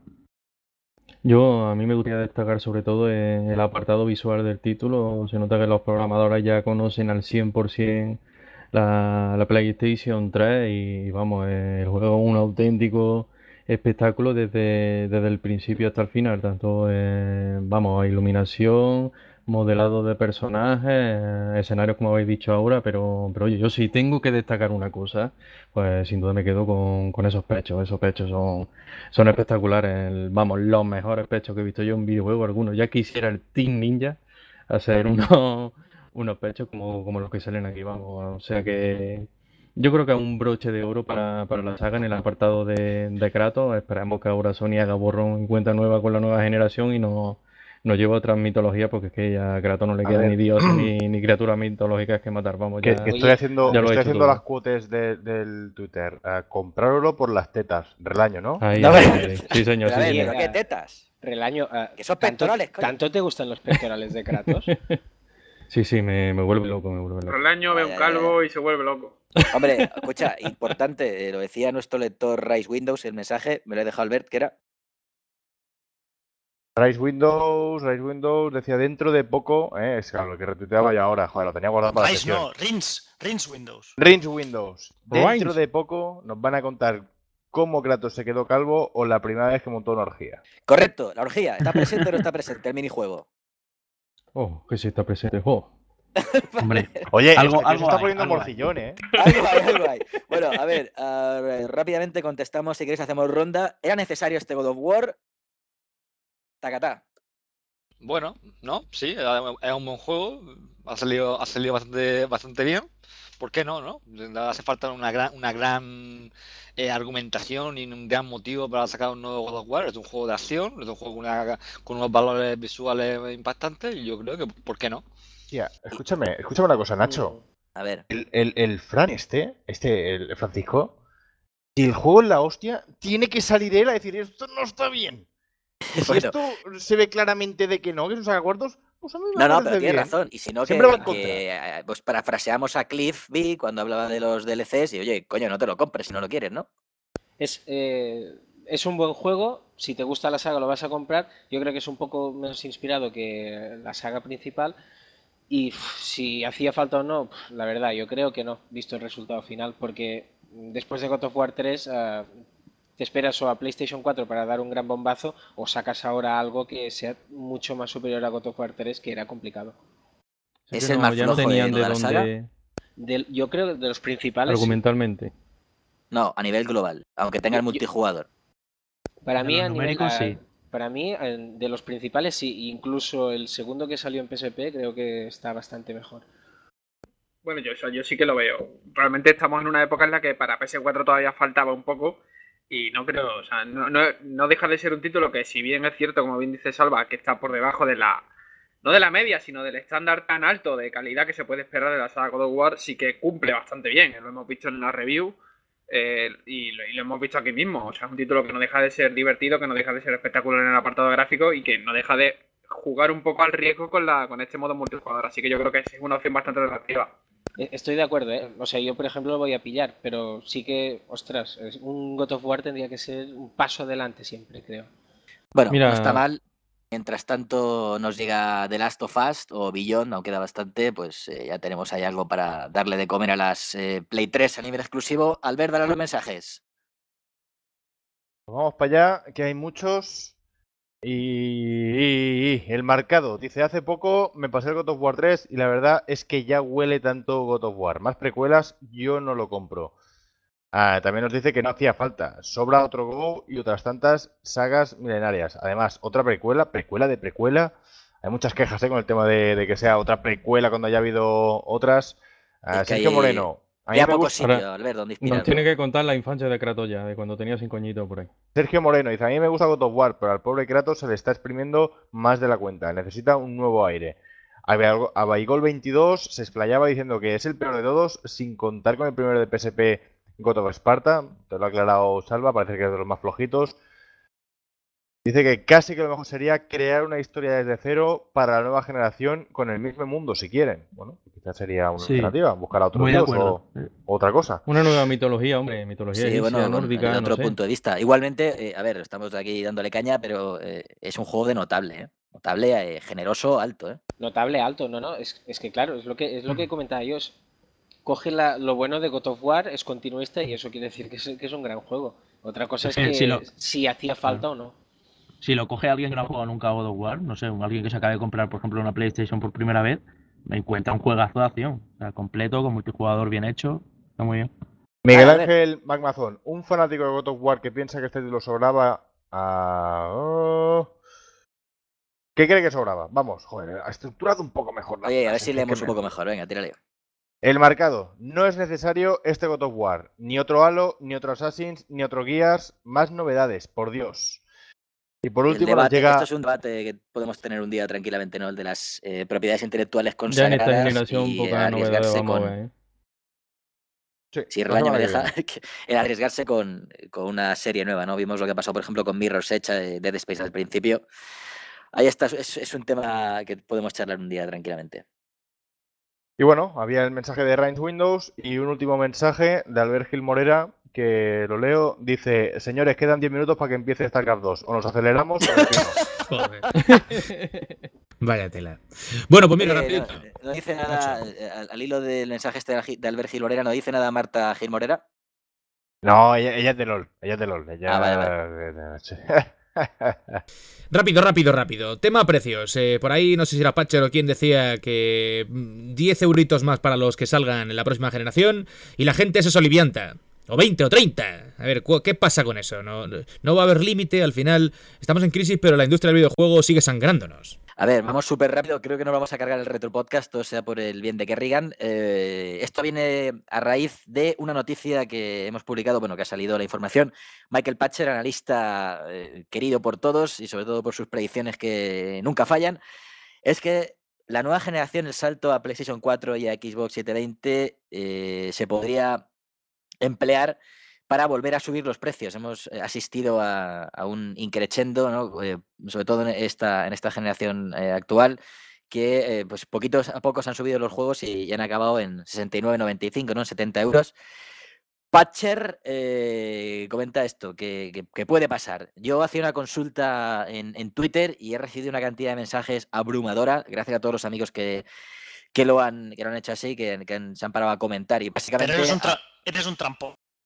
Yo, a mí me gustaría destacar sobre todo eh, el apartado visual del título. Se nota que los programadores ya conocen al cien por ciento la, la PlayStation tres y vamos, eh, el juego es un auténtico espectáculo desde, desde el principio hasta el final. Tanto, eh, vamos, iluminación, modelado de personajes, eh, escenarios como habéis dicho ahora, pero, pero oye, yo sí tengo que destacar una cosa, pues sin duda me quedo con, con esos pechos. Esos pechos son son espectaculares, el- vamos, los mejores pechos que he visto yo en videojuego alguno. Ya quisiera el Team Ninja hacer unos, unos pechos como, como los que salen aquí, vamos. O sea que yo creo que es un broche de oro para, para la saga en el apartado de, de Kratos. Esperamos que ahora Sony haga borrón y cuenta nueva con la nueva generación y nos, nos lleve a otras mitologías, porque es que ya a Kratos no le A queda ver. ni dioses ni, ni criaturas mitológicas que matar, vamos, Que, ya, que estoy haciendo, ya lo he estoy hecho haciendo todo. las cuotas de- del Twitter. Uh, comprároslo por las tetas. Relaño, ¿no? Ahí, No, ahí, pero- ahí. Sí, señor, Pero a sí, ver, señor. ¿pero qué tetas? Relaño, ah, Que son ¿tanto, pectorales, coño. ¿tanto te gustan los pectorales de Kratos? Sí, sí, me, me vuelve loco, me vuelve loco. Rolaño ve Ya, un ya, calvo y se vuelve loco. Hombre, escucha, importante, eh, lo decía nuestro lector Rice Windows, el mensaje, me lo he dejado Albert, que era... Rise Windows, Rise Windows, decía dentro de poco, eh, es claro, lo que retuiteaba yo ahora, joder, lo tenía guardado para la Rise sección. no, Rinse, Rinse Windows. Rinse Windows. Dentro Rinse. de poco nos van a contar cómo Kratos se quedó calvo o la primera vez que montó una orgía. Correcto, la orgía, ¿está presente o no está presente el minijuego? Oh, que sí está presente. Oh. Hombre, Oye, algo, este tío se algo está hay, poniendo algo hay. morcillón, ¿eh? Algo hay, algo hay. Bueno, a ver, ah, rápidamente contestamos, si queréis hacemos ronda. ¿Era necesario este God of War? Tacatá. Bueno, no, sí, es un buen juego, ha salido, ha salido bastante, bastante bien. ¿Por qué no, no? No hace falta una gran, una gran eh, argumentación y un gran motivo para sacar un nuevo God of War. Es un juego de acción, es un juego con, una- con unos valores visuales impactantes y yo creo que, ¿por qué no? Tía, escúchame, escúchame una cosa, Nacho. A ver, El, el, el Fran este, este, el Francisco, si el juego es la hostia, tiene que salir él a decir esto no está bien. Si bueno, esto se ve claramente de que no, que es un sacacortos, pues a mí me no, no, parece pero tienes bien. razón. Y si no, que, Siempre va en que, eh, pues parafraseamos a Cliff B cuando hablaba de los D L Cs y oye, coño, no te lo compres si no lo quieres, ¿no? Es, eh, es un buen juego, si te gusta la saga lo vas a comprar. Yo creo que es un poco menos inspirado que la saga principal. Y uf, si hacía falta o no, pf, la verdad, yo creo que no, visto el resultado final, porque después de God of War tres ah, te esperas o a PlayStation cuatro para dar un gran bombazo o sacas ahora algo que sea mucho más superior a God of War tres, que era complicado. Es que el no, más ya no flojo de tenían de toda la saga. dónde Del- yo creo que de los principales. argumentalmente. No, a nivel global, aunque tenga el Yo- yo- multijugador. Para De mí, los a nivel, numéricos, a- sí. para mí, en- de los principales, sí. Incluso el segundo que salió en P S P creo que está bastante mejor. Bueno, yo, o sea, yo sí que lo veo. Realmente estamos en una época en la que para P S cuatro todavía faltaba un poco y no creo, o sea, no, no, no deja de ser un título que, si bien es cierto, como bien dice Salva, que está por debajo de la, no de la media, sino del estándar tan alto de calidad que se puede esperar de la saga God of War, sí que cumple bastante bien. Lo hemos visto en la review eh, y, lo, y lo hemos visto aquí mismo. O sea, es un título que no deja de ser divertido, que no deja de ser espectacular en el apartado gráfico y que no deja de jugar un poco al riesgo con, la, con este modo multijugador. Así que yo creo que es una opción bastante atractiva. E- Estoy de acuerdo, ¿eh? O sea, yo, por ejemplo, lo voy a pillar, pero sí que, ostras, es- un God of War tendría que ser un paso adelante siempre, creo. Bueno, Mira- no está mal. Mientras tanto nos llega The Last of Us o Beyond, aún queda bastante, pues eh, ya tenemos ahí algo para darle de comer a las eh, Play tres a nivel exclusivo. Albert, dale los mensajes. Vamos para allá, que hay muchos. Y, y- y el marcado. Dice, hace poco me pasé el God of War tres y la verdad es que ya huele tanto God of War. Más precuelas, yo no lo compro. Ah, también nos dice que no hacía falta. Sobra otro Go y otras tantas sagas milenarias. Además, otra precuela, precuela de precuela. Hay muchas quejas, ¿eh? Con el tema de, de que sea otra precuela cuando haya habido otras. Ah, Es que Sergio hay Moreno. A mí ya me poco gusta- sitio, Ahora, Albert, donde Nos inspirarlo. tiene que contar la infancia de Kratos ya, de cuando tenía cinco añitos por ahí. Sergio Moreno dice, a mí me gusta God of War, pero al pobre Kratos se le está exprimiendo más de la cuenta. Necesita un nuevo aire. A Baigol veintidós se explayaba diciendo que es el peor de todos, sin contar con el primero de P S P, God of Sparta. Te lo ha aclarado Salva, parece que es de los más flojitos. Dice que casi que lo mejor sería crear una historia desde cero para la nueva generación con el mismo mundo, si quieren. Bueno, quizás sería una Sí. alternativa, buscar a otro Muy de dios acuerdo. o o otra cosa. Una nueva mitología, hombre, mitología Sí, egipcia, bueno, con- nórdica, de otro no sé. punto de vista. Igualmente, eh, a ver, estamos aquí dándole caña, pero eh, es un juego de notable, ¿eh? Notable, eh, generoso, alto, ¿eh? Notable alto, no, no, es, es que claro, es lo que es lo que comentaba yo. Es- coge la- lo bueno de God of War, es continuista y eso quiere decir que es, que es un gran juego. Otra cosa es Es que que si lo- si hacía falta o no. Si lo coge alguien que no ha jugado nunca a God of War, no sé, un- alguien que se acabe de comprar, por ejemplo, una PlayStation por primera vez, me encuentra un juegazo de acción. O sea, completo, con multijugador bien hecho. Está muy bien. Miguel A ver. Ángel Magmazón, un fanático de God of War que piensa que este título sobraba a... oh, ¿qué cree que sobraba? Vamos, joder, ha estructurado un poco mejor la Oye, a ver frase, si que leemos me un poco lío. mejor. Venga, tírale. El marcado. No es necesario este God of War. Ni otro Halo, ni otro Assassin's, ni otro Gears. Más novedades, por Dios. Y por El último nos debate, llega... esto es un debate que podemos tener un día tranquilamente, ¿no? El de las eh, propiedades intelectuales Ya en consagradas esta generación y poca novedad arriesgarse vamos a con... ver, ¿eh? Sí, Si la Erlaño me semana que deja, viene. que- el arriesgarse con, con una serie nueva, ¿no? Vimos lo que pasó, por ejemplo, con Mirror's Edge de Dead Space al principio. Ahí está, es, es un tema que podemos charlar un día tranquilamente. Y bueno, había el mensaje de Rains Windows y un último mensaje de Albert Gil Morera, que lo leo. Dice, señores, quedan diez minutos para que empiece StarCraft dos. O nos aceleramos o decimos. Joder. Vaya tela. Bueno, pues mira, Eh, rapidito. no, no dice nada, eh, al, al hilo del mensaje este de Gi- de Albert Gil Morera, ¿no dice nada Marta Gil Morera? No, ella, ella es de LOL. Ella es de LOL. Ella... Ah, vale, Sí. Rápido, rápido, rápido. Tema precios. Eh, por ahí, no sé si era Patcher o quien decía que mm, diez euritos más para los que salgan en la próxima generación y la gente se solivianta. O veinte o treinta. A ver, ¿qué pasa con eso? No, no va a haber límite. Al final, estamos en crisis, pero la industria del videojuego sigue sangrándonos. A ver, vamos súper rápido. Creo que no vamos a cargar el retro podcast, todo sea por el bien de Kerrigan. Eh, esto viene a raíz de una noticia que hemos publicado, bueno, que ha salido la información. Michael Patcher, analista eh, querido por todos y sobre todo por sus predicciones que nunca fallan, es que la nueva generación, el salto a PlayStation cuatro y a Xbox setecientos veinte, eh, se podría emplear para volver a subir los precios. Hemos eh, asistido a, a un increchendo, ¿no? Eh, sobre todo en esta, en esta generación eh, actual, que eh, pues poquitos a pocos han subido los juegos y, y han acabado en sesenta y nueve noventa y cinco, ¿no? En setenta euros. Patcher eh, comenta esto, que, que, que puede pasar. Yo hacía una consulta en, en Twitter y he recibido una cantidad de mensajes abrumadora, gracias a todos los amigos que, que, lo, han, que lo han hecho así, que, que han, se han parado a comentar. Y básicamente... Pero eres un, tra eres un trampo.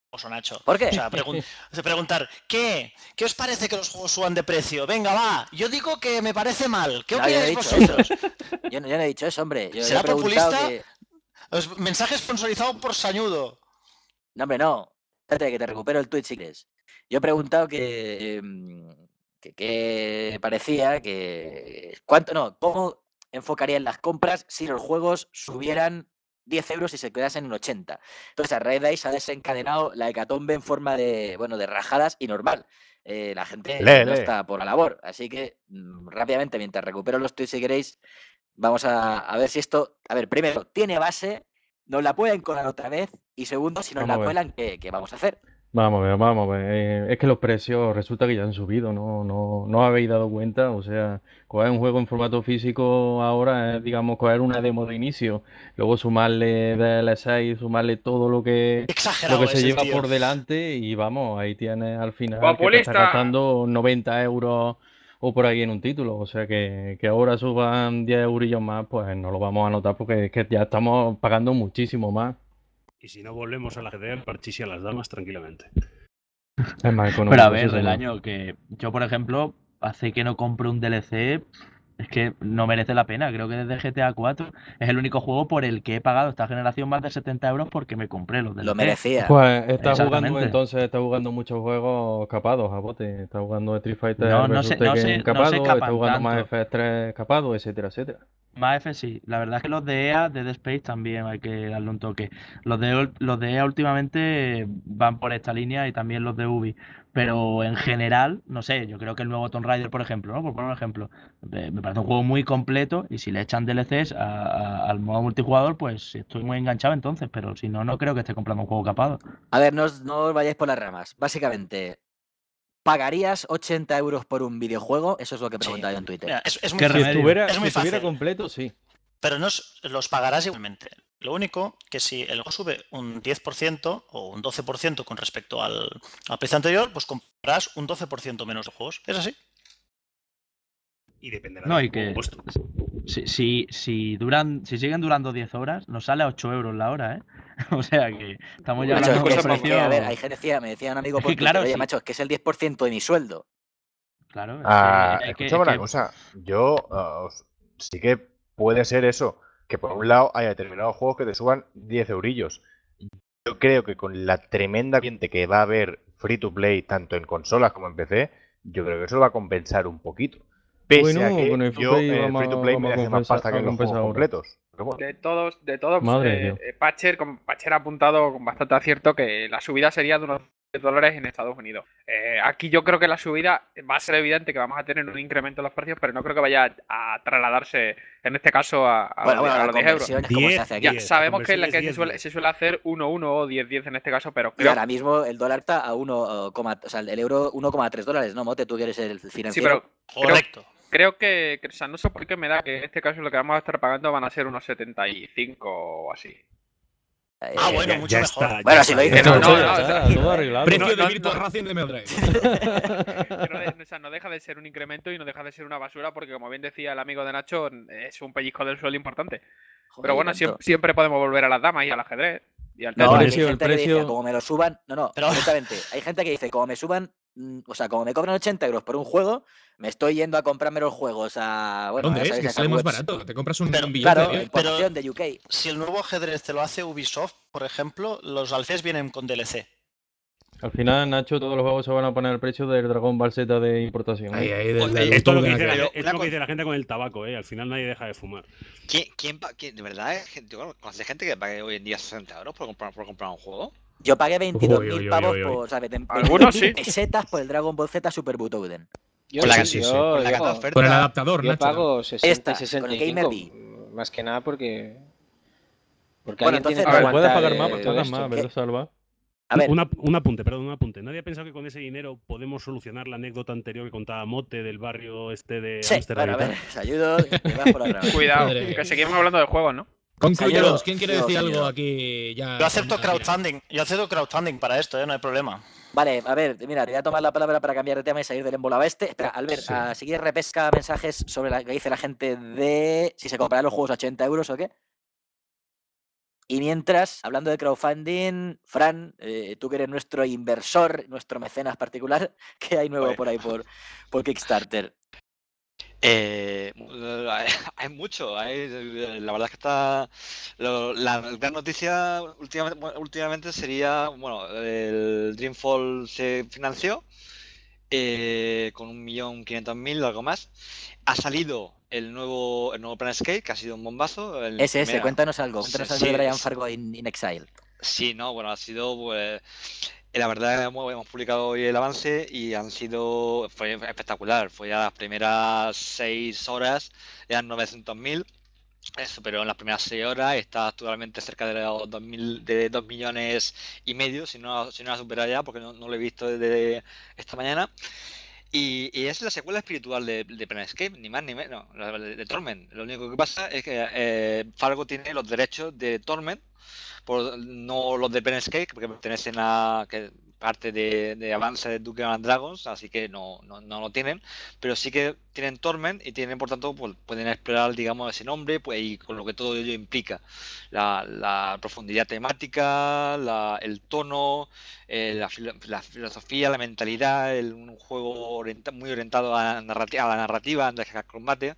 Oso, Nacho. ¿Por qué? O sea, pregun de preguntar, ¿qué? ¿Qué os parece que los juegos suban de precio? Venga, va. Yo digo que me parece mal. ¿Qué No, yo no he opináis dicho vosotros? eso. Yo no, yo no he dicho eso, hombre. Yo, yo ¿Será he preguntado populista? que... Os- Mensaje sponsorizado por Sañudo. No, hombre, no. Espérate, que te recupero el tweet si quieres. Yo he preguntado que... em, que, que parecía que... ¿Cuánto? No, ¿cómo enfocarían las compras si los juegos subieran diez euros y se quedasen en ochenta? Entonces, a raíz de ahí se ha desencadenado la hecatombe en forma de, bueno, de rajadas y normal. Eh, la gente Lee, no lee. está por la labor. Así que, mm, rápidamente, mientras recupero los tweets si queréis, vamos a, a ver si esto... A ver, primero, ¿tiene base? ¿Nos la pueden colar otra vez? Y segundo, si nos Vamos a la ver. cuelan, ¿qué, qué vamos a hacer? Vamos a ver, vamos a ver. Eh, es que los precios resulta que ya han subido, ¿no? No, no os habéis dado cuenta. O sea, coger un juego en formato físico ahora es, digamos, coger una demo de inicio, luego sumarle D L C y sumarle todo lo que, Exagerado lo que se es el lleva tío. por delante y vamos, ahí tienes al final que te Populista. estás gastando noventa euros o por ahí en un título. O sea, que, que ahora suban diez eurillos más, pues no lo vamos a notar porque es que ya estamos pagando muchísimo más. Y si no, volvemos al ajedrez, al parchís y a las damas tranquilamente. Es más económico, Pero a sí, ver, el señor. año que yo, por ejemplo, hace que no compro un D L C, es que no merece la pena. Creo que desde G T A cuatro es el único juego por el que he pagado esta generación más de setenta euros porque me compré los D L C. Lo merecía. Pues está jugando Exactamente. entonces, está jugando muchos juegos capados, a bote. Está jugando Street Fighter No, no versus se- no Tekken se- no capado, se está capan jugando más tanto. F tres capado, etcétera, etcétera. Más F sí. La verdad es que los de E A, de Dead Space también hay que darle un toque. Los de, los de E A últimamente van por esta línea y también los de Ubi. Pero en general, no sé, yo creo que el nuevo Tomb Raider, por ejemplo, ¿no? Por poner un ejemplo, eh, me parece un juego muy completo y si le echan D L Cs a- a- al modo multijugador, pues estoy muy enganchado entonces, pero si no, no creo que esté comprando un juego capado. A ver, no os, no os vayáis por las ramas. Básicamente, ¿pagarías ochenta euros por un videojuego? Eso es lo que he preguntado yo en Twitter. Mira, es, es muy Qué Si fácil. remedio. estuviera, Es si muy estuviera fácil. completo, sí. Pero no es- los pagarás igualmente. Lo único que si el juego sube un diez por ciento o un doce por ciento con respecto al, al precio anterior, pues comprarás un doce por ciento menos de juegos. ¿Es así? Y dependerá No, del y juego que puesto. si, si, si duran, si siguen durando diez horas, nos sale a ocho euros la hora, ¿eh? O sea que estamos ya Macho, es hablando que, de es- un es que, precio. a ver, hay gente decía, me decía un amigo Es por que, claro, Twitter, oye, sí. macho, es que es el diez por ciento de mi sueldo. Claro, es que Ah, hay que- escúchame es una que- cosa. Yo ah, os- sí que puede ser eso. Que por un lado haya determinados juegos que te suban diez eurillos. Yo creo que con la tremenda ambiente que va a haber free to play tanto en consolas como en P C, yo creo que eso lo va a compensar un poquito. Pese Bueno, a que con el free yo play en el vamos free to a- play vamos me a deje más compensar- pasta que a en los juegos compensar ahora. completos. Pero bueno. De todos, de todos, Madre de eh, Dios. eh, Patcher, con Patcher ha apuntado con bastante acierto que la subida sería de unos diez dólares en Estados Unidos. Eh, aquí yo creo que la subida va a ser evidente que vamos a tener un incremento en los precios, pero no creo que vaya a trasladarse, en este caso, a, a Bueno, los, bueno, a la los diez euros. conversión es como se diez, hace aquí. Ya diez, la sabemos que, la conversión que es se, diez, suele, diez. se suele hacer uno uno o diez diez en este caso, pero Y creo ahora mismo el dólar está a uno, o sea, el euro uno coma tres dólares, ¿no, Mote? Tú que eres el sí, financiero. pero creo, Correcto. creo que, que- o sea, no sé por qué me da que en este caso lo que vamos a estar pagando van a ser unos setenta y cinco o así. Eh, Ah, bueno, Ya- mucho ya mejor. está, ya Bueno, si está, lo ya dices, está. no, no, ya no, está, o sea, todo arreglado. Precio no, de no, Virtual no. Racing de Mega Drive. Que no, de- o sea, no deja de ser un incremento y no deja de ser una basura porque, como bien decía el amigo de Nacho, es un pellizco del suelo importante. Joder, Pero bueno, tanto. siempre, siempre podemos volver a las damas y al ajedrez. Y al No, tenis. hay precio, el gente que dice, precio- como me lo suban, no, no, Pero- exactamente. Hay gente que dice, como me suban, mm, o sea, como me cobran ochenta euros por un juego, me estoy yendo a comprarme los juegos a, bueno, ¿Dónde ya es? sabéis, Que a esas sale más webs. barato. Te compras un, Pero- un billete. Claro, tío. importación de U K. Si el nuevo ajedrez te lo hace Ubisoft, por ejemplo, los alces vienen con D L C. Al final, Nacho, todos los juegos se van a poner al precio del Dragon Ball Z de importación. ¿eh? Ahí, ahí, del, Oye, del Esto es lo todo que de dice la la, que- Pero es una lo que cosa- dice la gente con el tabaco, ¿eh? Al final nadie deja de fumar. ¿Quién, quién, pa- quién- de verdad, hay gente, bueno, ¿conoces gente que pague hoy en día sesenta euros por comprar, por comprar un juego? Yo pagué veintidós Uy, uy, mil uy, pavos uy, uy. por, ¿sabes? veintidós Algunos mil sí. pesetas por el Dragon Ball Z Super Butoden. Yo, Con la sí, que- sí, yo, sí, con la que yo- te oferta. Por el adaptador, yo Nacho. pago sesenta Esta, y con el sesenta y Gamer cinco. Más que nada porque. Porque Bueno, alguien tiene entonces, que a ver, aguantar, Puedes pagar más, eh, pues todo pagas esto. más, ¿verdad, Salva? A ver, Una- un apunte, perdón, un apunte. ¿Nadie ha pensado que con ese dinero podemos solucionar la anécdota anterior que contaba Mote del barrio este de sí, Ámsterdam? bueno, a y ver, tal? os ayudo, que vas por la rama. Cuidado, Madre. que seguimos hablando de juegos, ¿no? Concluyamos. Yo- ¿Quién quiere yo, decir señor. algo aquí ya? Yo acepto con- crowdfunding. Yo acepto crowdfunding para esto, ¿eh? No hay problema. Vale, a ver, mira, te voy a tomar la palabra para cambiar de tema y salir del embolado este. Espera, Albert, Sí. a seguir repesca mensajes sobre la que dice la gente de si se comprarán los juegos a ochenta euros o qué. Y mientras, hablando de crowdfunding, Fran, eh, tú que eres nuestro inversor, nuestro mecenas particular, ¿qué hay nuevo por ahí por, por Kickstarter? Eh, hay mucho, hay, la verdad es que está lo, la gran noticia últimamente, últimamente sería, bueno, el Dreamfall se financió eh, con un millón quinientos mil o algo más. Ha salido el nuevo el nuevo Planescape, que ha sido un bombazo. El Ese, ese, primera. cuéntanos algo, cuéntanos Sí, algo de sí, Brian sí. Fargo in, in Exile. Sí, no, bueno, ha sido, pues, la verdad hemos, hemos publicado hoy el avance y han sido, fue espectacular, fue a las primeras seis horas, eran novecientos mil, eso, pero en las primeras seis horas está actualmente cerca de los dos mil, de dos millones y medio, si no, si no la supera ya, porque no, no lo he visto desde esta mañana. Y, y es la secuela espiritual de, de Planescape, ni más ni menos, de, de Torment. Lo único que pasa es que eh, Fargo tiene los derechos de Torment, por, no los de Planescape, porque pertenecen a que parte de, de avance de Dungeons and Dragons, así que no, no, no lo tienen, pero sí que tienen Torment y tienen, por tanto, pues, pueden explorar, digamos, ese nombre, pues, y con lo que todo ello implica, la, la profundidad temática, la, el tono, eh, la, filo, la filosofía, la mentalidad, el, un juego orienta, muy orientado a la narrativa, a la narrativa antes que al combate.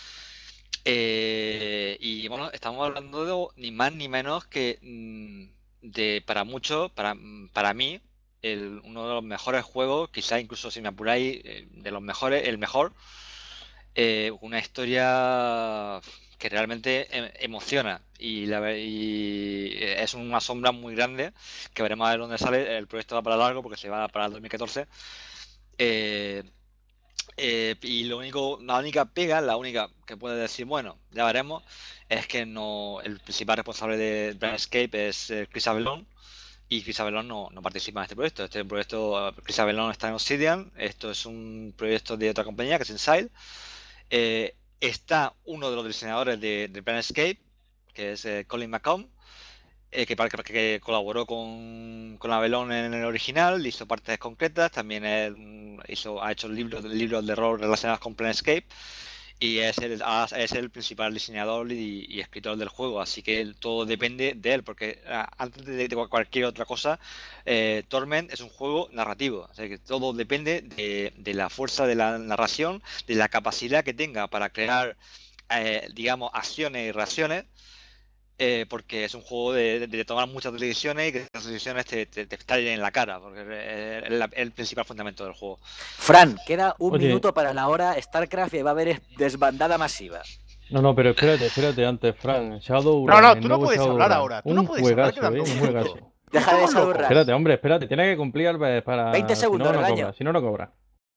Eh, y bueno, estamos hablando de ni más ni menos que de, para muchos, para, para mí, el, uno de los mejores juegos, quizás incluso si me apuráis, de los mejores, el mejor. Eh, una historia que realmente emociona y, la, y es una sombra muy grande que veremos a ver dónde sale. El proyecto va para largo porque se va para el dos mil catorce. Eh, Eh, y lo único, la única pega, la única que puede decir, bueno, ya veremos, es que no el principal responsable de Planescape es eh, Chris Avellone, y Chris Avellone no, no participa en este proyecto. Este proyecto, Chris Avellone está en Obsidian, esto es un proyecto de otra compañía que es Inside. Eh, está uno de los diseñadores de, de Planescape, que es eh, Colin McComb, Eh, que, que, que colaboró con, con Avellone en el original, hizo partes concretas, también él hizo, ha hecho libros, libros de rol relacionados con Planescape y es el, es el principal diseñador y, y escritor del juego, así que él, todo depende de él, porque antes de, de cualquier otra cosa, eh, Torment es un juego narrativo, o sea que todo depende de, de la fuerza de la narración, de la capacidad que tenga para crear, eh, digamos, acciones y reacciones. Eh, porque es un juego de, de, de tomar muchas decisiones y que esas decisiones te, te, te estallen en la cara, porque es el, el principal fundamento del juego. Fran, queda un Oye. minuto para la hora StarCraft y va a haber desbandada masiva. No, no, pero espérate, espérate antes, Fran. Shadow No, no, el tú no nuevo puedes Shadowrun. hablar ahora, tú no Un puedes hablar, juegazo, quedan eh, dos un minutos. juegazo. Deja de Estamos locos. Shadowrun. Espérate, hombre, espérate, tiene que cumplir Albert, para... veinte segundos, si no, no regaño. cobra, si no, no cobra.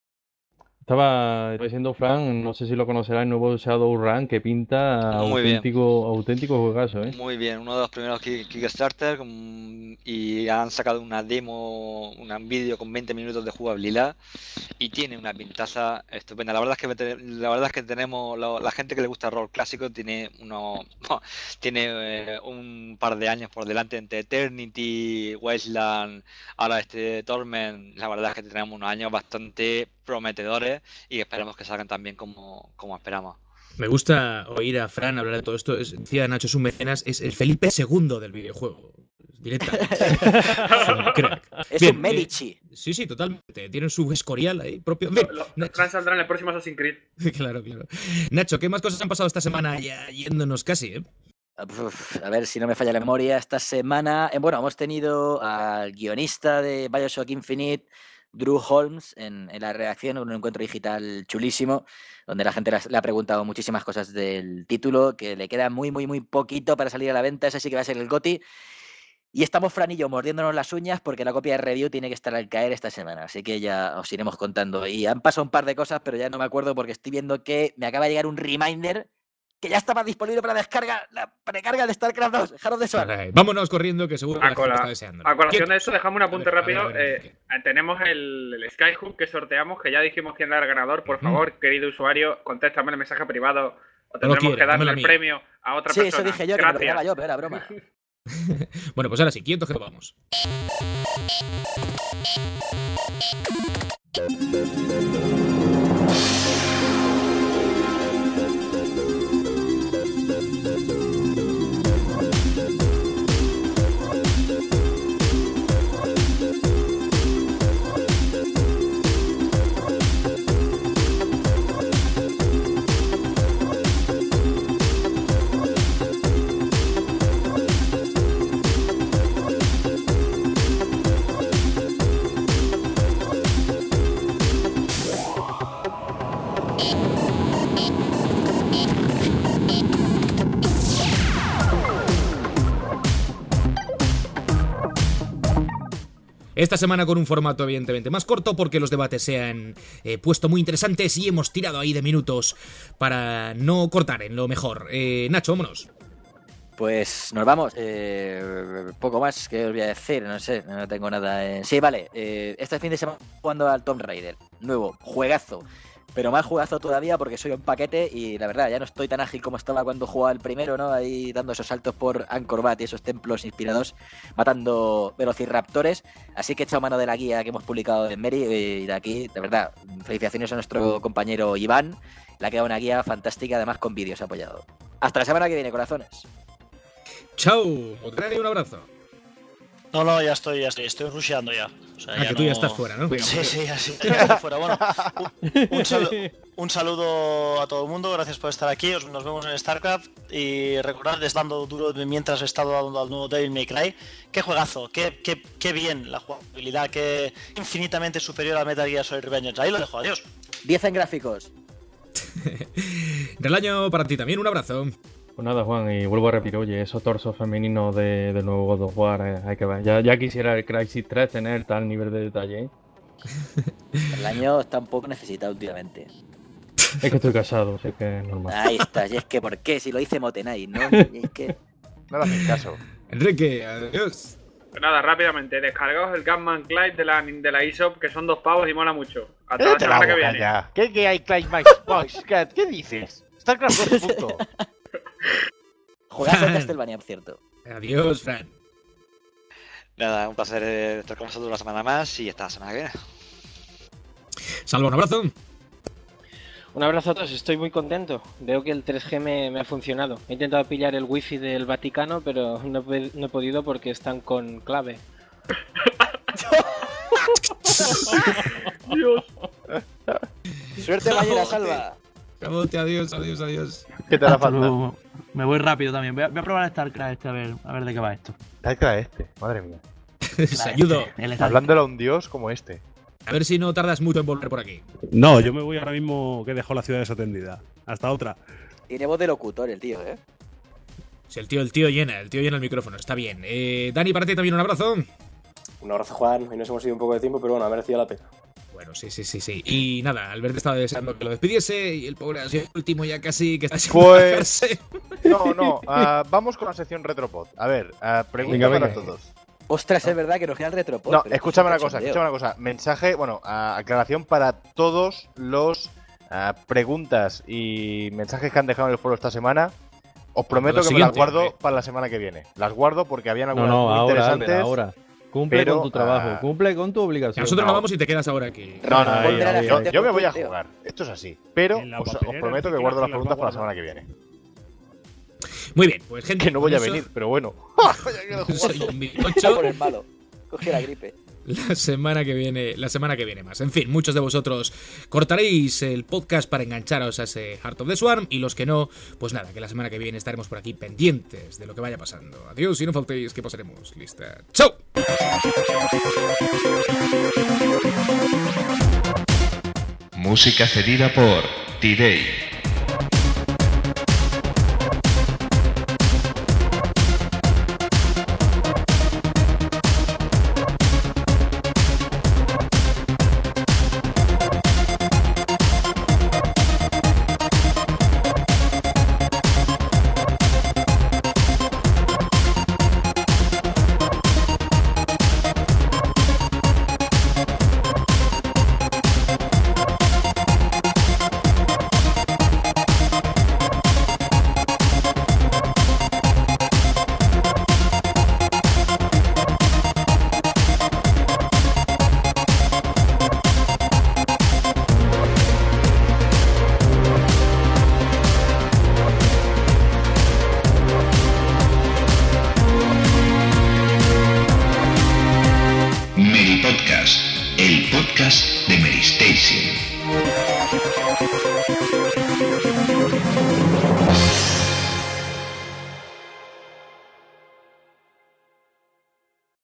Estaba diciendo, Fran, no sé si lo conocerá, el nuevo Shadowrun que pinta Muy bien. auténtico, auténtico juegazo, ¿eh? Muy bien, uno de los primeros Ki- Kickstarter con- y han sacado una demo, un vídeo con veinte minutos de jugabilidad y tiene una pintaza estupenda. La verdad es que te- la verdad es que tenemos la, la gente que le gusta el rol clásico tiene uno tiene eh, un par de años por delante entre Eternity, Wasteland, ahora este Torment. La verdad es que tenemos unos años bastante prometedores y esperamos que salgan tan bien como, como esperamos. Me gusta oír a Fran hablar de todo esto. Es, decía Nacho, es un mecenas, es el Felipe segundo del videojuego. Directamente. Es un crack. Es Bien, un Medici. eh, sí, sí, totalmente. Tienen su escorial ahí propio. Bien, Lo- Nacho- Fran saldrá en el próximo Assassin's Creed. claro, claro. Nacho, ¿qué más cosas han pasado esta semana ya yéndonos casi, eh? Uf, a ver si no me falla la memoria. Esta semana, eh, bueno, hemos tenido al guionista de Bioshock Infinite, Drew Holmes, en, en la redacción, un encuentro digital chulísimo, donde la gente las- le ha preguntado muchísimas cosas del título, que le queda muy, muy, muy poquito para salir a la venta. Ese sí que va a ser el GOTY. Y estamos Fran y yo mordiéndonos las uñas porque la copia de review tiene que estar al caer esta semana. Así que ya os iremos contando. Y han pasado un par de cosas, pero ya no me acuerdo porque estoy viendo que me acaba de llegar un reminder que ya estaba disponible para descarga, la precarga de StarCraft dos. Dejaros de eso. Caray, vámonos corriendo, que seguro que A, la gente cola- está deseando. a colación Quietos. de eso, dejamos un apunte A ver, a ver, rápido. a ver, eh, tenemos el, el Skyhook que sorteamos, que ya dijimos quién era el ganador. Por Ujú. favor, querido usuario, contéstame en el mensaje privado o No lo tendremos quiere, que darle dámelo a el mí. premio a otra Sí, persona. eso dije yo, que me lo Gracias. pegaba yo, pero era broma. Bueno, pues ahora sí, quietos que nos vamos. Esta semana con un formato evidentemente más corto porque los debates se han eh, puesto muy interesantes y hemos tirado ahí de minutos para no cortar en lo mejor. Eh, Nacho, vámonos. Pues nos vamos. Eh, poco más que os voy a decir, no sé, no tengo nada. En... Sí, vale. Eh, este fin de semana jugando al Tomb Raider. Nuevo, juegazo. Pero más jugazo todavía porque soy un paquete y la verdad ya no estoy tan ágil como estaba cuando jugaba el primero, ¿no? Ahí dando esos saltos por Angkor Wat y esos templos inspirados, matando velociraptores. Así que he echado mano de la guía que hemos publicado en Meri y de aquí, de verdad, felicitaciones a nuestro compañero Iván. Le ha quedado una guía fantástica, además con vídeos apoyado. Hasta la semana que viene, corazones. Chao, un abrazo. No, no, ya estoy, ya estoy, estoy rusheando ya. O sea, ah, ya que no... tú ya estás fuera, ¿no? Sí, sí, así, ya estoy fuera. Bueno, un, un, saludo, un saludo a todo el mundo, gracias por estar aquí, nos vemos en StarCraft y recordad, dando duro mientras he estado dando al nuevo Devil May Cry. Qué juegazo, qué, qué, qué bien la jugabilidad, qué infinitamente superior a Metal Gear Solid Revengeance. Ahí lo dejo, adiós. diez en gráficos. Relaño para ti también, un abrazo. Pues nada, Juan, y vuelvo a repetir, oye, esos torsos femeninos de, del nuevo God of War, eh, hay que ver. Ya, ya quisiera el Crysis tres tener tal nivel de detalle, ¿eh? El año está un poco necesitado últimamente. Es que estoy casado, sé que es normal. Ahí está, y es que ¿por qué? Si lo dice Motenai, ¿no? Y es que... No le haces caso. Enrique, adiós. Pues nada, rápidamente, descargaos el Gunman Clyde de la, de la eShop, que son dos pavos y mola mucho. Hasta la semana que viene. Ya. ¿Qué, ¿Qué hay Clyde Max? ¿Qué dices? StarCraft dos punto. Juegazo de Castlevania, por cierto. Adiós, Fran. Nada, un placer estar con vosotros una semana más y hasta la semana que viene. Salva, un abrazo. Un abrazo a todos, estoy muy contento. Veo que el tres G me, me ha funcionado. He intentado pillar el wifi del Vaticano, pero no he, no he podido porque están con clave. Dios. Suerte mañana, Salva. Cabote, adiós, adiós, adiós. ¿Qué te la falta? Me voy rápido también. Voy a, voy a probar el StarCraft este a ver, a ver de qué va esto. StarCraft este, madre mía. Se ayudo. Hablándole a un dios como este. A ver si no tardas mucho en volver por aquí. No, yo me voy ahora mismo que dejo la ciudad desatendida. Hasta otra. Tiene voz de locutor el tío, ¿eh? Si el tío, el tío llena, el tío llena el micrófono, está bien. Eh, Dani, para ti también un abrazo. Un abrazo, Juan. Hoy nos hemos ido un poco de tiempo, pero bueno, ha merecido la pena. Bueno, sí, sí, sí, sí. Y nada, Albert estaba deseando que lo despidiese y el pobre ha sido el último ya casi que está sin Pues... No, no, uh, vamos con la sección Retropod. A ver, uh, pregunta venga, para venga. todos. Ostras, no. Es verdad que nos queda el Retropod. No, escúchame una cosa, escúchame una cosa. Mensaje, bueno, uh, aclaración para todos los uh, preguntas y mensajes que han dejado en el foro esta semana. Os prometo que siguiente, me las guardo hombre. para la semana que viene. Las guardo porque habían algunas No, no, muy ahora, interesantes. Albert, ahora. Cumple pero, con tu trabajo, uh, cumple con tu obligación. Nosotros no. nos vamos y te quedas ahora aquí. No, no, Ahí, yo, ahí, yo- ahí. yo me voy a jugar. Esto es así. Pero En la os, os papelera, prometo que sí, guardo que las las preguntas va a para la semana guardar. que viene. Muy bien, pues gente. Que no voy a con eso, venir, pero bueno. soy un Está bizcocho. por el malo. Coge la gripe. La semana que viene, la semana que viene más. En fin, muchos de vosotros cortaréis el podcast para engancharos a ese Heart of the Swarm y los que no, pues nada, que la semana que viene estaremos por aquí pendientes de lo que vaya pasando. Adiós y no faltéis que pasaremos lista. ¡Chao! Música cedida por T-Day. Meri Podcast, el podcast de Meri Station.